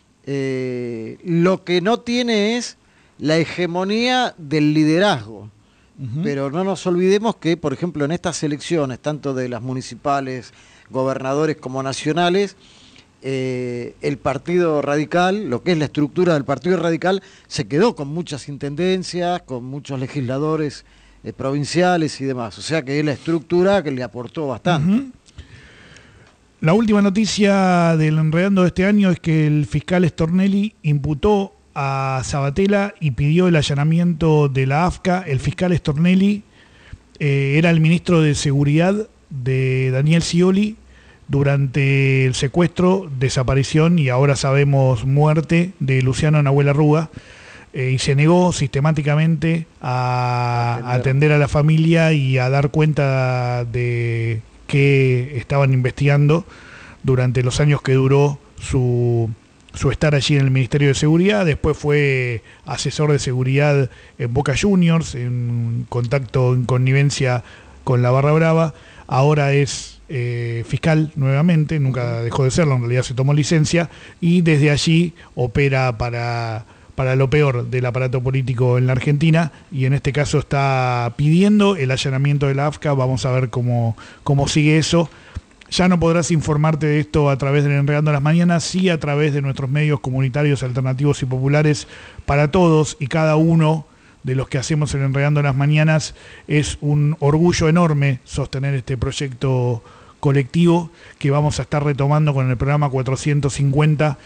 eh, lo que no tiene es la hegemonía del liderazgo. Uh-huh. Pero no nos olvidemos que, por ejemplo, en estas elecciones, tanto de las municipales, gobernadores como nacionales, eh, el Partido Radical, lo que es la estructura del Partido Radical, se quedó con muchas intendencias, con muchos legisladores eh, provinciales y demás. O sea que es la estructura que le aportó bastante. Uh-huh. La última noticia del Enredando de este año es que el fiscal Stornelli imputó a Sabatella y pidió el allanamiento de la A F C A. El fiscal Stornelli eh, era el ministro de Seguridad de Daniel Scioli durante el secuestro, desaparición y ahora sabemos muerte de Luciano Nahuel Arruga, eh, y se negó sistemáticamente a atender. a atender a la familia y a dar cuenta de que estaban investigando durante los años que duró su, su estar allí en el Ministerio de Seguridad. Después fue asesor de seguridad en Boca Juniors, en contacto, en connivencia con la Barra Brava. Ahora es eh, fiscal nuevamente, nunca dejó de serlo, en realidad se tomó licencia, y desde allí opera para, para lo peor del aparato político en la Argentina, y en este caso está pidiendo el allanamiento de la A F C A. Vamos a ver cómo, cómo sigue eso. Ya no podrás informarte de esto a través del Enredando las Mañanas, sí a través de nuestros medios comunitarios, alternativos y populares para todos y cada uno de los que hacemos el Enredando las Mañanas. Es un orgullo enorme sostener este proyecto colectivo que vamos a estar retomando con el programa cuatrocientos cincuenta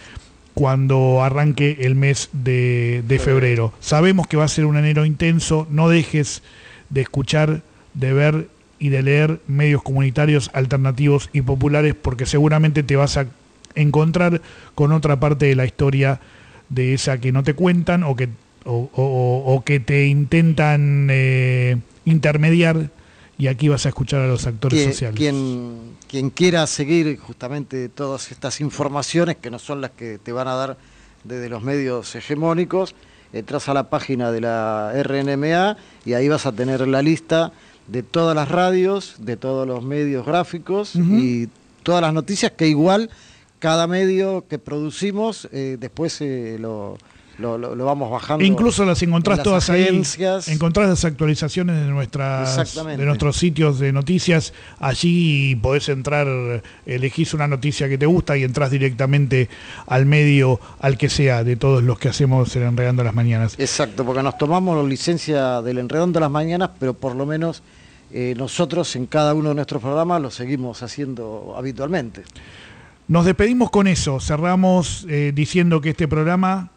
cuando arranque el mes de, de febrero. Sabemos que va a ser un enero intenso, no dejes de escuchar, de ver y de leer medios comunitarios, alternativos y populares, porque seguramente te vas a encontrar con otra parte de la historia de esa que no te cuentan o que, o, o, o que te intentan eh, intermediar, y aquí vas a escuchar a los actores quien, sociales. Quien, quien quiera seguir justamente todas estas informaciones, que no son las que te van a dar desde los medios hegemónicos, entras a la página de la R N M A y ahí vas a tener la lista de todas las radios, de todos los medios gráficos, uh-huh. y todas las noticias que igual cada medio que producimos eh, después eh, lo, lo, lo, lo vamos bajando. Incluso las encontrás en todas agencias. Ahí, encontrás las actualizaciones de nuestras de nuestros sitios de noticias, allí podés entrar, elegís una noticia que te gusta y entrás directamente al medio, al que sea, de todos los que hacemos el Enredando las Mañanas. Exacto, porque nos tomamos licencia del Enredando las Mañanas, pero por lo menos eh, nosotros en cada uno de nuestros programas lo seguimos haciendo habitualmente. Nos despedimos con eso, cerramos eh, diciendo que este programa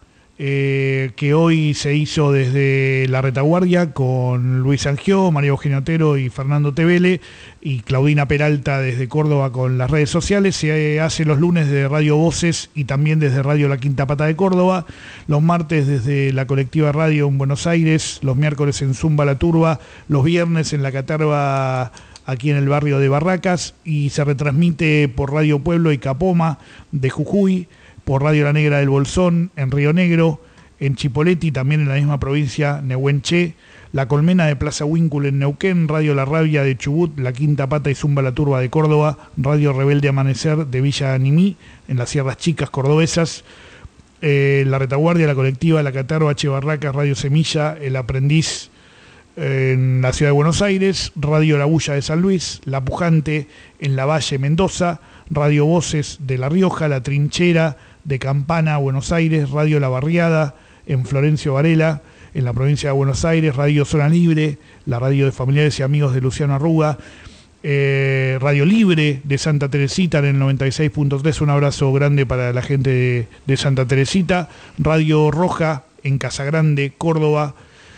eh, que hoy se hizo desde La Retaguardia con Luis Angió, María Eugenia Otero y Fernando Tevele, y Claudina Peralta desde Córdoba con las redes sociales. Se hace los lunes desde Radio Voces y también desde Radio La Quinta Pata de Córdoba, los martes desde la Colectiva Radio en Buenos Aires, los miércoles en Zumba La Turba, los viernes en La Caterva aquí en el barrio de Barracas, y se retransmite por Radio Pueblo y Capoma de Jujuy, por Radio La Negra del Bolsón en Río Negro, en Chipoleti, también en la misma provincia, Nehuenché, La Colmena de Plaza Huíncul en Neuquén, Radio La Rabia de Chubut, La Quinta Pata y Zumba La Turba de Córdoba, Radio Rebelde Amanecer de Villa Animí, en las Sierras Chicas cordobesas, eh, La Retaguardia, La Colectiva, La Caterva, H. Barracas, Radio Semilla, El Aprendiz en la Ciudad de Buenos Aires, Radio La Bulla de San Luis, La Pujante en La Valle, Mendoza, Radio Voces de La Rioja, La Trinchera de Campana, Buenos Aires, Radio La Barriada en Florencio Varela, en la provincia de Buenos Aires, Radio Zona Libre, la radio de familiares y amigos de Luciano Arruga, eh, Radio Libre de Santa Teresita en el noventa y seis punto tres, un abrazo grande para la gente de, de Santa Teresita, Radio Roja en Casagrande, Córdoba,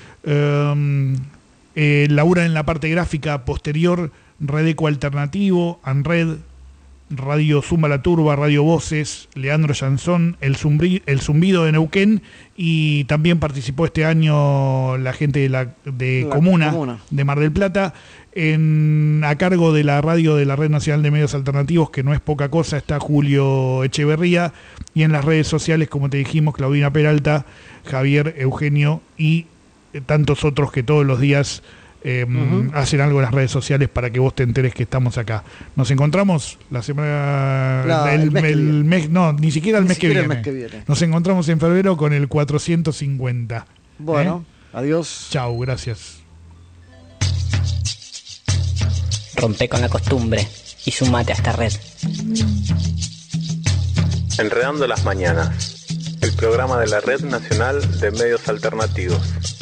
eh, eh, labura en la parte gráfica posterior, Redeco Alternativo, ANRED, Radio Zumba La Turba, Radio Voces, Leandro Yanzón, el, Zumbri, el Zumbido de Neuquén, y también participó este año la gente de la de la Comuna, Comuna de Mar del Plata, en, a cargo de la radio de la Red Nacional de Medios Alternativos, que no es poca cosa, está Julio Echeverría, y en las redes sociales, como te dijimos, Claudina Peralta, Javier Eugenio y eh, tantos otros que todos los días Eh, uh-huh. hacen algo en las redes sociales para que vos te enteres que estamos acá. Nos encontramos la semana la, el, el, mes, el mes no, ni siquiera el, ni mes, siquiera que el mes que viene. Nos encontramos en febrero con el cuatrocientos cincuenta. Bueno, ¿eh? Adiós. Chau, gracias. Rompe con la costumbre y sumate a esta red. Enredando las mañanas, el programa de la Red Nacional de Medios Alternativos.